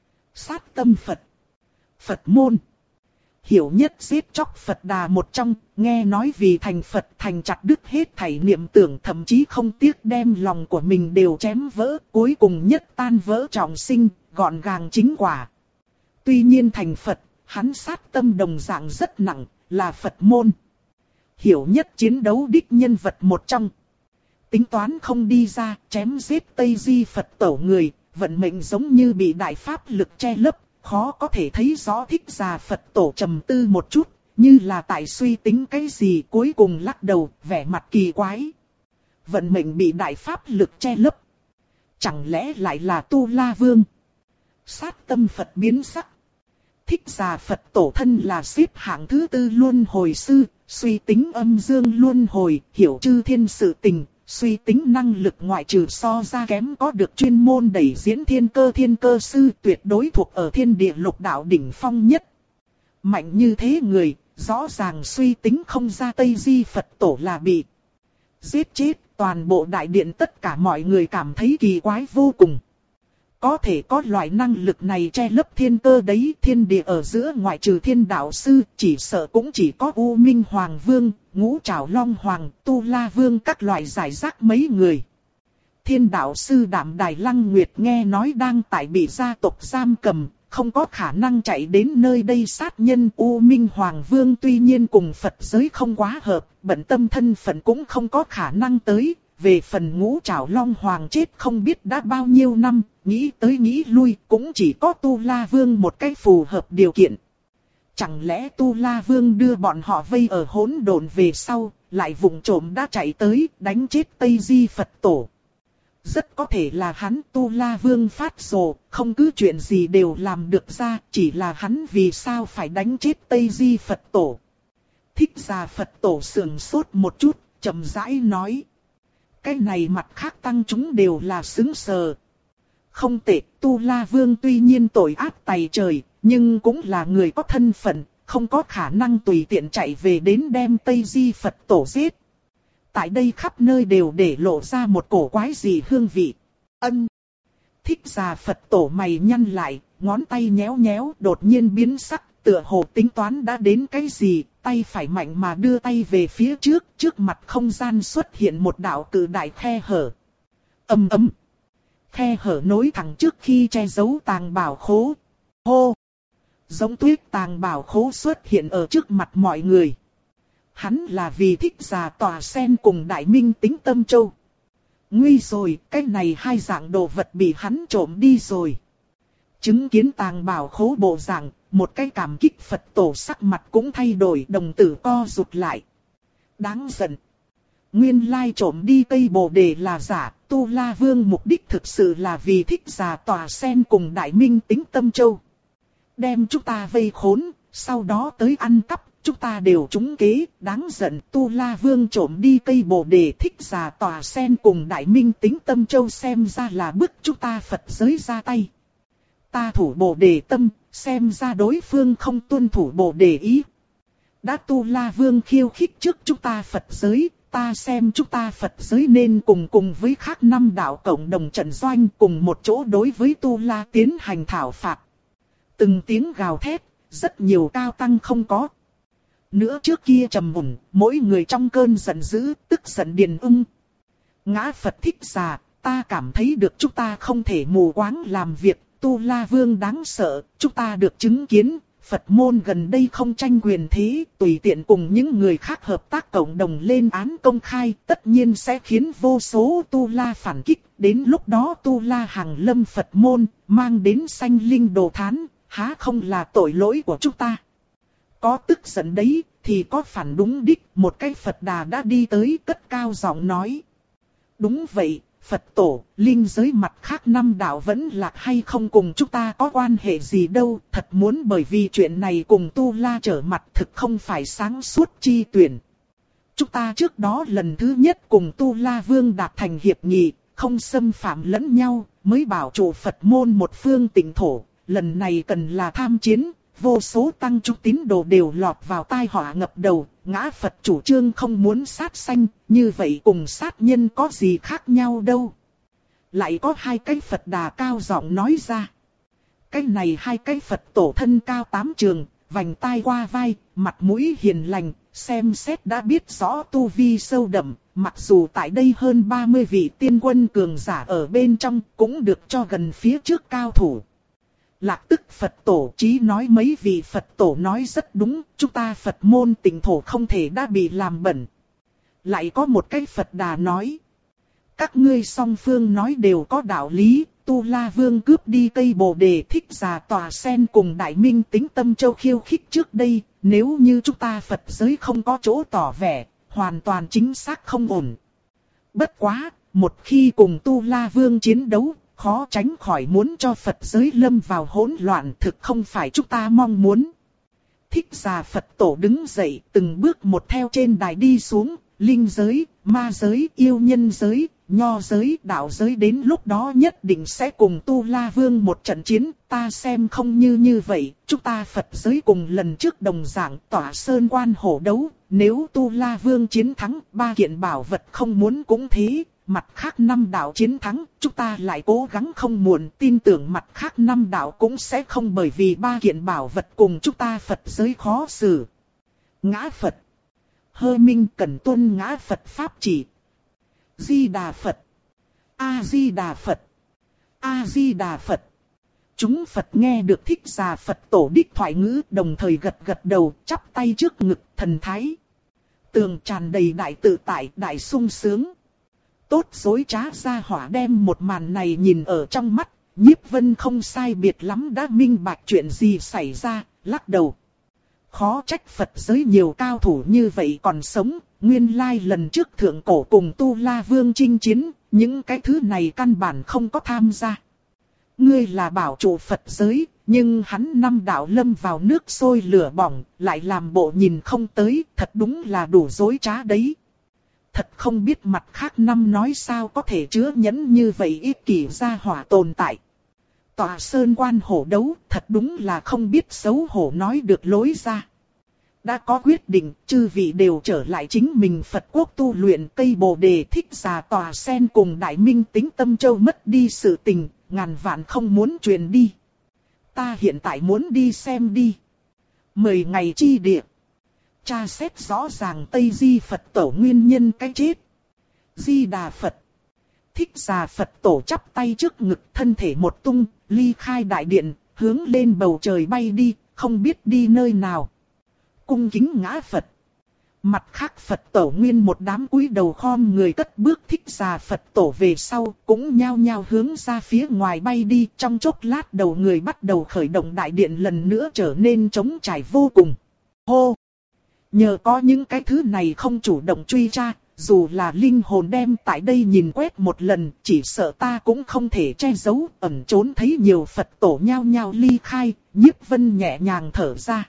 Sát tâm Phật. Phật môn. Hiểu nhất giết chóc Phật đà một trong, nghe nói vì thành Phật thành chặt đứt hết thảy niệm tưởng, thậm chí không tiếc đem lòng của mình đều chém vỡ, cuối cùng nhất tan vỡ trọng sinh, gọn gàng chính quả. Tuy nhiên thành Phật, hắn sát tâm đồng dạng rất nặng, là Phật môn. Hiểu nhất chiến đấu đích nhân vật một trong. Tính toán không đi ra, chém giết Tây Di Phật Tổ người, vận mệnh giống như bị đại pháp lực che lấp. Khó có thể thấy rõ. Thích Già Phật Tổ trầm tư một chút, như là tại suy tính cái gì, cuối cùng lắc đầu, vẻ mặt kỳ quái. Vận mệnh bị đại pháp lực che lấp. Chẳng lẽ lại là Tu La Vương? Sát tâm Phật biến sắc. Thích Già Phật Tổ thân là xếp hạng thứ tư luân hồi sư, suy tính âm dương luân hồi, hiểu chư thiên sự tình. Suy tính năng lực ngoại trừ so ra kém có được chuyên môn đẩy diễn thiên cơ thiên cơ sư, tuyệt đối thuộc ở thiên địa lục đạo đỉnh phong nhất. Mạnh như thế người, rõ ràng suy tính không ra Tây Di Phật Tổ là bị giết chết. Toàn bộ đại điện tất cả mọi người cảm thấy kỳ quái vô cùng. Có thể có loại năng lực này che lấp thiên cơ đấy, thiên địa ở giữa ngoại trừ thiên đạo sư, chỉ sợ cũng chỉ có U Minh Hoàng Vương, Ngũ Trảo Long Hoàng, Tu La Vương các loại giải rác mấy người. Thiên đạo sư Đạm Đài Lăng Nguyệt nghe nói đang tại bị gia tộc giam cầm, không có khả năng chạy đến nơi đây sát nhân. U Minh Hoàng Vương tuy nhiên cùng Phật giới không quá hợp, bận tâm thân phận cũng không có khả năng tới. Về phần Ngũ Trảo Long Hoàng chết không biết đã bao nhiêu năm, nghĩ tới nghĩ lui cũng chỉ có Tu La Vương một cái phù hợp điều kiện. Chẳng lẽ Tu La Vương đưa bọn họ vây ở hỗn độn về sau, lại vụng trộm đã chạy tới đánh chết Tây Di Phật Tổ. Rất có thể là hắn Tu La Vương phát rồ, không cứ chuyện gì đều làm được ra, chỉ là hắn vì sao phải đánh chết Tây Di Phật Tổ. Thích Già Phật Tổ sườn sốt một chút, chậm rãi nói. Cái này mặt khác tăng chúng đều là xứng sờ. Không tệ, Tu La Vương tuy nhiên tội ác tày trời, nhưng cũng là người có thân phận, không có khả năng tùy tiện chạy về đến đem Tây Di Phật Tổ giết. Tại đây khắp nơi đều để lộ ra một cổ quái gì hương vị. Ân. Thích Già Phật Tổ mày nhăn lại, ngón tay nhéo nhéo đột nhiên biến sắc, tựa hồ tính toán đã đến cái gì, tay phải mạnh mà đưa tay về phía trước, trước mặt không gian xuất hiện một đạo cự đại khe hở. Ầm ầm. Khe hở nối thẳng trước khi che giấu tàng bảo khố. Hô! Giống tuyết tàng bảo khố xuất hiện ở trước mặt mọi người. Hắn là vì Thích Già Tòa Sen cùng Đại Minh Tính Tâm Châu. Nguy rồi, cái này hai dạng đồ vật bị hắn trộm đi rồi. Chứng kiến tàng bảo khố bộ dạng, một cái cảm kích Phật Tổ sắc mặt cũng thay đổi, đồng tử co rụt lại. Đáng giận. Nguyên lai trộm đi cây bồ đề là giả, Tu La Vương mục đích thực sự là vì Thích Già Tòa Sen cùng Đại Minh Tính Tâm Châu. Đem chúng ta vây khốn, sau đó tới ăn cắp, chúng ta đều trúng kế, đáng giận. Tu La Vương trộm đi cây bồ đề, Thích Già Tòa Sen cùng Đại Minh Tính Tâm Châu xem ra là bức chúng ta Phật giới ra tay. Ta thủ bồ đề tâm, xem ra đối phương không tuân thủ bồ đề ý. Đã Tu La Vương khiêu khích trước chúng ta Phật giới, ta xem chúng ta Phật giới nên cùng cùng với khác năm đạo cộng đồng trận doanh cùng một chỗ đối với Tu La tiến hành thảo phạt. Từng tiếng gào thét, rất nhiều cao tăng không có. Nữa trước kia trầm mùn, mỗi người trong cơn giận dữ, tức giận điền ưng. Ngã Phật Thích Già, ta cảm thấy được chúng ta không thể mù quáng làm việc, Tu La Vương đáng sợ, chúng ta được chứng kiến. Phật môn gần đây không tranh quyền thế, tùy tiện cùng những người khác hợp tác cộng đồng lên án công khai, tất nhiên sẽ khiến vô số Tu La phản kích. Đến lúc đó Tu La hàng lâm Phật môn, mang đến sanh linh đồ thán, há không là tội lỗi của chúng ta. Có tức giận đấy, thì có phản đúng đích, một cái Phật Đà đã đi tới cất cao giọng nói. Đúng vậy. Phật Tổ, linh giới mặt khác năm đạo vẫn lạc hay không cùng chúng ta có quan hệ gì đâu, thật muốn bởi vì chuyện này cùng Tu La trở mặt thực không phải sáng suốt chi tuyển. Chúng ta trước đó lần thứ nhất cùng Tu La Vương đạt thành hiệp nghị, không xâm phạm lẫn nhau, mới bảo chủ Phật môn một phương tịnh thổ, lần này cần là tham chiến. Vô số tăng chúng tín đồ đều lọt vào tai họa ngập đầu, ngã Phật chủ trương không muốn sát sanh, như vậy cùng sát nhân có gì khác nhau đâu. Lại có hai cái Phật Đà cao giọng nói ra. Cái này hai cái Phật tổ thân cao tám trường, vành tai qua vai, mặt mũi hiền lành, xem xét đã biết rõ tu vi sâu đậm, mặc dù tại đây hơn ba mươi vị tiên quân cường giả ở bên trong cũng được cho gần phía trước cao thủ. Lạc tức Phật tổ chí nói mấy vị Phật tổ nói rất đúng, chúng ta Phật môn tịnh thổ không thể đã bị làm bẩn. Lại có một cái Phật Đà nói. Các ngươi song phương nói đều có đạo lý, Tu La Vương cướp đi cây bồ đề, Thích Già Tòa Sen cùng Đại Minh Tính Tâm Châu khiêu khích trước đây, nếu như chúng ta Phật giới không có chỗ tỏ vẻ, hoàn toàn chính xác không ổn. Bất quá, một khi cùng Tu La Vương chiến đấu, khó tránh khỏi muốn cho Phật giới lâm vào hỗn loạn, thực không phải chúng ta mong muốn. Thích Già Phật Tổ đứng dậy, từng bước một theo trên đài đi xuống, linh giới, ma giới, yêu nhân giới, nho giới, đạo giới đến lúc đó nhất định sẽ cùng Tu La Vương một trận chiến, ta xem không như như vậy, chúng ta Phật giới cùng lần trước đồng dạng tỏa sơn quan hổ đấu, nếu Tu La Vương chiến thắng, ba kiện bảo vật không muốn cũng thế. Mặt khác năm đạo chiến thắng, chúng ta lại cố gắng không muộn, tin tưởng mặt khác năm đạo cũng sẽ không bởi vì ba kiện bảo vật cùng chúng ta Phật giới khó xử. Ngã Phật. Hơ Minh cần tuân ngã Phật pháp chỉ. Di Đà Phật. A Di Đà Phật. A Di Đà Phật. Chúng Phật nghe được Thích Già Phật Tổ đích thoại ngữ, đồng thời gật gật đầu, chắp tay trước ngực, thần thái. Tường tràn đầy đại tự tại, đại sung sướng. Tốt dối trá ra hỏa đem một màn này nhìn ở trong mắt, Nhiếp Vân không sai biệt lắm đã minh bạch chuyện gì xảy ra, lắc đầu. Khó trách Phật giới nhiều cao thủ như vậy còn sống, nguyên lai lần trước thượng cổ cùng Tu La Vương chinh chiến, những cái thứ này căn bản không có tham gia. Ngươi là bảo chủ Phật giới, nhưng hắn năm đạo lâm vào nước sôi lửa bỏng, lại làm bộ nhìn không tới, thật đúng là đủ dối trá đấy. Thật không biết mặt khác năm nói sao có thể chứa nhẫn như vậy ích kỷ gia hỏa tồn tại. Tòa sơn quan hổ đấu, thật đúng là không biết xấu hổ nói được lối ra. Đã có quyết định, chư vị đều trở lại chính mình Phật quốc tu luyện. Cây bồ đề Thích Giả tòa sen cùng Đại Minh Tính Tâm Châu mất đi sự tình, ngàn vạn không muốn truyền đi. Ta hiện tại muốn đi xem đi. Mười ngày chi địa. Tra xét rõ ràng Tây Di Phật tổ nguyên nhân cái chết. Di Đà Phật. Thích Giả Phật tổ chắp tay trước ngực, thân thể một tung, ly khai đại điện, hướng lên bầu trời bay đi, không biết đi nơi nào. Cung kính ngã Phật. Mặt khác Phật tổ nguyên một đám cúi đầu khom người cất bước. Thích Giả Phật tổ về sau, cũng nhao nhao hướng ra phía ngoài bay đi. Trong chốc lát đầu người bắt đầu khởi động đại điện, lần nữa trở nên trống trải vô cùng. Hô! Nhờ có những cái thứ này không chủ động truy tra, dù là linh hồn đem tại đây nhìn quét một lần, chỉ sợ ta cũng không thể che giấu, ẩn trốn thấy nhiều Phật tổ nhao nhao ly khai. Nhiếp Vân nhẹ nhàng thở ra.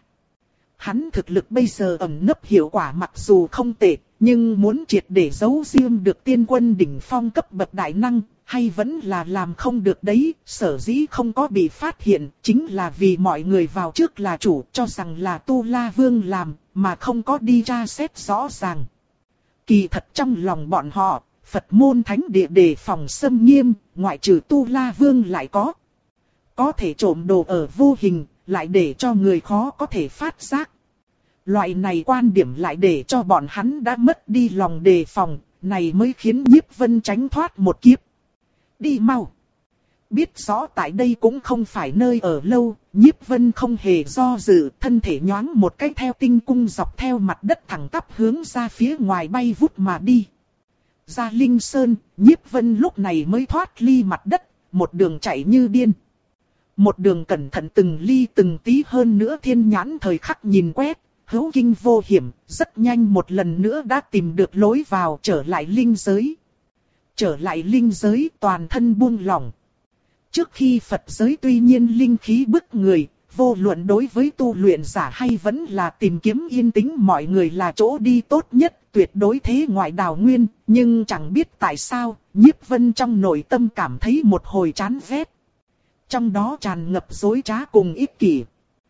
Hắn thực lực bây giờ ẩn nấp hiệu quả mặc dù không tệ, nhưng muốn triệt để giấu riêng được tiên quân đỉnh phong cấp bậc đại năng, hay vẫn là làm không được đấy. Sở dĩ không có bị phát hiện, chính là vì mọi người vào trước là chủ, cho rằng là Tu La Vương làm, mà không có đi tra xét rõ ràng. Kỳ thật trong lòng bọn họ, Phật môn thánh địa đề phòng xâm nghiêm, ngoại trừ Tu La Vương lại có. Có thể trộm đồ ở vô hình, lại để cho người khó có thể phát giác. Loại này quan điểm lại để cho bọn hắn đã mất đi lòng đề phòng, này mới khiến Nhiếp Vân tránh thoát một kiếp. Đi mau! Biết rõ tại đây cũng không phải nơi ở lâu, Nhiếp Vân không hề do dự, thân thể nhoáng một cái theo tinh cung dọc theo mặt đất thẳng tắp hướng ra phía ngoài bay vút mà đi. Ra Linh Sơn, Nhiếp Vân lúc này mới thoát ly mặt đất, một đường chạy như điên. Một đường cẩn thận từng ly từng tí, hơn nữa thiên nhãn thời khắc nhìn quét, hữu kinh vô hiểm, rất nhanh một lần nữa đã tìm được lối vào, trở lại linh giới. Trở lại linh giới, toàn thân buông lỏng. Trước khi Phật giới tuy nhiên linh khí bức người, vô luận đối với tu luyện giả hay vẫn là tìm kiếm yên tĩnh, mọi người là chỗ đi tốt nhất, tuyệt đối thế ngoại đào nguyên, nhưng chẳng biết tại sao, Nhiếp Vân trong nội tâm cảm thấy một hồi chán ghét. Trong đó tràn ngập dối trá cùng ích kỷ.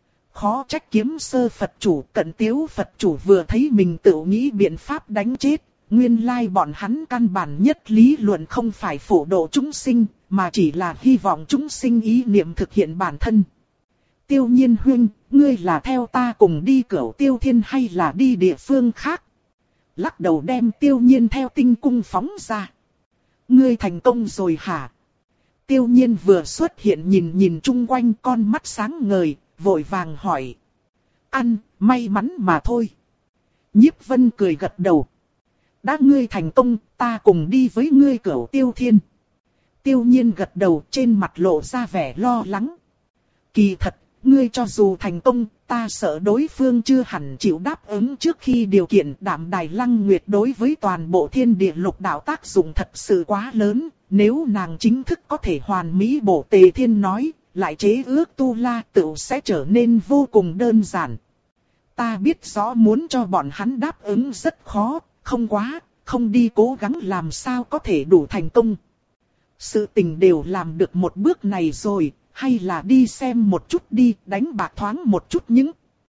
Khó trách Kiếm Sơ Phật chủ, Cận Tiếu Phật chủ vừa thấy mình tự nghĩ biện pháp đánh chết. Nguyên lai bọn hắn căn bản nhất lý luận không phải phổ độ chúng sinh, mà chỉ là hy vọng chúng sinh ý niệm thực hiện bản thân. Tiêu Nhiên huynh, ngươi là theo ta cùng đi Cửu Tiêu Thiên hay là đi địa phương khác? Lắc đầu đem Tiêu Nhiên theo tinh cung phóng ra. Ngươi thành công rồi hả? Tiêu Nhiên vừa xuất hiện nhìn nhìn chung quanh, con mắt sáng ngời, vội vàng hỏi. Ăn, may mắn mà thôi. Nhiếp Vân cười gật đầu. Đã ngươi thành công, ta cùng đi với ngươi Cửu Tiêu Thiên. Tiêu Nhiên gật đầu, trên mặt lộ ra vẻ lo lắng. Kỳ thật, ngươi cho dù thành công, ta sợ đối phương chưa hẳn chịu đáp ứng trước khi điều kiện. Đạm Đài Lăng Nguyệt đối với toàn bộ thiên địa lục đạo tác dụng thật sự quá lớn. Nếu nàng chính thức có thể hoàn mỹ bổ Tề Thiên nói, lại chế ước Tu La tựu sẽ trở nên vô cùng đơn giản. Ta biết rõ muốn cho bọn hắn đáp ứng rất khó, không quá, không đi cố gắng làm sao có thể đủ thành công. Sự tình đều làm được một bước này rồi, hay là đi xem một chút đi, đánh bạc thoáng một chút những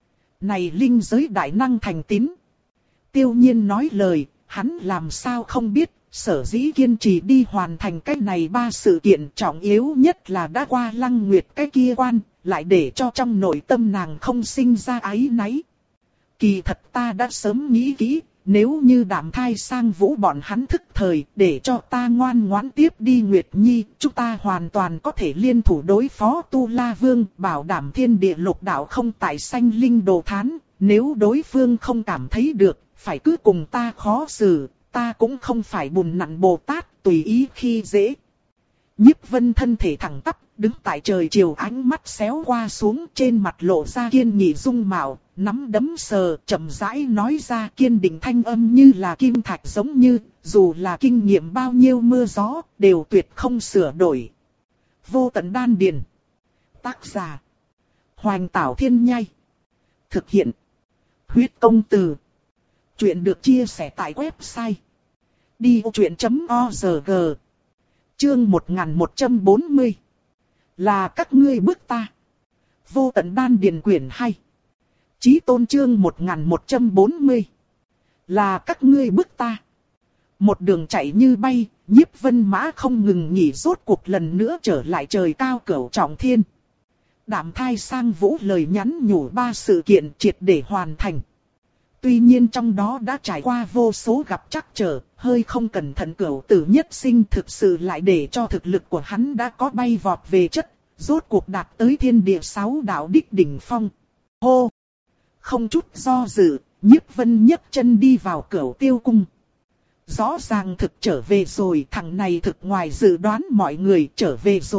này linh giới đại năng thành tín. Tiêu Nhiên nói lời, hắn làm sao không biết, sở dĩ kiên trì đi hoàn thành cái này ba sự kiện trọng yếu nhất là đã qua Lăng Nguyệt cái kia quan, lại để cho trong nội tâm nàng không sinh ra áy náy. Kỳ thật ta đã sớm nghĩ kỹ, nếu như Đạm Thai Sang Vũ bọn hắn thức thời để cho ta ngoan ngoãn tiếp đi Nguyệt Nhi, chúng ta hoàn toàn có thể liên thủ đối phó Tu La Vương, bảo đảm thiên địa lục đạo không tại sanh linh đồ thán. Nếu đối phương không cảm thấy được, phải cứ cùng ta khó xử, ta cũng không phải bùn nặn Bồ Tát tùy ý khi dễ. Nhiếp Vân thân thể thẳng tắp, đứng tại trời chiều, ánh mắt xéo qua xuống, trên mặt lộ ra kiên nghị dung mạo, nắm đấm sờ, chậm rãi nói ra, kiên định thanh âm như là kim thạch, giống như, dù là kinh nghiệm bao nhiêu mưa gió, đều tuyệt không sửa đổi. Vô tận đan điền. Tác giả: Hoành Tảo Thiên Nhai. Thực hiện: Huyết Công Từ. Chuyện được chia sẻ tại website đi vô chuyện chấm org. Chương một nghìn một trăm bốn mươi. Là các ngươi bức ta. Vô tận đan điền quyển hai. Chí tôn chương một nghìn một trăm bốn mươi. Là các ngươi bức ta. Một đường chạy như bay, Nhiếp Vân Mã không ngừng nghỉ, rốt cuộc lần nữa trở lại trời cao cửu trọng thiên. Đạm Thai Sang Vũ lời nhắn nhủ ba sự kiện triệt để hoàn thành. Tuy nhiên trong đó đã trải qua vô số gặp trắc trở, hơi không cẩn thận cửu tử nhất sinh thực sự lại để cho thực lực của hắn đã có bay vọt về chất, rốt cuộc đạt tới thiên địa sáu đạo đích đỉnh phong. Hô! Không chút do dự, Nhiếp Vân nhấc chân đi vào Cửu Tiêu Cung. Rõ ràng thực trở về rồi, thằng này thực ngoài dự đoán mọi người, trở về rồi.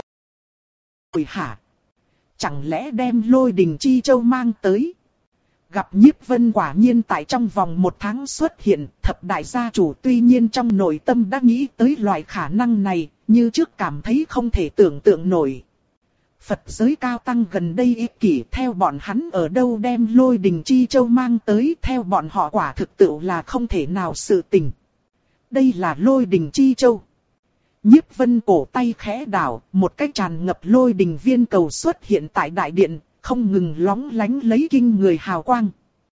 Ôi hả? Chẳng lẽ đem Lôi Đình Chi Châu mang tới? Gặp Nhiếp Vân quả nhiên tại trong vòng một tháng xuất hiện, thập đại gia chủ tuy nhiên trong nội tâm đã nghĩ tới loại khả năng này, như trước cảm thấy không thể tưởng tượng nổi. Phật giới cao tăng gần đây ích kỷ, theo bọn hắn ở đâu đem Lôi Đình Chi Châu mang tới, theo bọn họ quả thực tự là không thể nào sự tình. Đây là Lôi Đình Chi Châu. Nhiếp Vân cổ tay khẽ đảo, một cái tràn ngập lôi đình viên cầu xuất hiện tại đại điện, không ngừng lóng lánh lấy kinh người hào quang.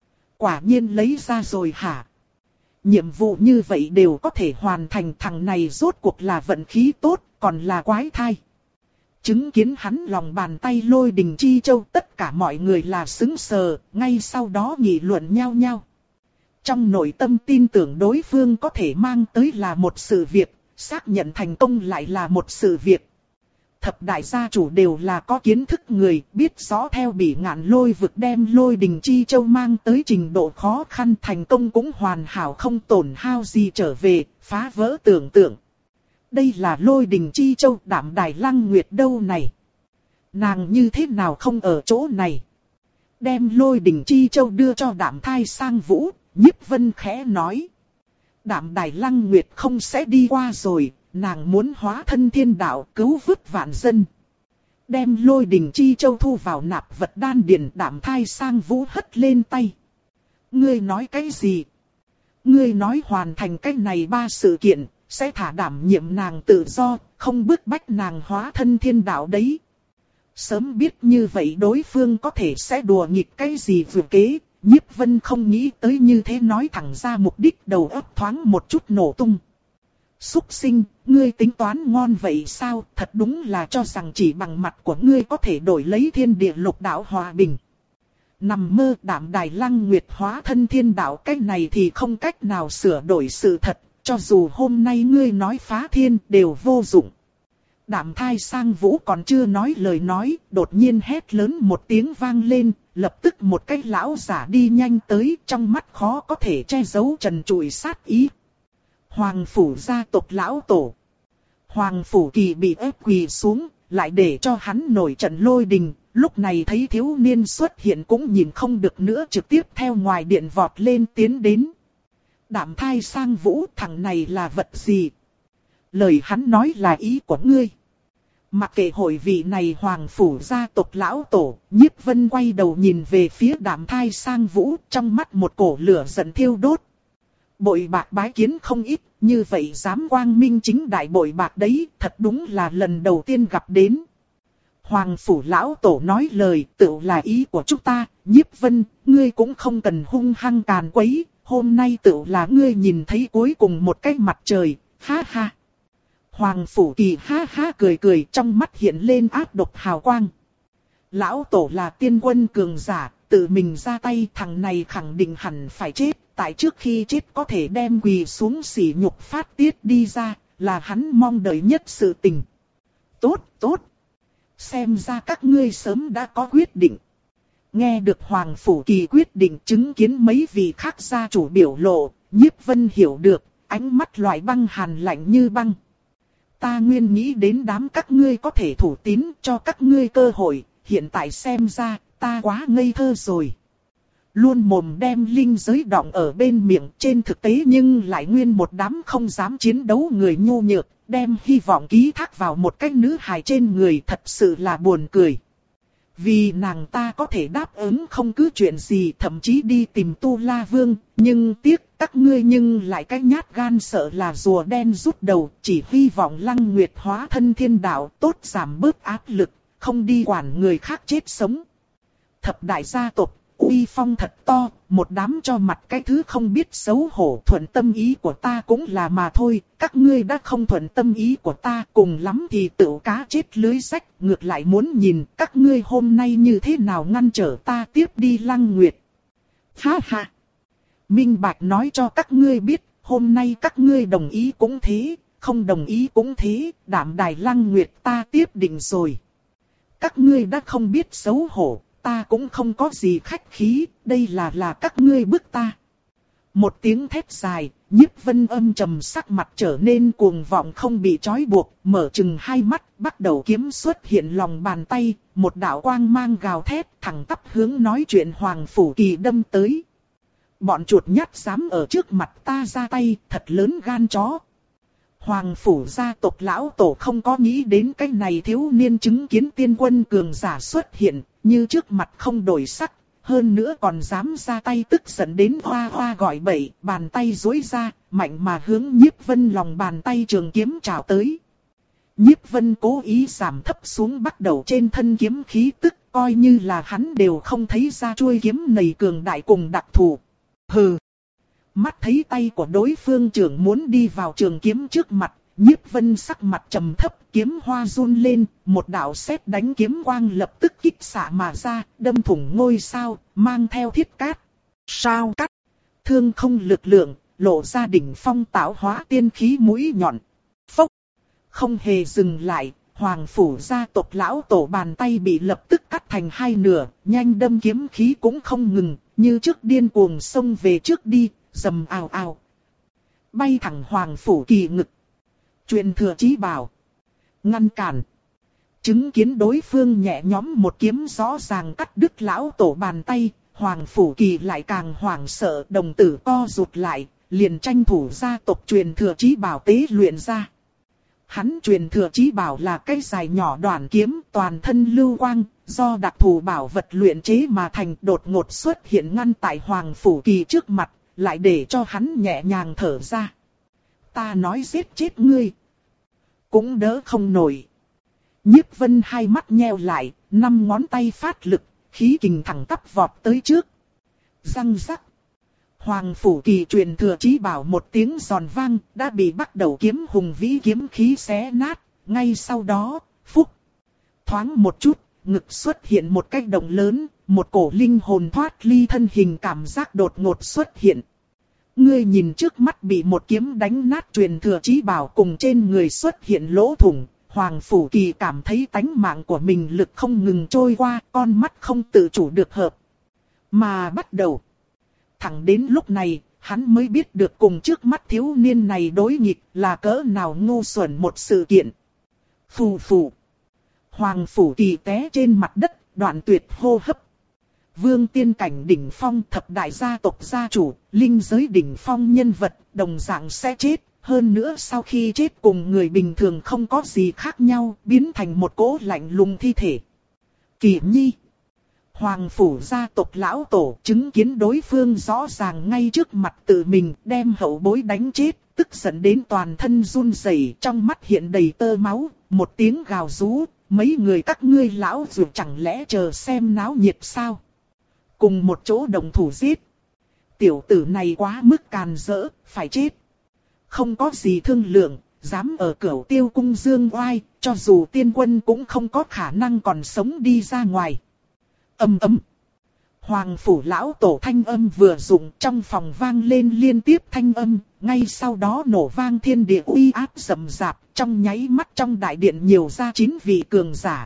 Quả nhiên lấy ra rồi hả? Nhiệm vụ như vậy đều có thể hoàn thành, thằng này rốt cuộc là vận khí tốt, còn là quái thai. Chứng kiến hắn lòng bàn tay Lôi Đình Chi Châu, tất cả mọi người là sững sờ, ngay sau đó nghị luận nhau nhau. Trong nội tâm tin tưởng đối phương có thể mang tới là một sự việc, xác nhận thành công lại là một sự việc. Thập đại gia chủ đều là có kiến thức người, biết rõ theo Bỉ Ngạn Lôi vực đem Lôi Đình Chi Châu mang tới trình độ khó khăn, thành công cũng hoàn hảo không tổn hao gì trở về, phá vỡ tưởng tượng. Đây là Lôi Đình Chi Châu, Đạm Đài Lăng Nguyệt đâu này? Nàng như thế nào không ở chỗ này? Đem Lôi Đình Chi Châu đưa cho Đạm Thai Sang Vũ, Nhiếp Vân khẽ nói. Đạm Đài Lăng Nguyệt không sẽ đi qua rồi, nàng muốn hóa thân thiên đạo cứu vớt vạn dân. Đem Lôi Đình Chi Châu thu vào nạp vật đan điền, Đạm Thai Sang Vũ hất lên tay. Ngươi nói cái gì? Ngươi nói hoàn thành cái này ba sự kiện, sẽ thả đảm nhiệm nàng tự do, không bức bách nàng hóa thân thiên đạo đấy. Sớm biết như vậy đối phương có thể sẽ đùa nghịch cái gì vừa kế. Nhiếp Vân không nghĩ tới như thế, nói thẳng ra mục đích, đầu óc thoáng một chút nổ tung. Súc sinh, ngươi tính toán ngon vậy sao? Thật đúng là cho rằng chỉ bằng mặt của ngươi có thể đổi lấy thiên địa lục đạo hòa bình. Nằm mơ. Đạm Đài Lăng Nguyệt hóa thân thiên đạo, cái này thì không cách nào sửa đổi sự thật, cho dù hôm nay ngươi nói phá thiên đều vô dụng. Đạm Thai Sang Vũ còn chưa nói lời nói, đột nhiên hét lớn một tiếng vang lên, lập tức một cái lão giả đi nhanh tới, trong mắt khó có thể che giấu trần trụi sát ý. Hoàng phủ gia tộc lão tổ. Hoàng phủ Kỳ bị ép quỳ xuống, lại để cho hắn nổi trận lôi đình, lúc này thấy thiếu niên xuất hiện cũng nhìn không được nữa, trực tiếp theo ngoài điện vọt lên tiến đến. Đạm Thai Sang Vũ, thằng này là vật gì? Lời hắn nói là ý của ngươi. Mặc kệ hội vị này hoàng phủ gia tộc lão tổ, Nhiếp Vân quay đầu nhìn về phía Đạm Thai Sang Vũ, trong mắt một cổ lửa giận thiêu đốt. Bội bạc bái kiến không ít, như vậy dám quang minh chính đại bội bạc đấy, thật đúng là lần đầu tiên gặp đến. Hoàng phủ lão tổ nói lời, tự là ý của chúng ta, Nhiếp Vân, ngươi cũng không cần hung hăng càn quấy, hôm nay tự là ngươi nhìn thấy cuối cùng một cái mặt trời, ha ha. Hoàng phủ Kỳ ha ha cười cười, trong mắt hiện lên ác độc hào quang. Lão tổ là tiên quân cường giả, tự mình ra tay, thằng này khẳng định hẳn phải chết, tại trước khi chết có thể đem quỳ xuống sỉ nhục phát tiết đi ra, là hắn mong đợi nhất sự tình. Tốt, tốt. Xem ra các ngươi sớm đã có quyết định. Nghe được Hoàng phủ Kỳ quyết định, chứng kiến mấy vị khác gia chủ biểu lộ, Nhiếp Vân hiểu được, ánh mắt loại băng hàn lạnh như băng. ta nguyên nghĩ đến đám các ngươi có thể thủ tín cho các ngươi cơ hội, hiện tại xem ra, ta quá ngây thơ rồi. Luôn mồm đem linh giới đọng ở bên miệng, trên thực tế nhưng lại nguyên một đám không dám chiến đấu người nhu nhược, đem hy vọng ký thác vào một cái nữ hài trên người, thật sự là buồn cười. Vì nàng ta có thể đáp ứng không cứ chuyện gì, thậm chí đi tìm Tu La Vương, nhưng tiếc các ngươi nhưng lại cái nhát gan sợ là rùa đen rút đầu, chỉ hy vọng Lăng Nguyệt hóa thân thiên đạo tốt giảm bớt áp lực, không đi quản người khác chết sống. Thập đại gia tộc, uy phong thật to, một đám cho mặt cái thứ không biết xấu hổ, thuận tâm ý của ta cũng là mà thôi, các ngươi đã không thuận tâm ý của ta, cùng lắm thì tự cá chết lưới rách, ngược lại muốn nhìn các ngươi hôm nay như thế nào ngăn trở ta tiếp đi Lăng Nguyệt. Ha ha! Minh Bạch nói cho các ngươi biết, hôm nay các ngươi đồng ý cũng thế, không đồng ý cũng thế, đảm đài Lăng Nguyệt ta tiếp định rồi. Các ngươi đã không biết xấu hổ. Ta cũng không có gì khách khí, đây là là các ngươi bức ta. Một tiếng thét dài, Nhiếp Vân âm trầm sắc mặt trở nên cuồng vọng không bị trói buộc, mở chừng hai mắt, bắt đầu kiếm xuất hiện lòng bàn tay, một đạo quang mang gào thét thẳng tắp hướng nói chuyện Hoàng Phủ Kỳ đâm tới. Bọn chuột nhắt dám ở trước mặt ta ra tay, thật lớn gan chó. Hoàng Phủ gia tộc lão tổ không có nghĩ đến cái này thiếu niên chứng kiến tiên quân cường giả xuất hiện, như trước mặt không đổi sắc, hơn nữa còn dám ra tay tức giận đến hoa hoa gọi bậy, bàn tay duỗi ra, mạnh mà hướng Nhiếp Vân lòng bàn tay trường kiếm chào tới. Nhiếp Vân cố ý giảm thấp xuống bắt đầu trên thân kiếm khí tức, coi như là hắn đều không thấy ra chuôi kiếm này cường đại cùng đặc thù. Hừ! Mắt thấy tay của đối phương trưởng muốn đi vào trường kiếm trước mặt, Nhiếp Vân sắc mặt trầm thấp, kiếm hoa run lên, một đạo sét đánh kiếm quang lập tức kích xạ mà ra, đâm thủng ngôi sao, mang theo thiết cát. Sao cắt? Thương không lực lượng, lộ ra đỉnh phong tạo hóa tiên khí mũi nhọn. Phốc! Không hề dừng lại, Hoàng Phủ gia tộc lão tổ bàn tay bị lập tức cắt thành hai nửa, nhanh đâm kiếm khí cũng không ngừng, như trước điên cuồng xông về trước đi. Dầm ào ào. Bay thẳng Hoàng Phủ Kỳ ngực. Truyền thừa chí bảo. Ngăn cản. Chứng kiến đối phương nhẹ nhõm một kiếm rõ ràng cắt đứt lão tổ bàn tay. Hoàng Phủ Kỳ lại càng hoảng sợ, đồng tử co rụt lại. Liền tranh thủ gia tộc truyền thừa chí bảo tế luyện ra. Hắn truyền thừa chí bảo là cây dài nhỏ đoàn kiếm toàn thân lưu quang. Do đặc thù bảo vật luyện chế mà thành, đột ngột xuất hiện ngăn tại Hoàng Phủ Kỳ trước mặt. Lại để cho hắn nhẹ nhàng thở ra. Ta nói giết chết ngươi. Cũng đỡ không nổi. Nhiếp Vân hai mắt nheo lại, năm ngón tay phát lực, khí kình thẳng tắp vọt tới trước. Răng rắc. Hoàng Phủ Kỳ truyền thừa chí bảo một tiếng giòn vang, đã bị bắt đầu kiếm hùng vĩ kiếm khí xé nát. Ngay sau đó, phúc. Thoáng một chút, ngực xuất hiện một cái động lớn. Một cổ linh hồn thoát ly thân hình cảm giác đột ngột xuất hiện. Ngươi nhìn trước mắt bị một kiếm đánh nát truyền thừa chí bảo cùng trên người xuất hiện lỗ thủng. Hoàng Phủ Kỳ cảm thấy tánh mạng của mình lực không ngừng trôi qua, con mắt không tự chủ được hợp. Mà bắt đầu. Thẳng đến lúc này, hắn mới biết được cùng trước mắt thiếu niên này đối nghịch là cỡ nào ngu xuẩn một sự kiện. Phù phù. Hoàng Phủ Kỳ té trên mặt đất, đoạn tuyệt hô hấp. Vương tiên cảnh đỉnh phong, thập đại gia tộc gia chủ, linh giới đỉnh phong nhân vật, đồng dạng sẽ chết. Hơn nữa sau khi chết cùng người bình thường không có gì khác nhau, biến thành một cỗ lạnh lùng thi thể. Kỳ Nhi. Hoàng Phủ gia tộc lão tổ chứng kiến đối phương rõ ràng ngay trước mặt tự mình, đem hậu bối đánh chết, tức giận đến toàn thân run rẩy, trong mắt hiện đầy tơ máu, một tiếng gào rú, mấy người các ngươi lão dù chẳng lẽ chờ xem náo nhiệt sao? Cùng một chỗ đồng thủ giết. Tiểu tử này quá mức càn rỡ, phải chết. Không có gì thương lượng, dám ở Cửu Tiêu cung dương oai, cho dù tiên quân cũng không có khả năng còn sống đi ra ngoài. Ầm ầm. Hoàng Phủ lão tổ thanh âm vừa dụng, trong phòng vang lên liên tiếp thanh âm, ngay sau đó nổ vang thiên địa uy áp rầm rạp, trong nháy mắt trong đại điện nhiều ra chín vị cường giả.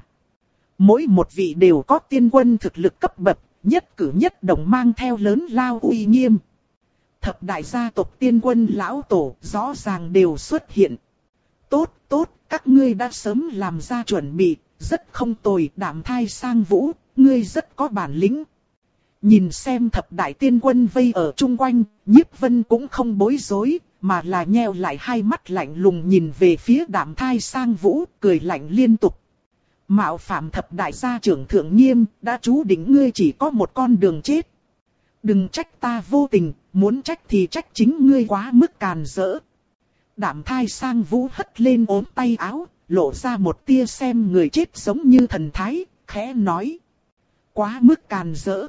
Mỗi một vị đều có tiên quân thực lực cấp bậc, nhất cử nhất động mang theo lớn lao uy nghiêm. Thập đại gia tộc tiên quân lão tổ rõ ràng đều xuất hiện. Tốt, tốt, các ngươi đã sớm làm ra chuẩn bị, rất không tồi. Đạm Thai Sang Vũ, ngươi rất có bản lĩnh. Nhìn xem thập đại tiên quân vây ở chung quanh, Nhiếp Vân cũng không bối rối, mà là nheo lại hai mắt lạnh lùng nhìn về phía Đạm Thai Sang Vũ, cười lạnh liên tục. Mạo phạm thập đại gia trưởng thượng nghiêm, đã chú định ngươi chỉ có một con đường chết. Đừng trách ta vô tình, muốn trách thì trách chính ngươi quá mức càn rỡ. Đạm Thai Sang Vũ hất lên ốm tay áo, lộ ra một tia xem người chết giống như thần thái, khẽ nói. Quá mức càn rỡ.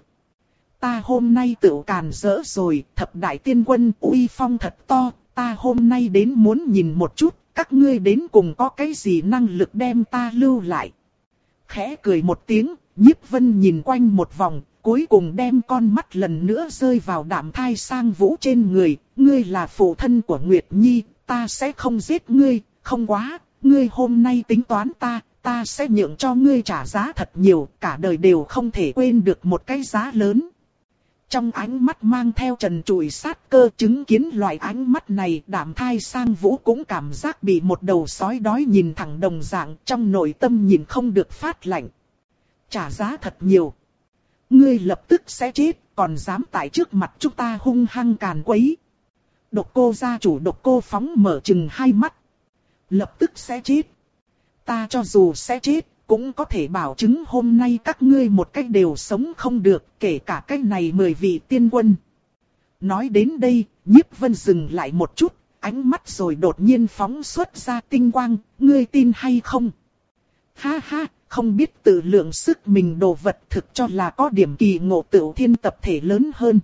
Ta hôm nay tự càn rỡ rồi, thập đại tiên quân uy phong thật to, ta hôm nay đến muốn nhìn một chút, các ngươi đến cùng có cái gì năng lực đem ta lưu lại. Khẽ cười một tiếng, Nhiếp Vân nhìn quanh một vòng, cuối cùng đem con mắt lần nữa rơi vào Đạm Thai Sang Vũ trên người. Ngươi là phụ thân của Nguyệt Nhi, ta sẽ không giết ngươi, không quá, ngươi hôm nay tính toán ta, ta sẽ nhượng cho ngươi trả giá thật nhiều, cả đời đều không thể quên được một cái giá lớn. Trong ánh mắt mang theo trần trụi sát cơ, chứng kiến loại ánh mắt này, Đạm Thai Sang Vũ cũng cảm giác bị một đầu sói đói nhìn thẳng đồng dạng, trong nội tâm nhìn không được phát lạnh. Trả giá thật nhiều. Ngươi lập tức sẽ chết, còn dám tại trước mặt chúng ta hung hăng càn quấy. Độc Cô gia chủ Độc Cô Phóng mở chừng hai mắt. Lập tức sẽ chết. Ta cho dù sẽ chết, cũng có thể bảo chứng hôm nay các ngươi một cách đều sống không được, kể cả cách này mười vị tiên quân. Nói đến đây, Nhiếp Vân dừng lại một chút, ánh mắt rồi đột nhiên phóng xuất ra tinh quang, ngươi tin hay không? Ha ha, không biết tự lượng sức mình đồ vật thực cho là có điểm kỳ ngộ tựu thiên tập thể lớn hơn.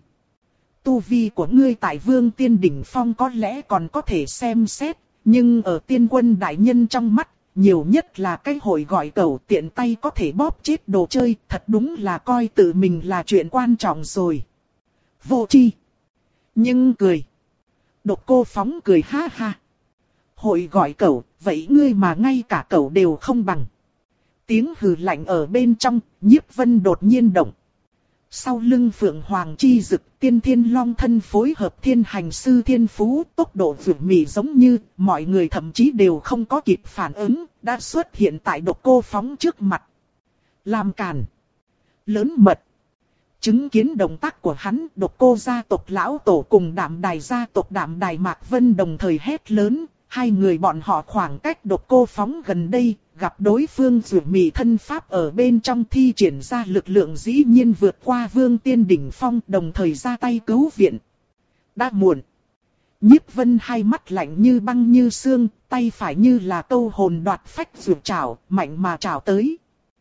Tu vi của ngươi tại Vương Tiên Đỉnh Phong có lẽ còn có thể xem xét, nhưng ở tiên quân đại nhân trong mắt, nhiều nhất là cái hội gọi cẩu tiện tay có thể bóp chết đồ chơi, thật đúng là coi tự mình là chuyện quan trọng rồi. Vô tri. Nhưng cười. Độc Cô Phóng cười ha ha. Hội gọi cẩu, vậy ngươi mà ngay cả cẩu đều không bằng. Tiếng hừ lạnh ở bên trong, Nhiếp Vân đột nhiên động. Sau lưng Phượng Hoàng chi dực, Tiên Thiên Long thân phối hợp Thiên Hành Sư Thiên Phú, tốc độ vượt mì giống như, mọi người thậm chí đều không có kịp phản ứng, đã xuất hiện tại Độc Cô Phóng trước mặt. Làm cản. Lớn mật. Chứng kiến động tác của hắn, Độc Cô gia tộc lão tổ cùng Đạm Đài gia tộc Đạm Đài Mạc Vân đồng thời hét lớn, hai người bọn họ khoảng cách Độc Cô Phóng gần đây. Gặp đối phương vượt mì thân pháp ở bên trong thi triển ra lực lượng dĩ nhiên vượt qua Vương Tiên Đỉnh Phong, đồng thời ra tay cứu viện. Đã muộn. Nhiếp Vân hai mắt lạnh như băng như xương, tay phải như là câu hồn đoạt phách vượt trảo, mạnh mà trảo tới.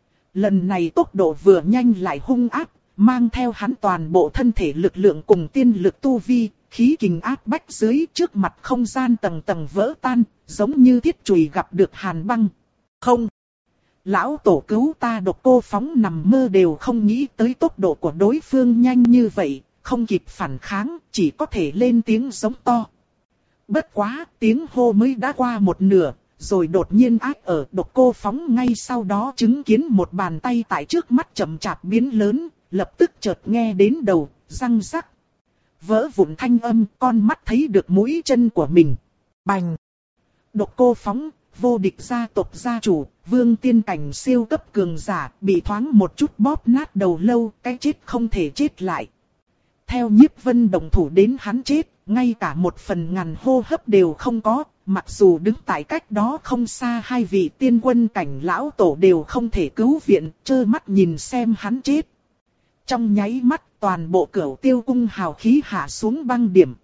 Lần này tốc độ vừa nhanh lại hung ác, mang theo hắn toàn bộ thân thể lực lượng cùng tiên lực tu vi, khí kình áp bách dưới trước mặt không gian tầng tầng vỡ tan, giống như thiết chùy gặp được hàn băng. Không. Lão tổ cứu ta. Độc Cô Phóng nằm mơ đều không nghĩ tới tốc độ của đối phương nhanh như vậy, không kịp phản kháng, chỉ có thể lên tiếng giống to. Bất quá, tiếng hô mới đã qua một nửa, rồi đột nhiên ác ở Độc Cô Phóng ngay sau đó chứng kiến một bàn tay tại trước mắt chậm chạp biến lớn, lập tức chợt nghe đến đầu, răng rắc. Vỡ vụn thanh âm, con mắt thấy được mũi chân của mình. Bành. Độc Cô Phóng, vô địch gia tộc gia chủ, Vương Tiên cảnh siêu cấp cường giả, bị thoáng một chút bóp nát đầu lâu, cái chết không thể chết lại. Theo Nhiếp Vân đồng thủ đến hắn chết, ngay cả một phần ngàn hô hấp đều không có, mặc dù đứng tại cách đó không xa hai vị tiên quân cảnh lão tổ đều không thể cứu viện, trơ mắt nhìn xem hắn chết. Trong nháy mắt, toàn bộ cửu tiêu cung hào khí hạ xuống băng điểm.